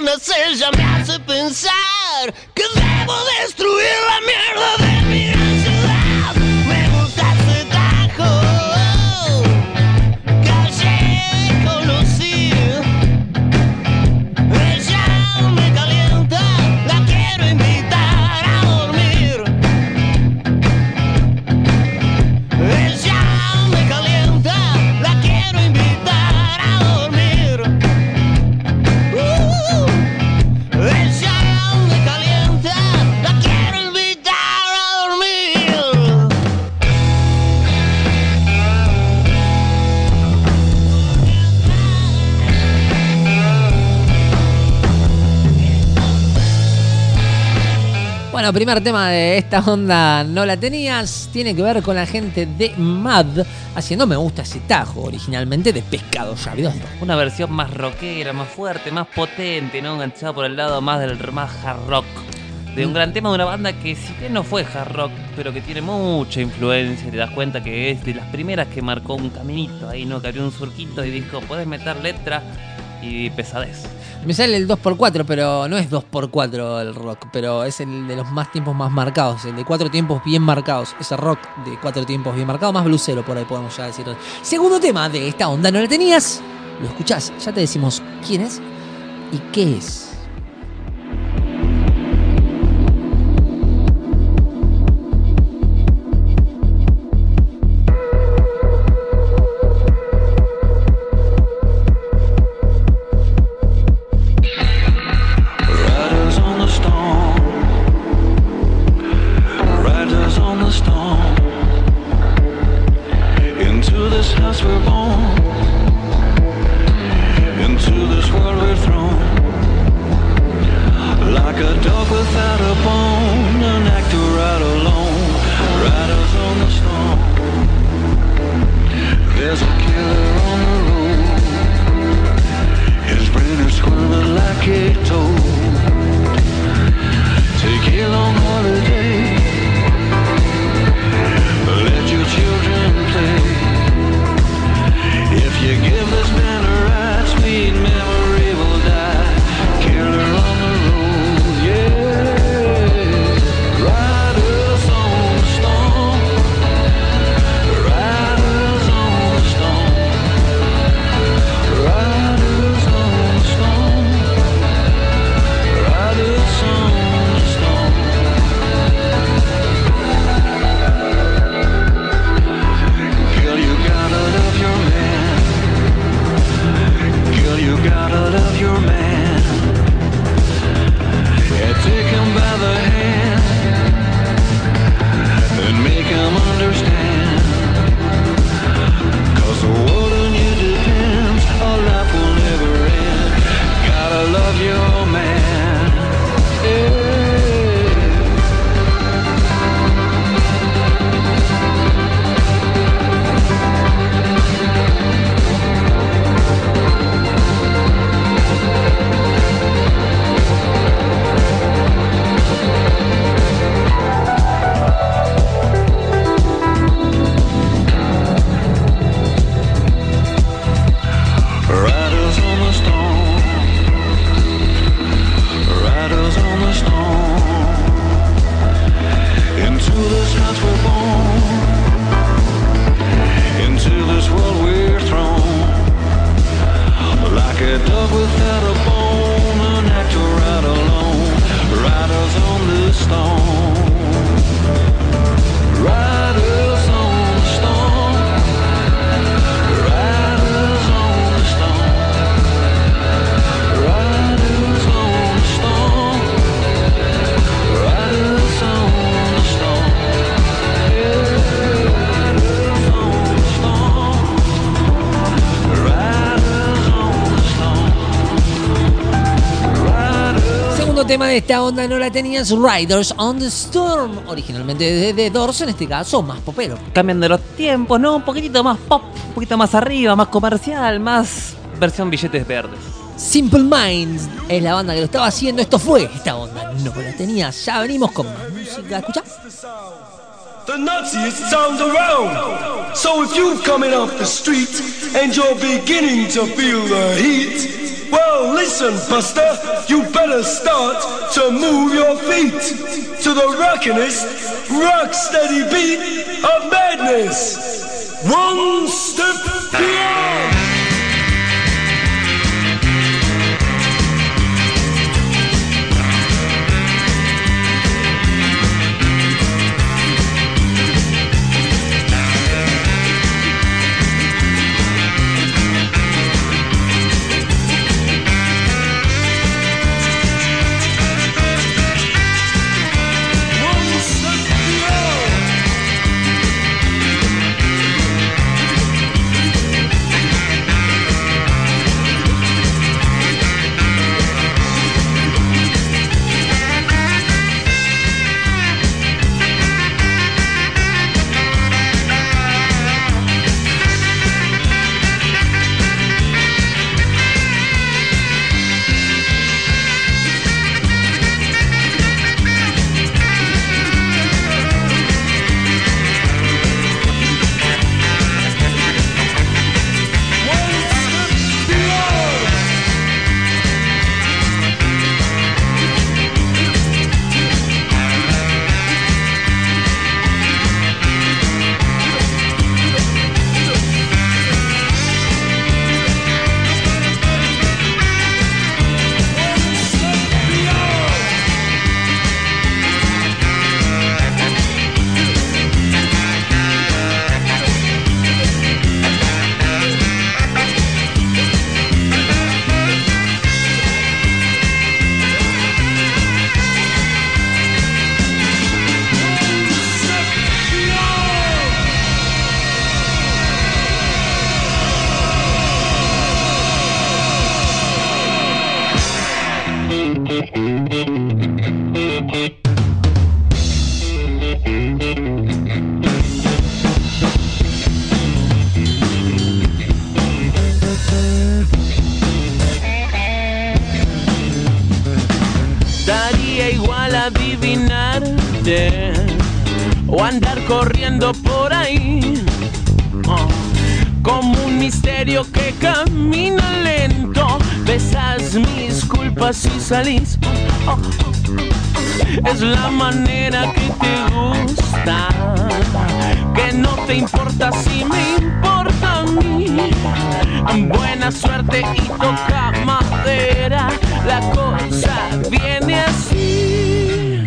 nacer ya me hace pensar que debo destruir la mierda de mi ciudad. Me gusta ese tajo que ayer conocí. Ella me calienta, la quiero invitar a dormir. Ella me calienta, la quiero invitar a dormir. Ella me calienta, la quiero invitar a dormir. Bueno, primer tema de esta onda no la tenías. Tiene que ver con la gente de Mad haciendo Me Gusta Ese Tajo, originalmente de Pescado Rabioso. Una versión más rockera, más fuerte, más potente, ¿no? Enganchada por el lado más del más hard rock. De un gran tema de una banda que si bien no fue hard rock, pero que tiene mucha influencia. Te das cuenta que es de las primeras que marcó un caminito ahí, ¿no? Que abrió un surquito y dijo, puedes meter letra y pesadez. Me sale el 2x4, pero no es 2x4 el rock, pero es el de los más tiempos más marcados, el de 4 tiempos bien marcados, ese rock de 4 tiempos bien marcado, más blusero por ahí podemos ya decirlo. Segundo tema de esta onda no la tenías, lo escuchás, ya te decimos quién es y qué es. Riders on the storm, riders on the storm. Into this house we're born, into this world we're thrown. Like a dog without a bone, an actor right alone. Riders on the storm. There's a killer on the road. His brain is squirming like a toad. Take a long holiday. Let your children play. If you give this man a ride, sweet memory will die. Killer on the road, yeah. Riders on the storm. Riders on the storm. Riders on the storm. Riders on the storm. Girl, you gotta love your man. Girl, you gotta love your man. Yeah, take him by the hand and make him understand. 'Cause the world on you depends, our life will never end. Gotta love your man. Yeah. Riders on the storm. Riders on the storm. Into this house we're born. Into this world we're thrown. Like a dog without a bone, an actor right alone. Riders on the storm. Riders on the storm. Riders on the storm. Riders on the storm. Riders on the storm. Yeah. Riders on the storm. Riders on the storm. Riders. Segundo tema de esta onda no la tenías, Riders on the Storm, originalmente de The Doors, en este caso más popero. Cambiando los tiempos, ¿no? Un poquitito más pop, un poquito más arriba, más comercial, más versión billetes verdes. Simple Minds es la banda que lo estaba haciendo, esto fue esta onda no la tenías, ya venimos con más música, escuchá. The naziest sound around. So if you're coming off the street and you're beginning to feel the heat, Well, listen, Buster, you better start to move your feet to the rockin'est, rock steady beat of madness. One step beyond. Daría igual adivinarte o andar corriendo por ahí, como un misterio que camina lento. Besas mis culpas y salís. Es la manera que te gusta, que no te importa si me importa a mí. Buena suerte y toca madera, la cosa viene así.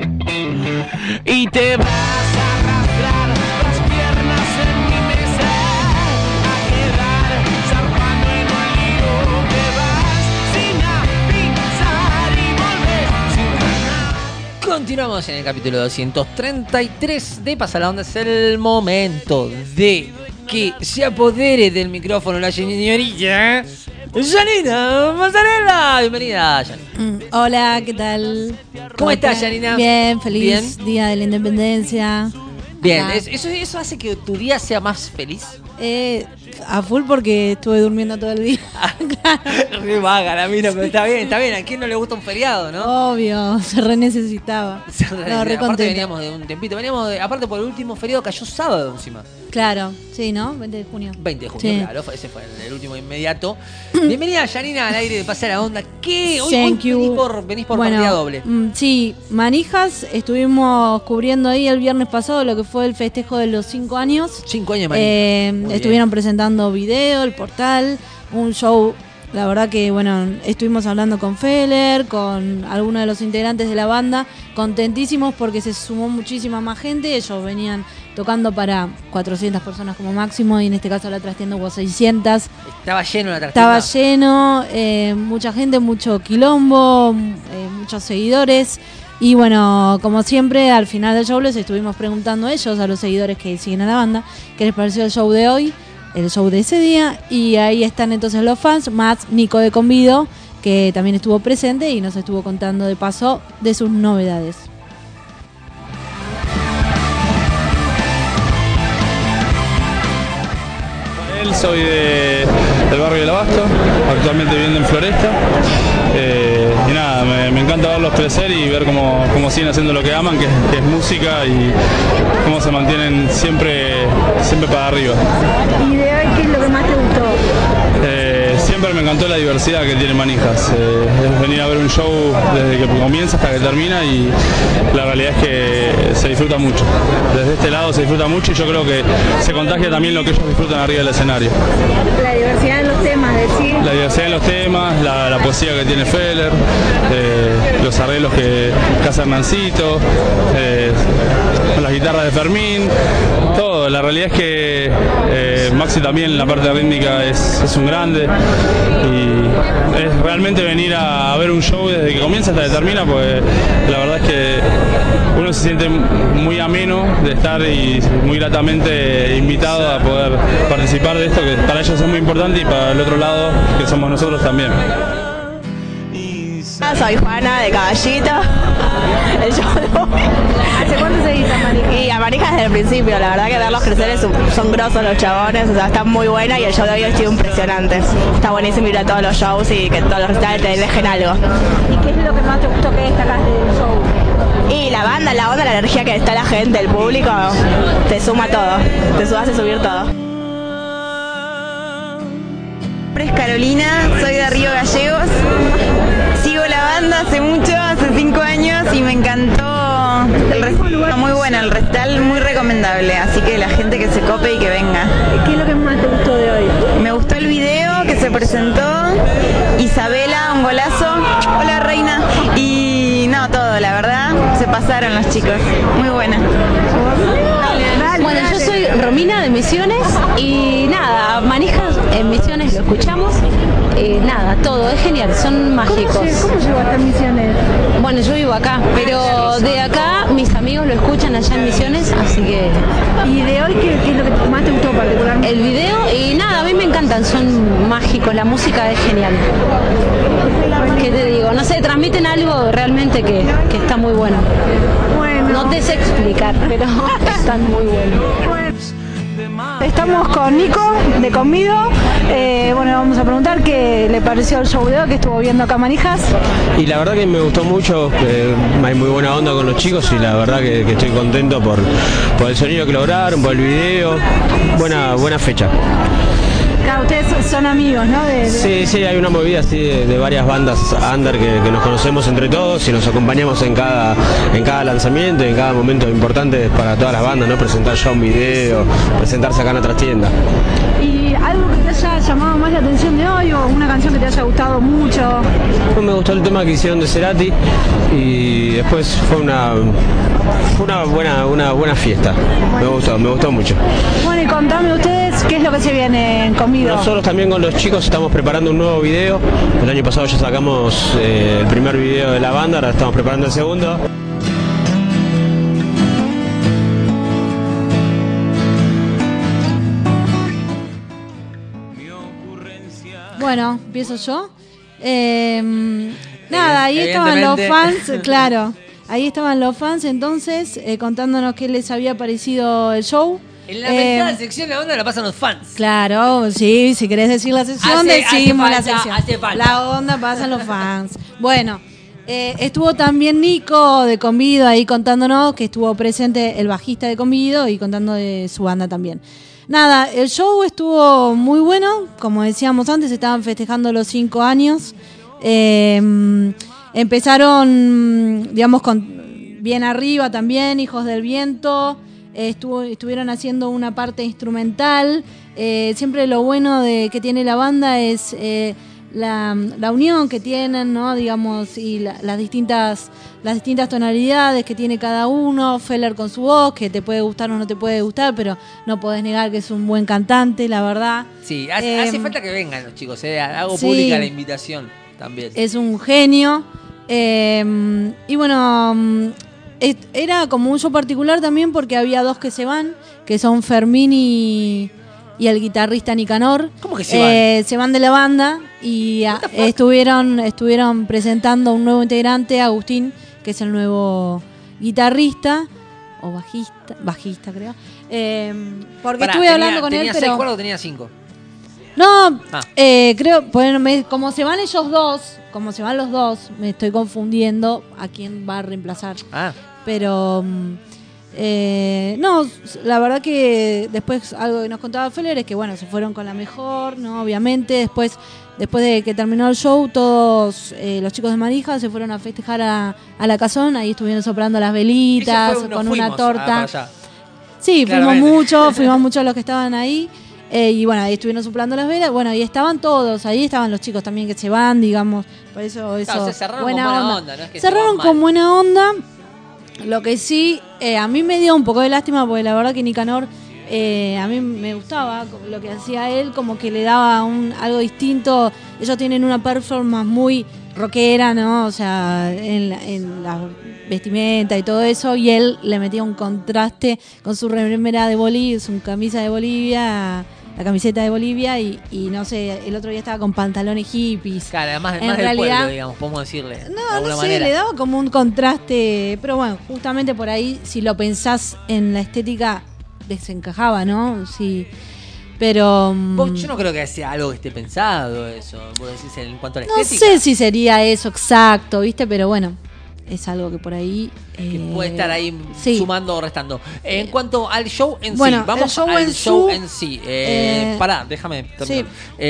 Y te vas a arrastrar las piernas en mi mesa, a quedar zarpando en un lío. Te vas sin avisar y volver sin ganar. Continuamos en el capítulo 233 de Pasa la Onda. Es el momento de que se apodere del micrófono la señorita Janina Mozzarella. Bienvenida, Janina. Hola, ¿qué tal? ¿Cómo estás, Janina? Bien, feliz Bien. Día de la Independencia. Bien, Acá. ¿eso hace que tu día sea más feliz? A full porque estuve durmiendo todo el día. Re vaga la mina, pero está bien. ¿A quién no le gusta un feriado, no? Obvio, se re necesitaba. No, re Aparte contenta. veníamos de un tempito, aparte por el último feriado cayó sábado encima. Claro, sí, ¿no? 20 de junio. 20 de junio, Sí. claro, ese fue el último inmediato. Bienvenida, Janina, al aire de Pasa la Onda. ¿Qué? Hoy Thank you. venís por Bueno, partida doble. Sí, manijas, estuvimos cubriendo ahí el viernes pasado lo que fue el festejo de los 5 años. 5 años de manija. Muy Estuvieron presentando video, el portal, un show. La verdad que, bueno, estuvimos hablando con Feller, con algunos de los integrantes de la banda, contentísimos porque se sumó muchísima más gente. Ellos venían tocando para 400 personas como máximo y en este caso la trastienda hubo 600. Estaba lleno la trastienda. Estaba lleno, mucha gente, mucho quilombo, muchos seguidores. Y bueno, como siempre, al final del show les estuvimos preguntando a ellos, a los seguidores que siguen a la banda, qué les pareció el show de hoy, el show de ese día. Y ahí están entonces los fans, más Nico de Convido, que también estuvo presente y nos estuvo contando de paso de sus novedades. Soy del barrio del Abasto, actualmente viviendo en Floresta. Y nada, me encanta verlos crecer y ver cómo siguen haciendo lo que aman, que es música, y cómo se mantienen siempre para arriba. ¿Y de hoy qué es lo que más te gustó? Siempre me encantó la diversidad que tiene Manijas. Es venir a ver un show desde que comienza hasta que termina y la realidad es que se disfruta mucho. Desde este lado se disfruta mucho y yo creo que se contagia también lo que ellos disfrutan arriba del escenario. La diversidad en los temas, decir. La diversidad en los temas, la poesía que tiene Feller, los arreglos que hace Hernancito, las guitarras de Fermín, todo. La realidad es que Maxi también en la parte rítmica es un grande y es realmente venir a ver un show desde que comienza hasta que termina, pues la verdad es que uno se siente muy ameno de estar y muy gratamente invitado a poder participar de esto, que para ellos es muy importante y para el otro lado, que somos nosotros también. Soy Juana de Caballito. ¿Hace cuánto seguís a Manijas? Y a Manijas desde el principio, la verdad que verlos crecer son grosos los chabones, o sea, están muy buenas y el show de hoy ha sido impresionante. Está buenísimo ir a todos los shows y que todos los recitales te dejen algo. ¿Y qué es lo que más te gustó que destacás del show? Y la onda, la energía que está la gente, el público, te suma todo, te hace subir todo. Mi nombre es Carolina, soy de Río Gallegos. Sigo la banda hace mucho, hace 5 años y me encantó el recital. Muy bueno, el recital muy recomendable, así que la gente que se cope y que venga. ¿Qué es lo que más te gustó de hoy? Me gustó el video que se presentó, Isabela, un golazo, hola reina, y no, todo, la verdad, se pasaron los chicos, muy buena. Bueno, yo soy Romina de Misiones y nada, Manijas en Misiones lo escuchamos. Nada, todo, es genial, son mágicos. ¿Cómo llegó hasta Misiones? Bueno, yo vivo acá, pero de acá mis amigos lo escuchan allá en Misiones, así que... ¿Y de hoy qué es lo que más te gustó particularmente? El video y nada, a mí me encantan, son mágicos, la música es genial. ¿Qué te digo? No sé, transmiten algo realmente que está muy bueno. No te sé explicar, pero están muy buenos. Estamos con Nico de Conmido. Bueno, vamos a preguntar qué le pareció el show de hoy que estuvo viendo acá en Manijas. Y la verdad que me gustó mucho, hay muy buena onda con los chicos y la verdad que estoy contento por el sonido que lograron, por el video. Buena fecha. Claro, ustedes son amigos, ¿no? Sí, hay una movida así de varias bandas under que nos conocemos entre todos y nos acompañamos en cada lanzamiento y en cada momento importante para todas las bandas, ¿no? Presentar ya un video, presentarse acá en otras tiendas. ¿Y algo que te haya llamado más la atención de hoy o una canción que te haya gustado mucho? Me gustó el tema que hicieron de Cerati y después fue una buena fiesta. Me gustó mucho. Bueno, y contame ustedes qué es lo que se viene en Conmido. Nosotros también con los chicos estamos preparando un nuevo video. El año pasado ya sacamos el primer video de la banda, ahora estamos preparando el segundo. Bueno, empiezo yo. Nada, ahí estaban los fans, claro. Ahí estaban los fans entonces contándonos qué les había parecido el show. En la mentada sección de la onda la pasan los fans. Claro, sí, si querés decir la sección, decimos la sección. Hace falta. La onda pasan los fans. Bueno, estuvo también Nico de Convido ahí contándonos que estuvo presente el bajista de Convido y contando de su banda también. Nada, el show estuvo muy bueno, como decíamos antes, estaban festejando los 5 años. Empezaron, digamos, bien arriba también, Hijos del Viento. Estuvieron haciendo una parte instrumental. Siempre lo bueno que tiene la banda es la unión que tienen, ¿no? Digamos, y las distintas tonalidades que tiene cada uno. Feller con su voz, que te puede gustar o no te puede gustar, pero no podés negar que es un buen cantante, la verdad. Sí, hace falta que vengan los chicos, hago pública la invitación también. Es un genio. Y bueno, era como un show particular también porque había 2 que se van, que son Fermín y el guitarrista Nicanor. ¿Cómo que se van? Se van de la banda y estuvieron presentando un nuevo integrante, Agustín, que es el nuevo guitarrista o bajista creo. Porque estuve hablando con él, ¿tenía pero 6 cuerdas o tenía 5? No, creo, como se van ellos dos, como se van los dos, me estoy confundiendo a quién va a reemplazar. Pero No, la verdad que después algo que nos contaba Feller es que bueno, se fueron con la mejor, ¿no? Obviamente, después de que terminó el show, todos los chicos de Manija se fueron a festejar a la casona, ahí estuvieron soplando las velitas, con una torta. Sí, fuimos muchos los que estaban ahí. Y bueno, ahí estuvieron soplando las velas. Bueno, ahí estaban todos, ahí estaban los chicos también que se van, digamos. Por eso, Claro, se cerraron con buena onda, ¿no? Es que cerraron se van con mal. buena onda. Lo que sí, a mí me dio un poco de lástima porque la verdad que Nicanor, a mí me gustaba lo que hacía él, como que le daba algo distinto. Ellos tienen una performance muy rockera, ¿no? O sea, en la vestimenta y todo eso, y él le metía un contraste con su remera de Bolivia, su camisa de Bolivia, la camiseta de Bolivia, y no sé, el otro día estaba con pantalones hippies. Claro, además En más del realidad- pueblo, digamos, podemos decirle. de No alguna sé, manera. le daba como un contraste, pero bueno, justamente por ahí, si lo pensás en la estética, desencajaba, ¿no? Sí, pero... Yo no creo que sea algo que esté pensado eso. Vos decís en cuanto a la no estética. sé si sería eso exacto, ¿viste? Pero bueno, es algo que por ahí... Puede estar ahí sí. sumando o restando. En cuanto al show en Bueno, sí, vamos el show al en show su- en sí. eh, Pará, déjame terminar. sí.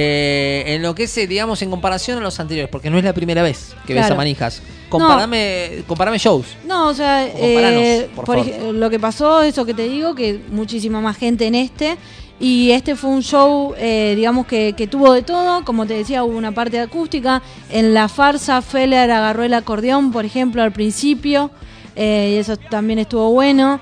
En lo que es, digamos, en comparación a los anteriores, porque no es la primera vez que ves Claro. a Manijas. Comparame shows. No, o sea, comparanos, por favor. lo que pasó, eso que te digo, que muchísima más gente en este. Y este fue un show, digamos, que tuvo de todo. Como te decía, hubo una parte acústica. En la farsa, Feller agarró el acordeón, por ejemplo, al principio. Y eso también estuvo bueno.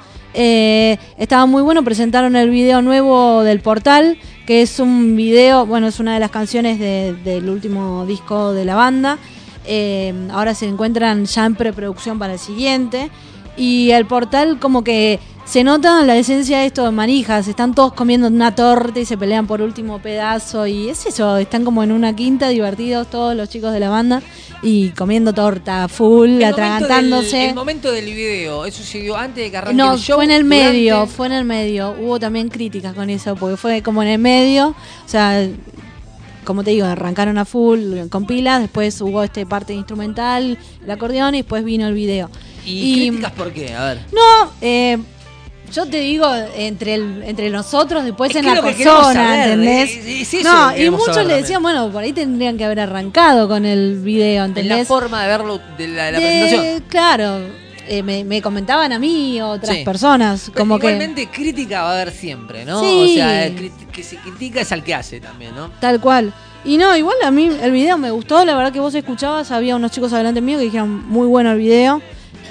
Estaba muy bueno. Presentaron el video nuevo del Portal, que es un video, bueno, es una de las canciones del último disco de la banda. Ahora se encuentran ya en preproducción para el siguiente. Y el Portal, como que se nota la esencia de esto de Manijas. Están todos comiendo una torta y se pelean por último pedazo. Y es eso, están como en una quinta divertidos todos los chicos de la banda y comiendo torta full, atragantándose. El momento del video, ¿eso se dio antes de que arranque No, el show? fue en el medio, durante? fue en el medio. Hubo también críticas con eso, porque fue como en el medio. O sea, como te digo, arrancaron a full con pilas, después hubo parte instrumental, el acordeón, y después vino el video. ¿Y críticas por qué? A ver. No, yo te digo, entre nosotros, después Es en que la lo que queremos persona, saber, ¿entendés? es eso No, que y queremos muchos saber le también. decían, bueno, por ahí tendrían que haber arrancado con el video, En ¿entendés? la forma de verlo de la presentación. Claro, me comentaban a mí otras Sí. personas, como Igualmente crítica va a haber siempre, ¿no? Sí. O sea, que se critica es al que hace también, ¿no? tal cual. Y no, igual a mí el video me gustó, la verdad que vos escuchabas, había unos chicos adelante mío que dijeron muy bueno el video,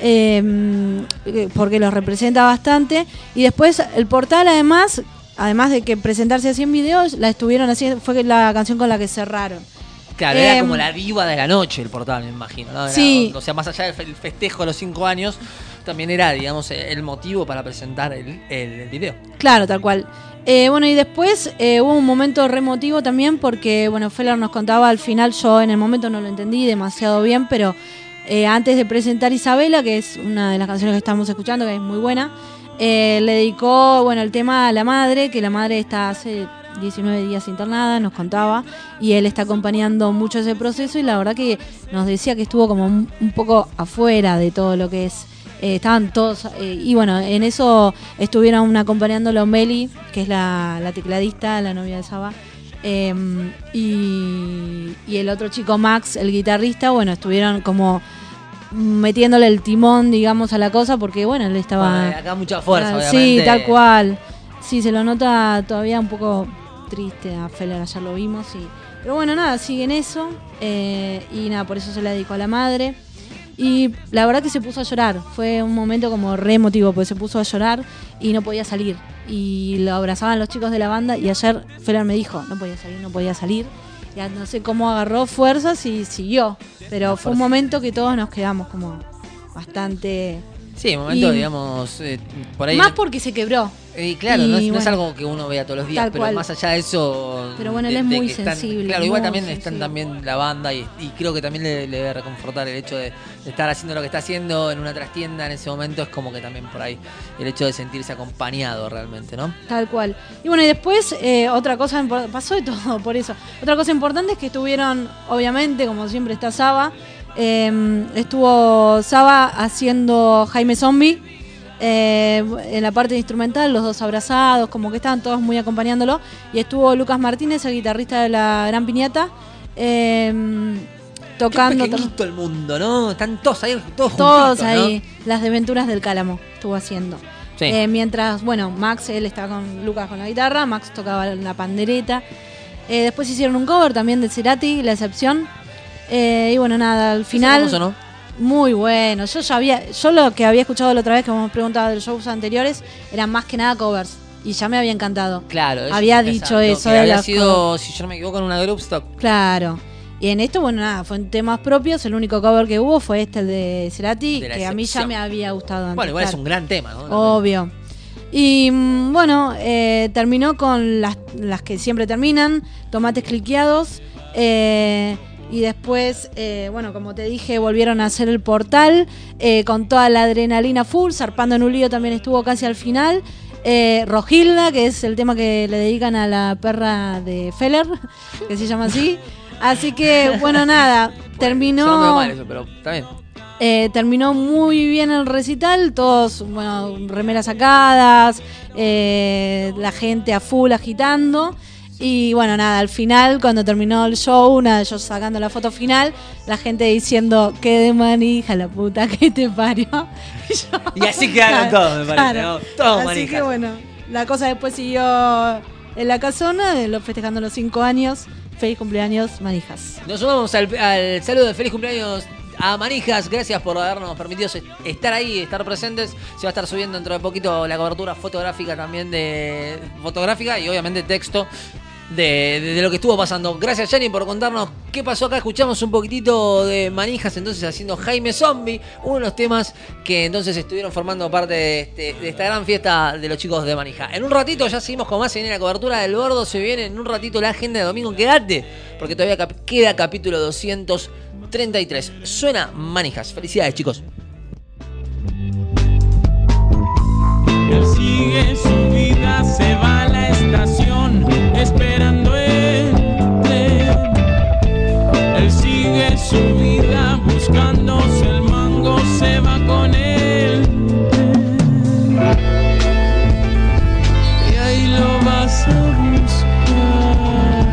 porque los representa bastante. Y después el Portal, además de que presentarse así en videos, la estuvieron haciendo, fue la canción con la que cerraron. Claro, era como la diva de la noche el Portal, me imagino, ¿no? Era, Sí. O sea, más allá del festejo de los 5 años, también era, digamos, el motivo para presentar el video. Claro, tal cual. Bueno, y después hubo un momento re emotivo también porque, bueno, Feller nos contaba al final, yo en el momento no lo entendí demasiado bien, pero antes de presentar Isabela, que es una de las canciones que estamos escuchando, que es muy buena, le dedicó, bueno, el tema a la madre, que la madre está hace 19 días internada, nos contaba, y él está acompañando mucho ese proceso, y la verdad que nos decía que estuvo como un poco afuera de todo lo que es. Estaban todos, y bueno, en eso estuvieron acompañándolo Meli, que es la tecladista, la novia de Saba, y el otro chico Max, el guitarrista, bueno, estuvieron como metiéndole el timón, digamos, a la cosa, porque bueno, él estaba... Bueno, acá mucha fuerza, Sí, obviamente. tal cual. Sí, se lo nota todavía un poco triste a Feller, ayer lo vimos, pero bueno, nada, sigue en eso, y nada, por eso se la dedicó a la madre. Y la verdad que se puso a llorar. Fue un momento como re emotivo, porque se puso a llorar y no podía salir. Y lo abrazaban los chicos de la banda. Y ayer Feller me dijo, no podía salir. Ya no sé cómo agarró fuerzas y siguió. Pero fue un momento que todos nos quedamos como bastante... Sí, un momento, Y- digamos, por ahí... Más porque se quebró. Y claro, Y no es bueno, algo que uno vea todos los días, tal pero cual. más allá de eso... Pero bueno, él es muy que están- sensible, claro, igual muy también sensible. están también la banda y creo que también le debe reconfortar el hecho de estar haciendo lo que está haciendo en una trastienda en ese momento, es como que también por ahí el hecho de sentirse acompañado realmente, ¿no? Tal cual. Y bueno, y después otra cosa, pasó de todo por eso. Otra cosa importante es que estuvieron, obviamente, como siempre está Saba, estuvo Saba haciendo Jaime Zombie, En la parte instrumental, los dos abrazados, como que estaban todos muy acompañándolo. Y estuvo Lucas Martínez, el guitarrista de la Gran Piñata, tocando. Qué pequeñito el mundo, ¿no? Están todos ahí, todos todos juntitos, ahí. ¿no? Las desventuras del Cálamo estuvo haciendo. Sí. Mientras, bueno, Max, él estaba con Lucas con la guitarra, Max tocaba la pandereta. Después hicieron un cover también de Cerati, La Excepción. Y bueno, nada, al final. ¿Eso no? Muy bueno. Yo lo que había escuchado la otra vez que me preguntaba de los shows anteriores eran más que nada covers. Y ya me había encantado. Claro. Había dicho eso. Que de había las sido, si yo no me equivoco, en una group stock. Claro. Y en esto, bueno, nada, fue en temas propios. El único cover que hubo fue el de Cerati, De La que a mí ya Excepción. me había gustado antes. Bueno, igual es claro. un gran tema, ¿no? Obvio. Y bueno, terminó con las que siempre terminan, Tomates Cliqueados. Y después, bueno, como te dije, volvieron a hacer el Portal con toda la adrenalina full. Zarpando en un lío también estuvo casi al final. Rojilda, que es el tema que le dedican a la perra de Feller, que se llama así. Así que, bueno, nada, terminó. Sonó medio mal eso, pero está bien. Terminó muy bien el recital, todos, bueno, remeras sacadas, la gente a full agitando. Y bueno, nada, al final, cuando terminó el show, nada, yo sacando la foto final, la gente diciendo, qué de manija la puta que te parió. Y así quedaron todos, me parece, Claro. ¿no? Todos Así manijas. que bueno, la cosa después siguió en la casona, festejando los 5 años. Feliz cumpleaños, manijas. Nos sumamos al saludo de feliz cumpleaños a Manijas. Gracias por habernos permitido estar ahí, estar presentes. Se va a estar subiendo dentro de poquito la cobertura fotográfica también fotográfica y obviamente texto de lo que estuvo pasando. Gracias, Jenny, por contarnos qué pasó acá. Escuchamos un poquitito de Manijas entonces haciendo Jaime Zombie, uno de los temas que entonces estuvieron formando parte de esta gran fiesta de los chicos de Manija. En un ratito ya seguimos con más. Se viene la cobertura del Gordo, se viene en un ratito la agenda de domingo. Quédate, porque todavía queda capítulo 233. Suena Manijas. Felicidades, chicos. Él sigue su vida, se va a la estación esperando el tren. Él sigue su vida buscándose el mango, se va con él. Y ahí lo vas a buscar.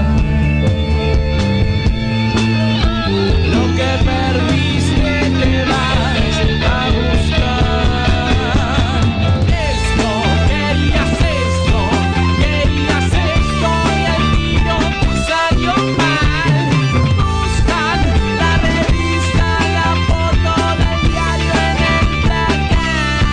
Lo que perdiste te vas a buscar. Querías esto y el tiro te salió mal. Buscan la revista, la foto del diario en el placar.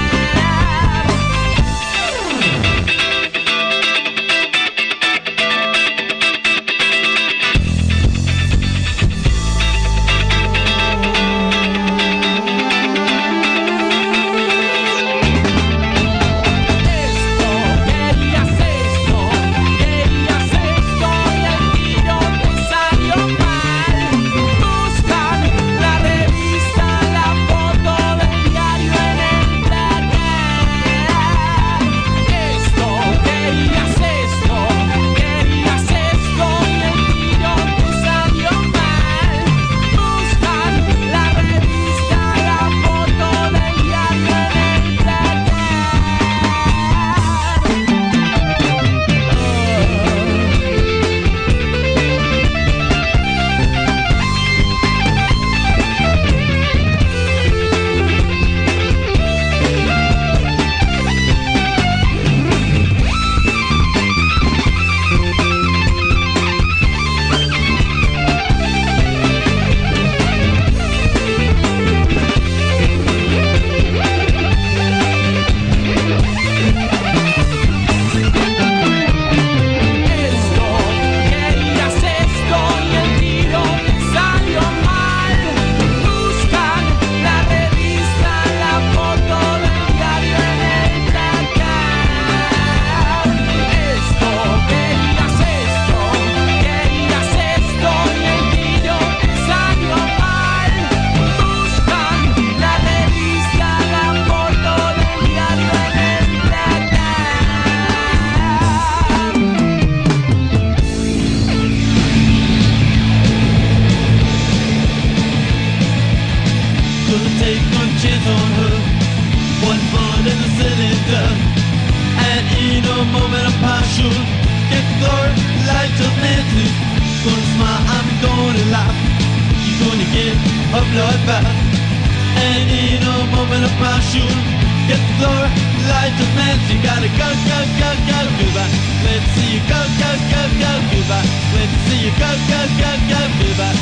Querías esto y el tiro te salió mal. Buscan la revista, la foto del diario en el placar. Querías esto y el tiro te salió mal. Buscan la revista, la foto del diario en el placar. Querías esto y el tiro te salió mal. Buscan la revista, la foto del diario en el placar. Querías esto y el tiro te salió mal. Buscan la revista, la foto del diario en el placar. Couldn't take no chance on her. one bullet in the cylinder, and in a moment of passion, get third light of mental. Gonna smile, I'm gonna laugh. You're gonna get a bloodbath, and in a moment of passion, get third light of mental. You gotta go, go, go, go, goodbye. Let's see you go, go, go, go, goodbye. Let's see you go, go, go, go, goodbye.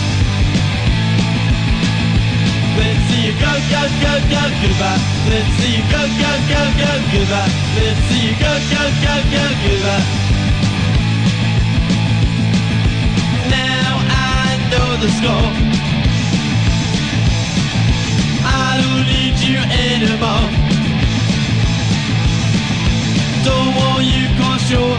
Let's see you go, go, go, go, goodbye. Let's see you go, go, go, go, goodbye. Let's see you go, go, go, go, goodbye. Now I know the score. I don't need you anymore. Don't want you cause you're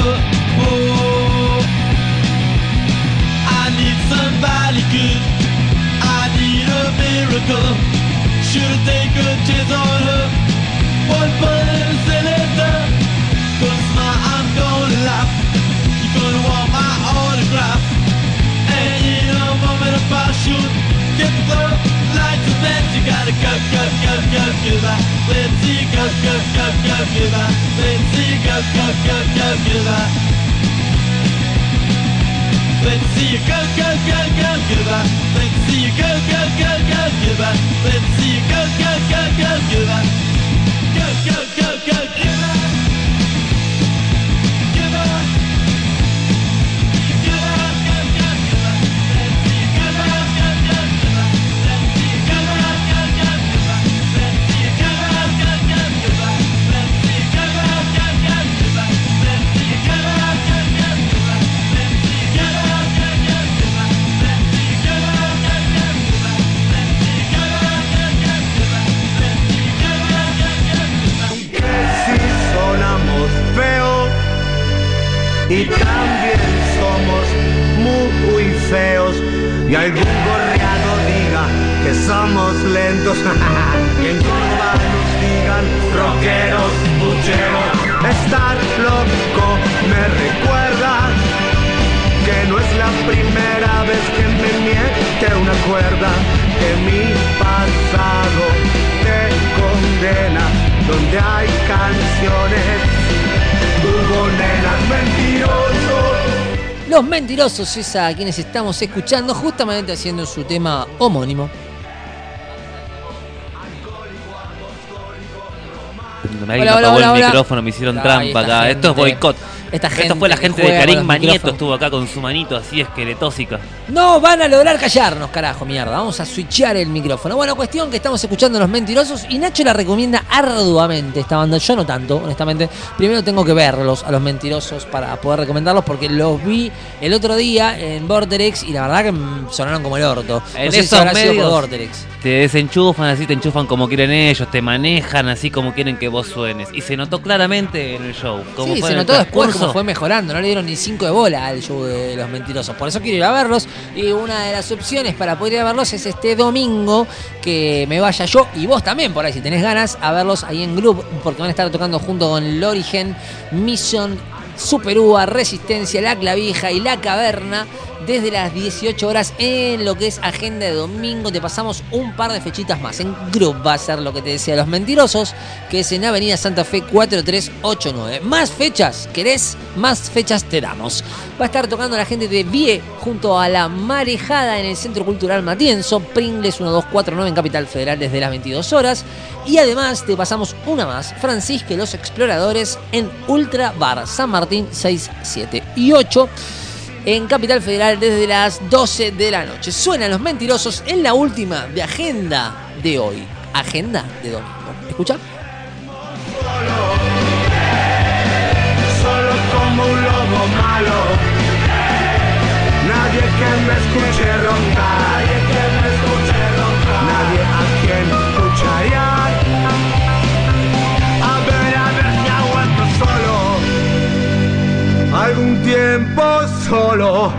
I need somebody good. I need a miracle. Should've taken a chance on her. One bullet in the cylinder. Gonna smile, I'm gonna laugh. You're gonna want my autograph. And in a moment of passion, get the lights of men. You gotta go, go, go, go, goodbye. Let's see you go, go, go, go, goodbye. Let's see you go, go, go, go, goodbye. Let's see you go, go, go, go, goodbye. Let's see you go, go, go, go, goodbye. Let's see you go, go, go, go, goodbye. Go, go, go, go, goodbye. Y también somos muy feos. Y algún gorriano diga que somos lentos. Y en Córdoba nos digan rockeros, bucheros. Estar loco me recuerda que no es la primera vez que me miente una cuerda. Que mi pasado te condena. Donde hay canciones hubo nenas mentirosos. Los Mentirosos es a quienes estamos escuchando, justamente haciendo su tema homónimo. Nadie apagó el micrófono, me hicieron trampa acá. Esto es boicot. Esto fue la gente de Karim Manieto, estuvo acá con su manito así esqueletósica. No van a lograr callarnos, carajo, mierda. Vamos a switchear el micrófono. Bueno, cuestión que estamos escuchando Los Mentirosos y Nacho la recomienda arduamente esta banda. Yo no tanto, honestamente. Primero tengo que verlos a Los Mentirosos para poder recomendarlos porque los vi el otro día en Vortex y la verdad que sonaron como el orto. En no sé esos si habrá sido medios por Vortex. te desenchufan así, te enchufan como quieren ellos, te manejan así como quieren que vos suenes. Y se notó claramente en el show. Como Sí, fue se en el notó después transcurso. cómo fue mejorando. No le dieron ni 5 de bola al show de Los Mentirosos. Por eso quiero ir a verlos. Y una de las opciones para poder ir a verlos es este domingo que me vaya yo y vos también por ahí, si tenés ganas, a verlos ahí en Club, porque van a estar tocando junto con Lorigen, Mission, Superúa, Resistencia, La Clavija y La Caverna desde las 18 horas en lo que es agenda de domingo. Te pasamos un par de fechitas más. En Group va a ser lo que te decía Los Mentirosos, que es en Avenida Santa Fe 4389. Más fechas, ¿querés? Más fechas te damos. Va a estar tocando la gente de Vie junto a La Marejada en el Centro Cultural Matienzo, Pringles 1249 en Capital Federal desde las 22 horas. Y además te pasamos una más, Francisca y los Exploradores en Ultra Bar San Martín 6, 7 y 8. En Capital Federal desde las 12 de la noche. Suenan Los Mentirosos en la última de agenda de hoy. Agenda de domingo. ¿Escucha? Solo como un lobo malo. Nadie que me escuche roncar. Nadie a quien escucharía. A ver si aguanto solo. Algún tiempo solo.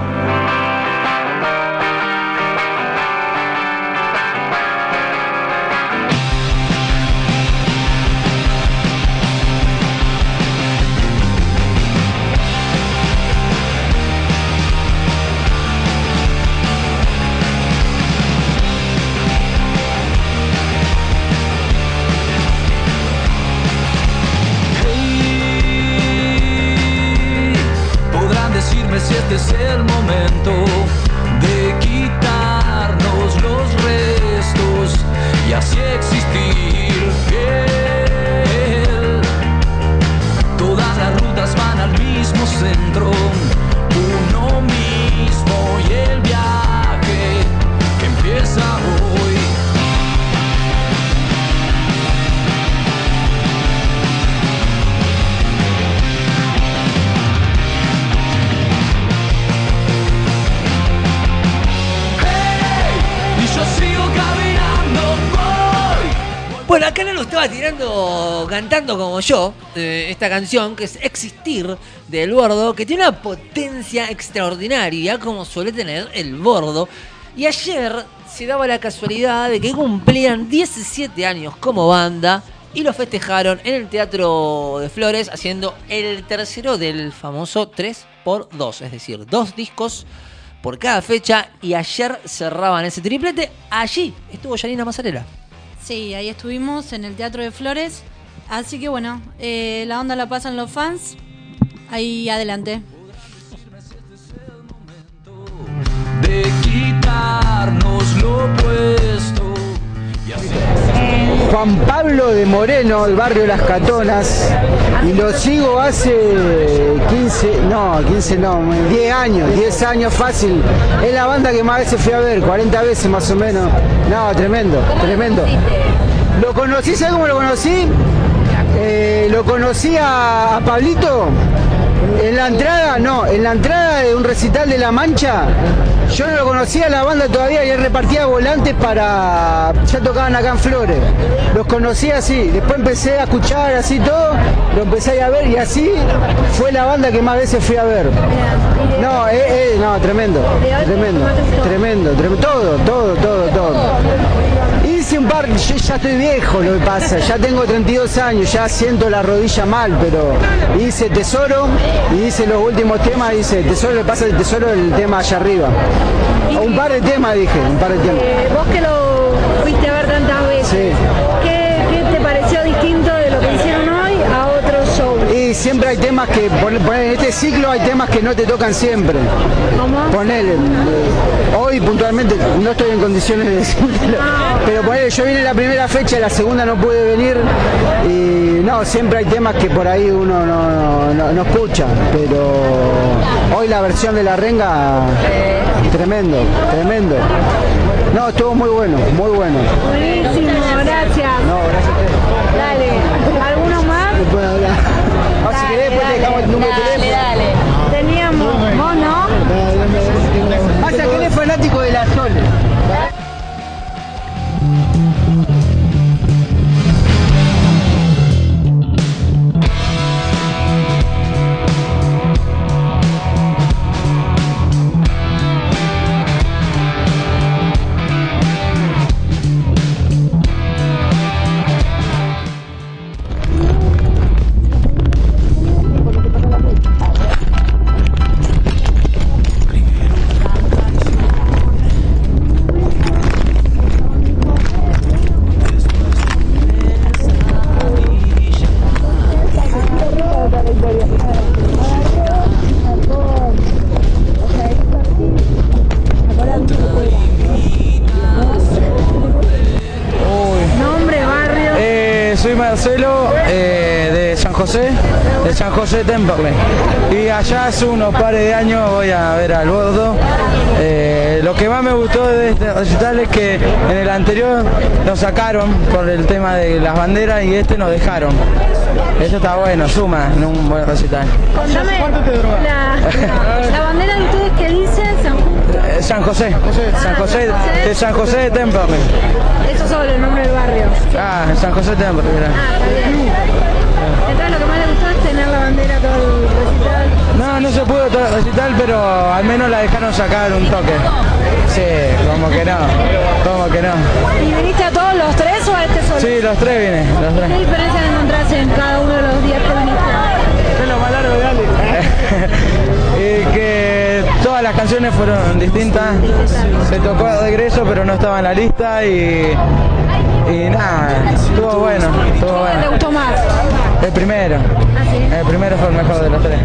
Bueno, acá no lo estaba tirando, cantando como yo, esta canción, que es Existir, del Bordo, que tiene una potencia extraordinaria, como suele tener el Bordo. Y ayer se daba la casualidad de que cumplían 17 años como banda y lo festejaron en el Teatro de Flores haciendo el tercero del famoso 3x2, es decir, 2 discos por cada fecha, y ayer cerraban ese triplete. Allí estuvo Yanina Mazzarella. Sí, ahí estuvimos en el Teatro de Flores. Así que bueno, la onda la pasan los fans. Ahí adelante. De quitarnos lo puesto. Juan Pablo de Moreno, el barrio Las Catonas, y lo sigo hace 10 años fácil. Es la banda que más veces fui a ver, 40 veces más o menos. No, tremendo. Lo conocí, ¿sabes cómo lo conocí? Lo conocí a Pablito en la entrada de un recital de La Mancha. Yo no lo conocía la banda todavía y él repartía volantes ya tocaban acá en Flores. Los conocí así, después empecé a escuchar así todo, lo empecé a ver y así fue la banda que más veces fui a ver. Tremendo, todo. Hice un par, yo ya estoy viejo, lo que pasa, ya tengo 32 años, ya siento la rodilla mal, pero hice Tesoro y hice los últimos temas, hice Tesoro, le pasa el Tesoro el tema allá arriba. Un par de temas. Vos que lo fuiste a ver tantas veces, Sí. ¿qué te pareció distinto de lo que hicieron hoy a otros shows? Y siempre hay temas que, en este ciclo hay temas que no te tocan siempre. ¿Cómo? Ponele, hoy puntualmente no estoy en condiciones de decirlo, pero ponele, yo vine la primera fecha, la segunda no pude venir y no, siempre hay temas que por ahí uno no escucha, pero hoy la versión de La Renga, tremendo. No, estuvo muy bueno. Buenísimo, gracias. No, gracias a ustedes. Dale, ¿alguno más? Después hablar. Si querés, después te dejamos el número de teléfono. Teníamos, vos no. Pasa que él es fanático de la Sol. Soy Marcelo de San José de Temperley, y allá hace unos pares de años voy a ver al Bordo. Lo que más me gustó de este recital es que en el anterior nos sacaron por el tema de las banderas y este nos dejaron. Eso está bueno, suma en un buen recital. Contame, la bandera de ustedes que dice San José de San José de Temperley. Eso sobre el nombre del barrio. San José de Temperley. Está bien. Entonces lo que más le gustó es tener la bandera todo el recital. No se pudo todo el recital, pero al menos la dejaron sacar un toque. Sí, como que no. ¿Y viniste a todos los tres o a este solo? Sí, los tres vine, los tres. ¿Qué diferencia encontrás en cada uno de los días que viniste? Es lo más largo de Ale. Que todas las canciones fueron distintas. Se tocó de regreso, pero no estaba en la lista y nada, estuvo bueno. ¿Qué te gustó más? El primero. ¿Sí? El primero fue el mejor de los tres.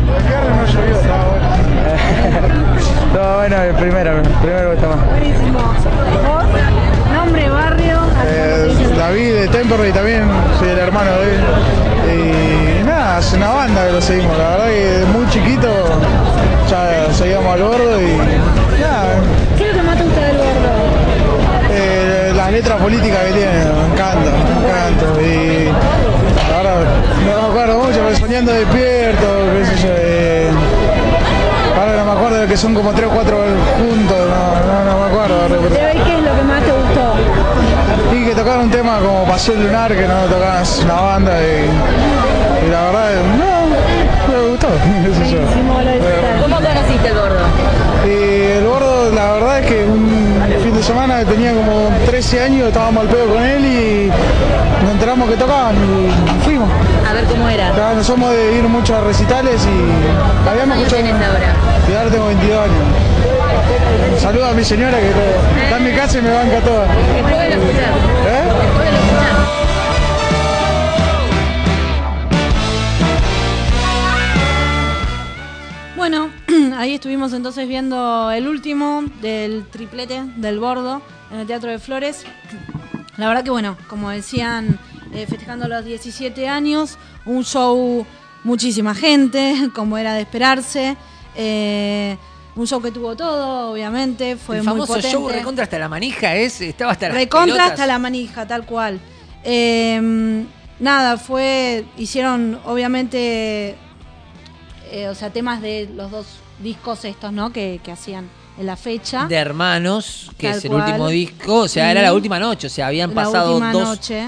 Estuvo bueno el primero me gustó más. Buenísimo. ¿Vos? Nombre, barrio. David de Temperley también, soy el hermano de él. Y nada, es una banda que lo seguimos, la verdad que desde muy chiquito ya seguíamos al Bordo y nada. ¿Qué es lo que más te gusta del Bordo? Las letras políticas que tiene, me encanta. Y ahora no me acuerdo mucho, pero soñando despierto, qué sé yo. Ahora no me acuerdo de que son como 3 o 4 juntos, no me acuerdo. ¿De hoy qué es lo que más te gustó? Y que tocaron un tema como Pasión Lunar, que no tocaban una banda y la verdad, no, me gustó, qué sé yo. ¿Cómo conociste el Gordo? El Gordo, la verdad es que un fin de semana tenía como 13 años, estábamos al pedo con él y nos enteramos que tocaban y fuimos. A ver cómo era. Claro, no somos de ir mucho a recitales y habíamos ¿Cuántos años tenés ahora? Y ahora tengo 22 años. Saludo a mi señora que está en mi casa y me banca toda. Después de lo escuchar. Después de lo escuchar. Bueno, ahí estuvimos entonces viendo el último del triplete del Bordo en el Teatro de Flores. La verdad que bueno, como decían, festejando los 17 años, un show, muchísima gente, como era de esperarse. Un show que tuvo todo, obviamente, fue el muy famoso potente. show recontra hasta la manija estaba hasta las Recontra pelotas. hasta la manija, tal cual. Nada, hicieron obviamente, o sea, temas de los dos discos estos, ¿no? Que hacían en la fecha. De Hermanos, que Tal es el cual. último disco, o sea, era la última noche, o sea, habían La pasado última dos... noche.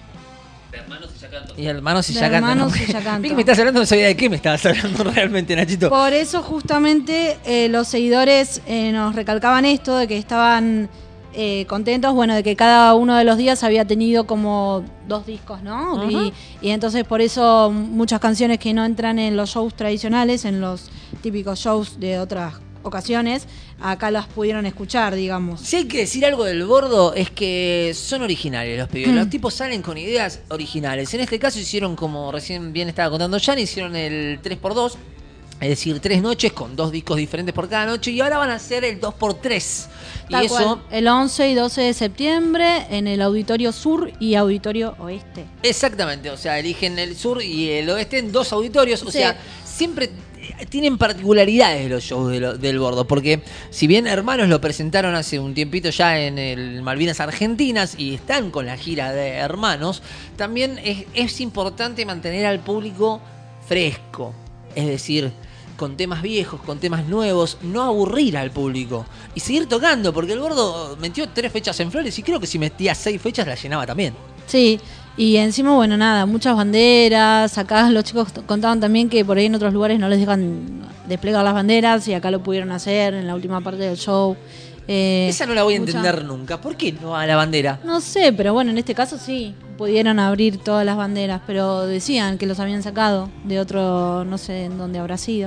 Y Hermanos y De ya cantan. Hermanos ¿no? y ya cantan. Vi que me estás hablando, no sabía de qué me estabas hablando realmente, Nachito. Por eso justamente los seguidores nos recalcaban esto, de que estaban contentos, bueno, de que cada uno de los días había tenido como dos discos, ¿no? Ajá. Y entonces por eso muchas canciones que no entran en los shows tradicionales, en los típicos shows de otras ocasiones, acá las pudieron escuchar, digamos. Si hay que decir algo del Bordo es que son originales los pibes. Los tipos salen con ideas originales. En este caso hicieron, como recién bien estaba contando Jan, hicieron el 3x2. Es decir, 3 noches con 2 discos diferentes por cada noche. Y ahora van a hacer el 2x3. Y Tal eso... cual, el 11 y 12 de septiembre en el Auditorio Sur y Auditorio Oeste. Exactamente, o sea, eligen el sur y el oeste en 2 auditorios. O Sí. sea, siempre tienen particularidades los shows del Bordo, porque si bien Hermanos lo presentaron hace un tiempito ya en el Malvinas Argentinas y están con la gira de Hermanos, también es importante mantener al público fresco, es decir, con temas viejos, con temas nuevos, no aburrir al público y seguir tocando, porque el Bordo metió 3 fechas en Flores y creo que si metía 6 fechas la llenaba también. Sí, y encima, bueno, nada, muchas banderas. Acá los chicos contaban también que por ahí en otros lugares no les dejan desplegar las banderas y acá lo pudieron hacer en la última parte del show. Esa no la voy a entender nunca. ¿Por qué no a la bandera? No sé, pero bueno, en este caso sí, pudieron abrir todas las banderas, pero decían que los habían sacado de otro, no sé en dónde habrá sido.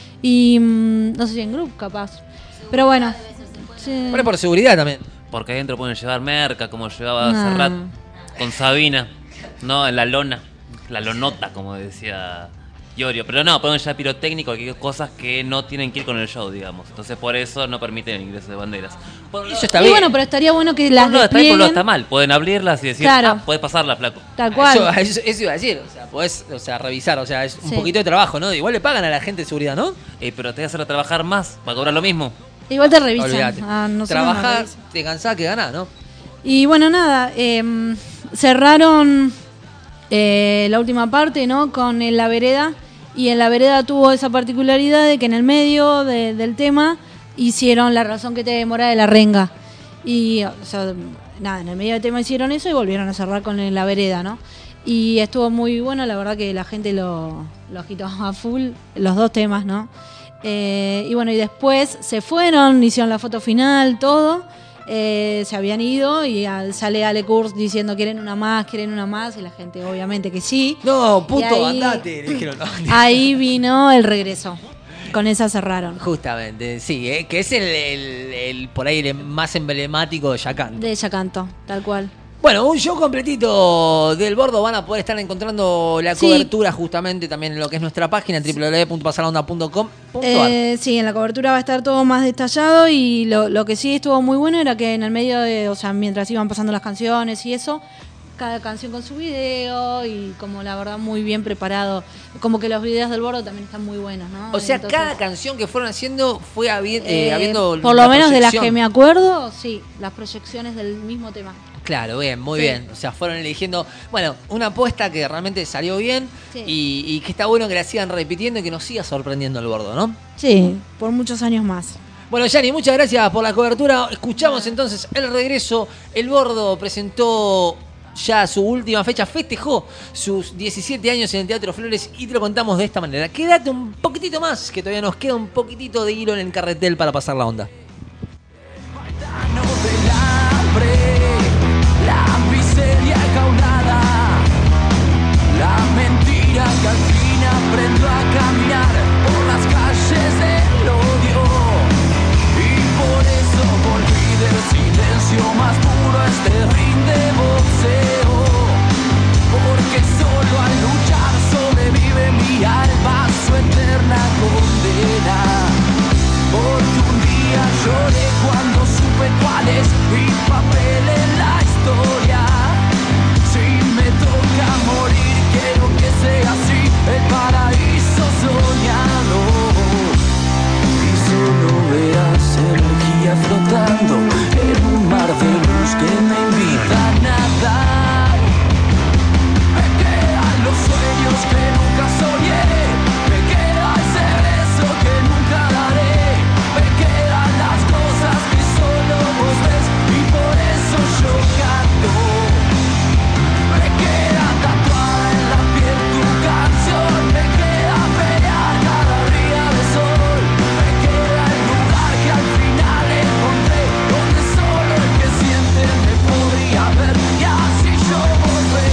Y no sé si en grupo, capaz. Pero bueno. Sí. Bueno, por seguridad también. Porque adentro pueden llevar merca, como llevaba Nah. Serrat con Sabina, ¿no? En la lona, la lonota, como decía Iorio. Pero no, pueden llevar pirotécnico, que cosas que no tienen que ir con el show, digamos. Entonces por eso no permiten el ingreso de banderas. Eso está Y bien. bueno, pero estaría bueno que las No, está bien, pero no desplieguen. está mal. Pueden abrirlas y decir, Claro. puedes pasarla, flaco. Tal cual. Eso iba a decir, o sea, podés revisar, o sea, es un Sí. poquito de trabajo, ¿no? Igual le pagan a la gente de seguridad, ¿no? Pero te voy a hacer trabajar más para cobrar lo mismo. Igual te revisan. Olvídate. A nosotros nos Trabajás, revisan. te cansás que ganás, ¿no? Y bueno, nada, cerraron la última parte, ¿no? Con La Vereda. Y en La Vereda tuvo esa particularidad de que en el medio del tema hicieron La razón que te demora de La Renga. Y, o sea, nada, en el medio del tema hicieron eso y volvieron a cerrar con La Vereda, ¿no? Y estuvo muy bueno, la verdad que la gente lo agitó a full, los dos temas, ¿no? Y bueno, y después se fueron, hicieron la foto final, todo. Se habían ido y sale Ale Kurz diciendo quieren una más, y la gente obviamente que sí. No, puto, Y ahí- andate, le dijeron. No. Ahí vino el regreso. Con esa cerraron. Justamente, sí, que es el por ahí el más emblemático de Yacanto. De Yacanto, tal cual. Bueno, un show completito del Bordo. Van a poder estar encontrando la Sí. cobertura justamente también en lo que es nuestra página www.pasaronda.com. Sí, en la cobertura va a estar todo más detallado y lo que sí estuvo muy bueno era que en el medio de, o sea, mientras iban pasando las canciones y eso, cada canción con su video y como la verdad muy bien preparado. Como que los videos del Bordo también están muy buenos, ¿no? O sea, Entonces, cada canción que fueron haciendo fue habiendo por la lo menos de las proyección. que me acuerdo, sí, las proyecciones del mismo tema. Claro, bien, muy Sí. bien. O sea, fueron eligiendo, bueno, una apuesta que realmente salió bien Sí. y que está bueno que la sigan repitiendo y que nos siga sorprendiendo el Bordo, ¿no? Sí, por muchos años más. Bueno, Yanni, muchas gracias por la cobertura. Escuchamos entonces el regreso. El Bordo presentó ya su última fecha, festejó sus 17 años en el Teatro Flores y te lo contamos de esta manera. Quédate un poquitito más, que todavía nos queda un poquitito de hilo en el carretel para pasar la onda. La miseria enjaulada, la mentira que al fin aprendió a caminar por las calles del odio. Y por eso volví del silencio más puro a este ring de boxeo. Porque solo al luchar sobrevive mi alma a su eterna condena. Porque un día lloré cuando supe cuál es mi papel en la historia. Si me toca morir, quiero que sea así, el paraíso soñado. Y solo verás energía flotando en un mar de luz que me invita a nadar. Me quedan los sueños que nunca soñé, me queda ese beso que nunca daré. Me quedan las cosas que solo vos ves y por eso yo canto. Me queda tatuada en la piel tu canción, me queda pelear cada día de sol. Me queda el lugar que al final encontré, donde solo el que siente me podría ver y así yo volveré.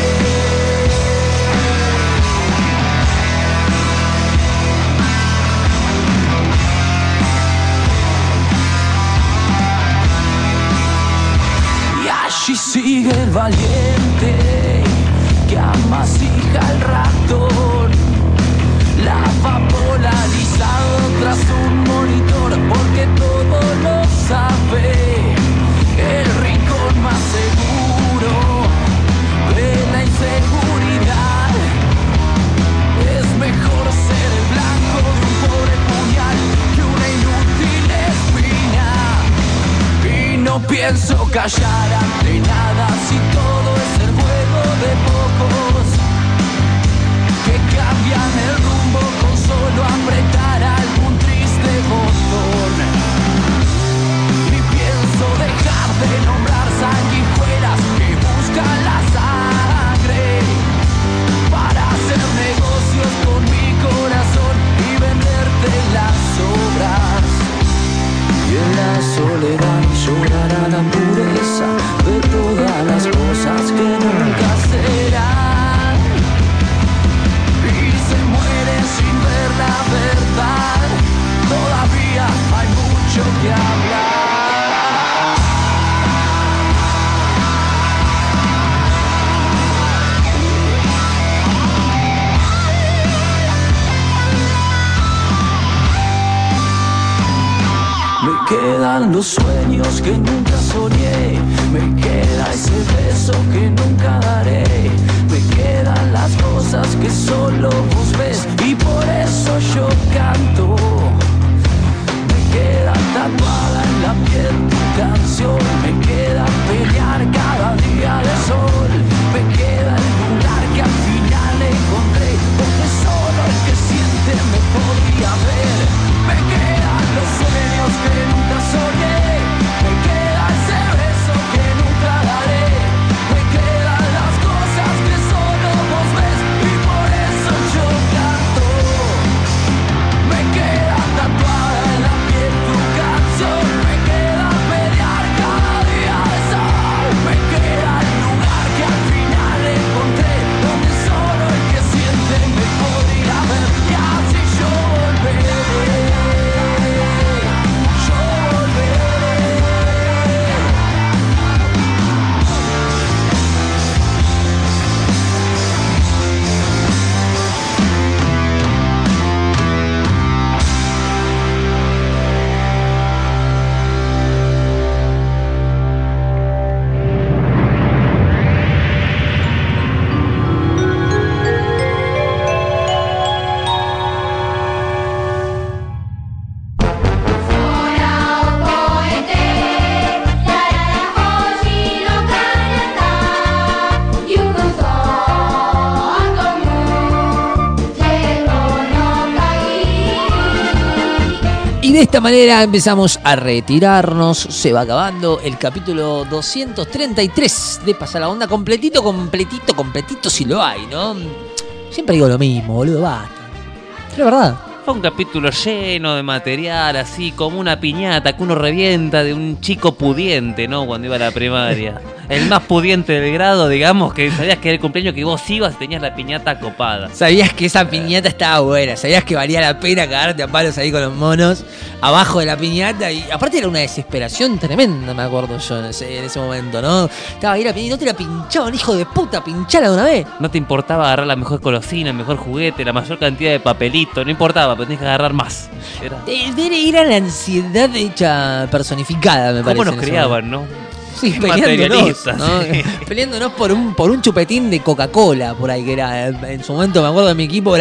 Y allí sigue el valiente que amasija el ratón. La va polarizado tras un monitor porque todo lo sabe. El rincón más seguro de la inseguridad. Es mejor ser el blanco de un pobre puñal que una inútil espina. Y no pienso callar ante nada si todo es el juego de pocos que cambian el rumbo con solo apretar algún triste botón. Y pienso dejar de nombrar sanguijuelas que buscan la sangre para hacer negocios con mi corazón y venderte las obras. Y en la soledad llorará la pureza de todas las cosas que nunca serán. Y se muere sin ver la verdad. Todavía hay mucho que hablar. Me quedan los sueños que nunca soñé, me queda ese beso que nunca daré, me quedan las cosas que solo vos ves y por eso yo canto. Me queda tatuada en la piel tu canción, me queda pelear cada día de sol, me queda el lugar que al final encontré, porque solo el que siente me podría ver. Me quedan los sueños que nunca soñé, me queda ese beso que nunca daré, me quedan las cosas que solo vos ves y por eso yo canto. Me queda tatuada en la piel tu canción, Y de esta manera empezamos a retirarnos. Se va acabando el capítulo 233 de Pasar la Onda. Completito si lo hay, ¿no? Siempre digo lo mismo, boludo, basta. Pero es verdad. Fue un capítulo lleno de material, así como una piñata que uno revienta de un chico pudiente, ¿no? Cuando iba a la primaria. El más pudiente del grado, digamos, que sabías que era el cumpleaños que vos ibas y tenías la piñata copada. Sabías que esa piñata estaba buena, sabías que valía la pena cagarte a palos ahí con los monos abajo de la piñata. Y aparte era una desesperación tremenda, me acuerdo yo en ese momento, ¿no? Estaba ahí la piñata y no te la pinchaban, hijo de puta, pinchala de una vez. No te importaba agarrar la mejor golosina, el mejor juguete, la mayor cantidad de papelito, no importaba, pero tenías que agarrar más. Era la ansiedad hecha personificada, me parece. ¿Cómo nos criaban, no? Sí, peleándonos, ¿no? Peleándonos por un chupetín de Coca-Cola, por ahí, que era en su momento, me acuerdo de mi equipo,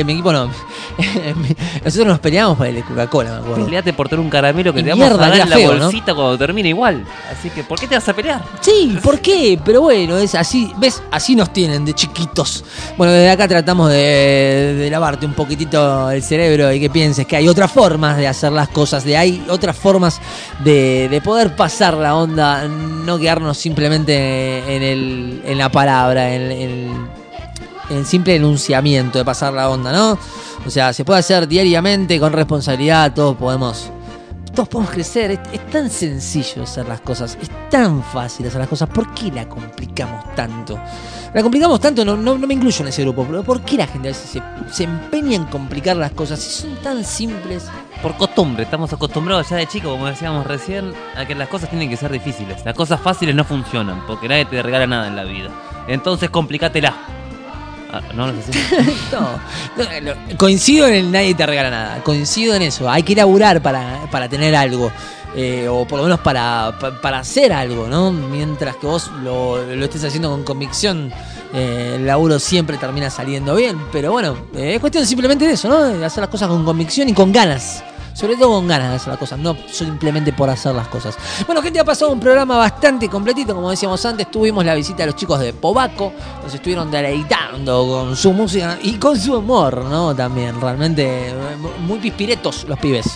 nosotros nos peleábamos por el de Coca-Cola, me acuerdo. Peleate por tener un caramelo que Y te vamos a mierda, dar era en la feo, ¿no? bolsita cuando termine igual. Así que, ¿por qué te vas a pelear? Sí, ¿por qué? Pero bueno, es así, ¿ves? Así nos tienen de chiquitos. Bueno, desde acá tratamos de lavarte un poquitito el cerebro y que pienses que hay otras formas de hacer las cosas, hay otras formas de poder pasar la onda, no quedarnos simplemente en la palabra, en el simple enunciamiento de pasar la onda, ¿no? O sea, se puede hacer diariamente con responsabilidad, todos podemos crecer. Es tan sencillo hacer las cosas, es tan fácil hacer las cosas. ¿Por qué la complicamos tanto? La complicamos tanto, no me incluyo en ese grupo, pero ¿por qué la gente a veces se empeña en complicar las cosas si son tan simples? Por costumbre, estamos acostumbrados ya de chico, como decíamos recién, a que las cosas tienen que ser difíciles. Las cosas fáciles no funcionan, porque nadie te regala nada en la vida. Entonces, complicátela. No sé. No, coincido en el nadie te regala nada. Coincido en eso. Hay que laburar para tener algo. O por lo menos para hacer algo, ¿no? Mientras que vos lo estés haciendo con convicción, el laburo siempre termina saliendo bien. Pero bueno, es cuestión simplemente de eso, ¿no? De hacer las cosas con convicción y con ganas. Sobre todo con ganas de hacer las cosas, no simplemente por hacer las cosas. Bueno, gente, ha pasado un programa bastante completito. Como decíamos antes, tuvimos la visita de los chicos de Pobaco. Nos estuvieron deleitando con su música y con su humor, ¿no? También, realmente muy pispiretos los pibes.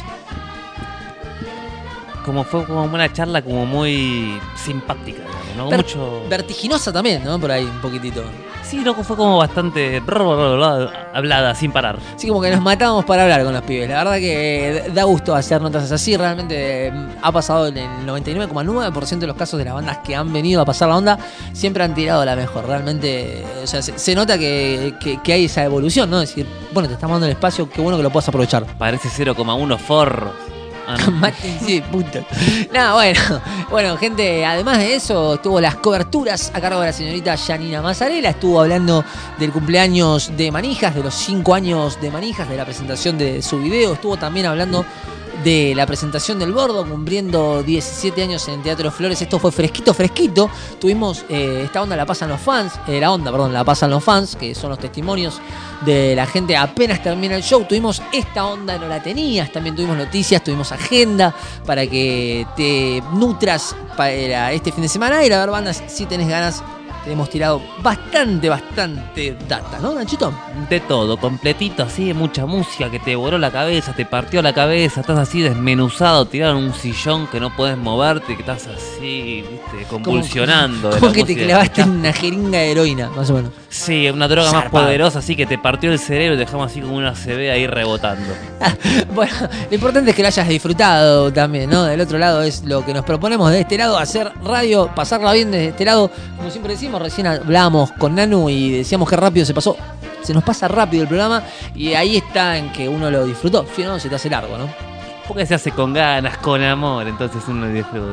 Fue como una charla como muy simpática, ¿no? Mucho... vertiginosa también, ¿no? Por ahí, un poquitito. Sí, loco, fue como bastante hablada, sin parar. Sí, como que nos matábamos para hablar con los pibes. La verdad que da gusto hacer notas así. Realmente ha pasado en el 99,9% de los casos de las bandas que han venido a pasar la onda, siempre han tirado la mejor. Realmente, o sea, se nota que hay esa evolución, ¿no? Es decir, bueno, te estamos dando el espacio, qué bueno que lo puedas aprovechar. Parece 0,1 forros. Sí, punto. Nada, bueno, gente, además de eso, estuvo las coberturas a cargo de la señorita Janina Mazzarella. Estuvo hablando del cumpleaños de Manijas, de los 5 años de Manijas, de la presentación de su video. Estuvo también hablando de la presentación del Bordo, cumpliendo 17 años en el Teatro Flores. Esto fue fresquito. Tuvimos esta onda la pasan los fans, la pasan los fans, que son los testimonios de la gente apenas termina el show. Tuvimos esta onda, no la tenías. También tuvimos noticias, tuvimos agenda para que te nutras para este fin de semana. Y a ver bandas, si tenés ganas. Hemos tirado bastante data, ¿no, Nachito? De todo, completito, así, de mucha música que te voló la cabeza, te partió la cabeza, estás así desmenuzado, tirado en un sillón que no puedes moverte, que estás así, viste, convulsionando. Como que te clavaste en una jeringa de heroína, más o menos. Sí, una droga más poderosa, así que te partió el cerebro y dejamos así como una CB ahí rebotando. Bueno, lo importante es que lo hayas disfrutado también, ¿no? Del otro lado es lo que nos proponemos de este lado, hacer radio, pasarla bien desde este lado, como siempre decimos. Recién hablábamos con Nanu y decíamos que rápido se nos pasa rápido el programa, y ahí está en que uno lo disfrutó. Si no, se te hace largo, ¿no? Porque se hace con ganas, con amor, entonces uno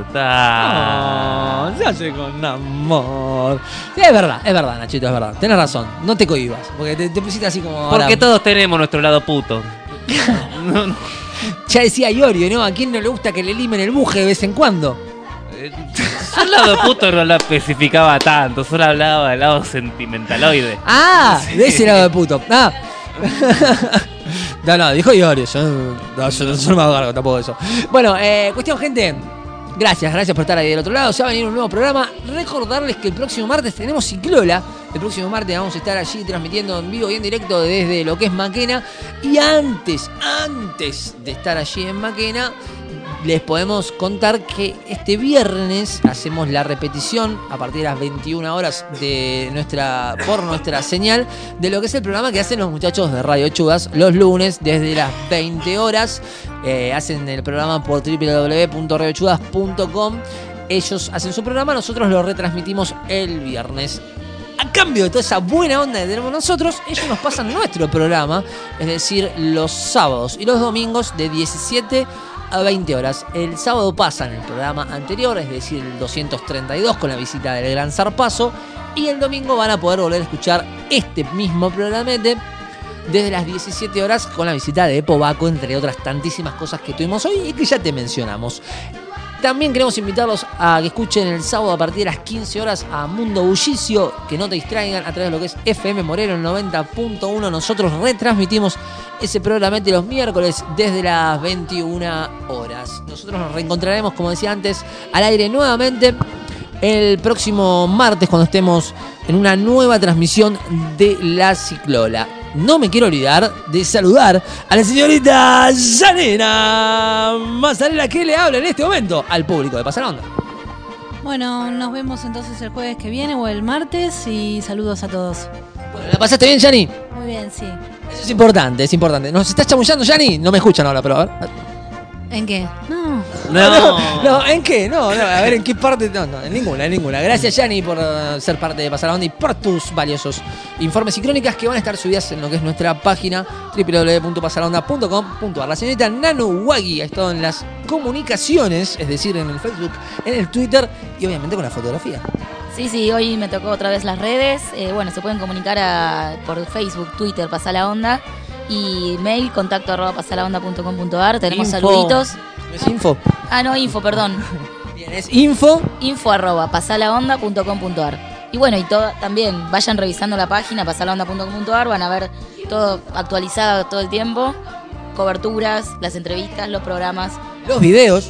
disfruta. No, se hace con amor. Sí, es verdad, Nachito, es verdad. Tenés razón, no te cohibas, porque te pusiste así como... Porque ahora... todos tenemos nuestro lado puto. No. Ya decía Iorio, ¿no? ¿A quién no le gusta que le limen el buje de vez en cuando? Yo el lado puto no lo especificaba tanto, solo hablaba del lado sentimentaloide. Ah, sí. De ese lado de puto. Ah. No, dijo Iorio. Yo no me hago cargo tampoco de eso. Bueno, cuestión, gente. Gracias por estar ahí del otro lado. Se va a venir un nuevo programa. Recordarles que el próximo martes tenemos Ciclola. El próximo martes vamos a estar allí transmitiendo en vivo y en directo desde lo que es Maquena. Y antes de estar allí en Maquena, les podemos contar que este viernes hacemos la repetición a partir de las 21 horas por nuestra señal de lo que es el programa que hacen los muchachos de Radio Chudas los lunes desde las 20 horas. Hacen el programa por www.radiochudas.com. Ellos hacen su programa, nosotros lo retransmitimos el viernes. A cambio de toda esa buena onda que tenemos nosotros, ellos nos pasan nuestro programa, es decir, los sábados y los domingos de 17 a 20 horas. El sábado pasan el programa anterior, es decir, el 232 con la visita del Gran Zarpazo, y el domingo van a poder volver a escuchar este mismo programete desde las 17 horas con la visita de Epo Baco, entre otras tantísimas cosas que tuvimos hoy y que ya te mencionamos. También queremos invitarlos a que escuchen el sábado a partir de las 15 horas a Mundo Bullicio, que no te distraigan a través de lo que es FM Moreno, el 90.1. Nosotros retransmitimos ese programete los miércoles desde las 21 horas. Nosotros nos reencontraremos, como decía antes, al aire nuevamente el próximo martes cuando estemos en una nueva transmisión de La Ciclola. No me quiero olvidar de saludar a la señorita Yanina Mazzarella, que le habla en este momento al público de Pasa la Onda. Bueno, nos vemos entonces el jueves que viene o el martes y saludos a todos. Bueno, ¿la pasaste bien, Yani? Muy bien, sí. Eso es importante, es importante. ¿Nos estás chamullando, Yani? No me escuchan ahora, pero a ver. ¿En qué? No, ¿en qué? No, a ver, ¿en qué parte? No, en ninguna. Gracias, Yani, por ser parte de Pasar la Onda y por tus valiosos informes y crónicas que van a estar subidas en lo que es nuestra página www.pasalaonda.com.ar. La señorita Nanu Wagi ha estado en las comunicaciones, es decir, en el Facebook, en el Twitter y obviamente con la fotografía. Sí, hoy me tocó otra vez las redes. Bueno, se pueden comunicar por Facebook, Twitter, Pasá la Onda. Y mail, contacto@pasalaonda.com.ar. Tenemos saluditos. ¿No es info? No, info, perdón. Bien, es info. info@pasalaonda.com.ar. Y bueno, también vayan revisando la página, pasalaonda.com.ar. Van a ver todo actualizado todo el tiempo. Coberturas, las entrevistas, los programas. Los videos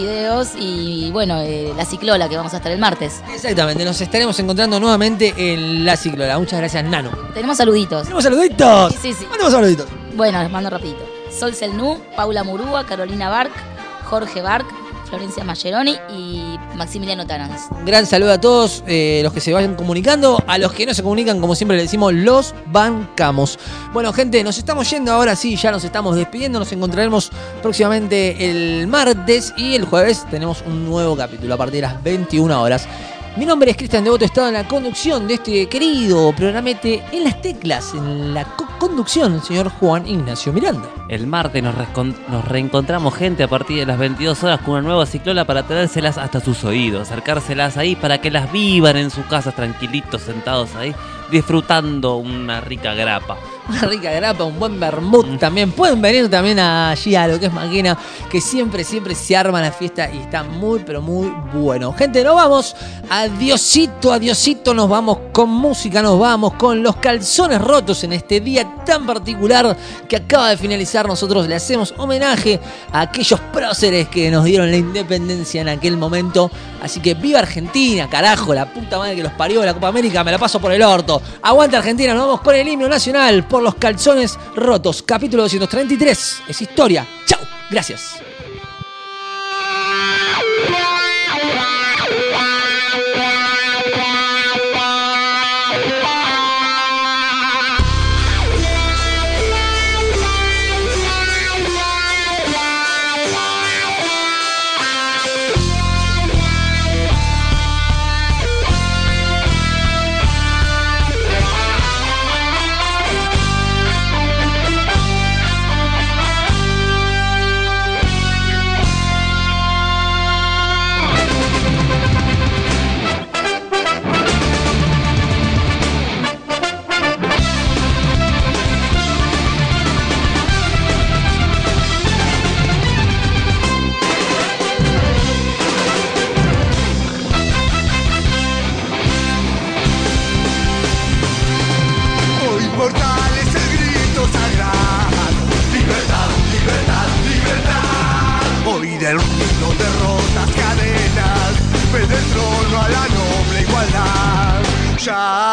y bueno, la Ciclola que vamos a estar el martes. Exactamente, nos estaremos encontrando nuevamente en la Ciclola. Muchas gracias, Nano. Tenemos saluditos. ¡Tenemos saluditos! Sí. Mandemos saluditos. Bueno, les mando rapidito. Sol Selnú, Paula Murúa, Carolina Barc, Jorge Barc, Florencia Mascheroni y Maximiliano Tanans. Un gran saludo a todos los que se vayan comunicando. A los que no se comunican, como siempre le decimos, los bancamos. Bueno, gente, nos estamos yendo ahora sí, ya nos estamos despidiendo. Nos encontraremos próximamente el martes y el jueves tenemos un nuevo capítulo a partir de las 21 horas. Mi nombre es Cristian Devoto, he estado en la conducción de este querido programete en las teclas, en la conducción, el señor Juan Ignacio Miranda. El martes nos reencontramos, gente, a partir de las 22 horas con una nueva Ciclola para traérselas hasta sus oídos, acercárselas ahí para que las vivan en sus casas tranquilitos, sentados ahí, disfrutando una rica grapa. Una rica grapa, un buen vermut también. Pueden venir también allí a lo que es Maquena, que siempre se arma la fiesta y está muy, pero muy bueno. Gente, nos vamos. Adiosito, nos vamos con música, nos vamos con Los Calzones Rotos en este día tan particular que acaba de finalizar. Nosotros le hacemos homenaje a aquellos próceres que nos dieron la independencia en aquel momento. Así que viva Argentina, carajo, la puta madre que los parió, la Copa América me la paso por el orto. Aguanta Argentina, nos vamos con el himno nacional por Los Calzones Rotos, capítulo 233. Es historia. Chau, gracias.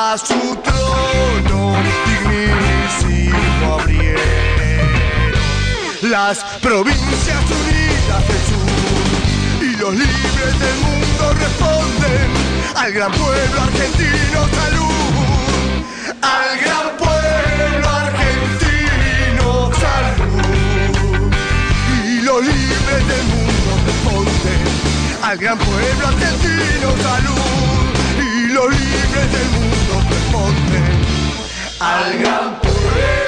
a su trono dignísimo abrieron las provincias unidas del sur, y los libres del mundo responden al gran pueblo argentino salud, al gran pueblo argentino salud, y los libres del mundo responden al gran pueblo argentino salud, y los libres del mundo responden al gran pueblo.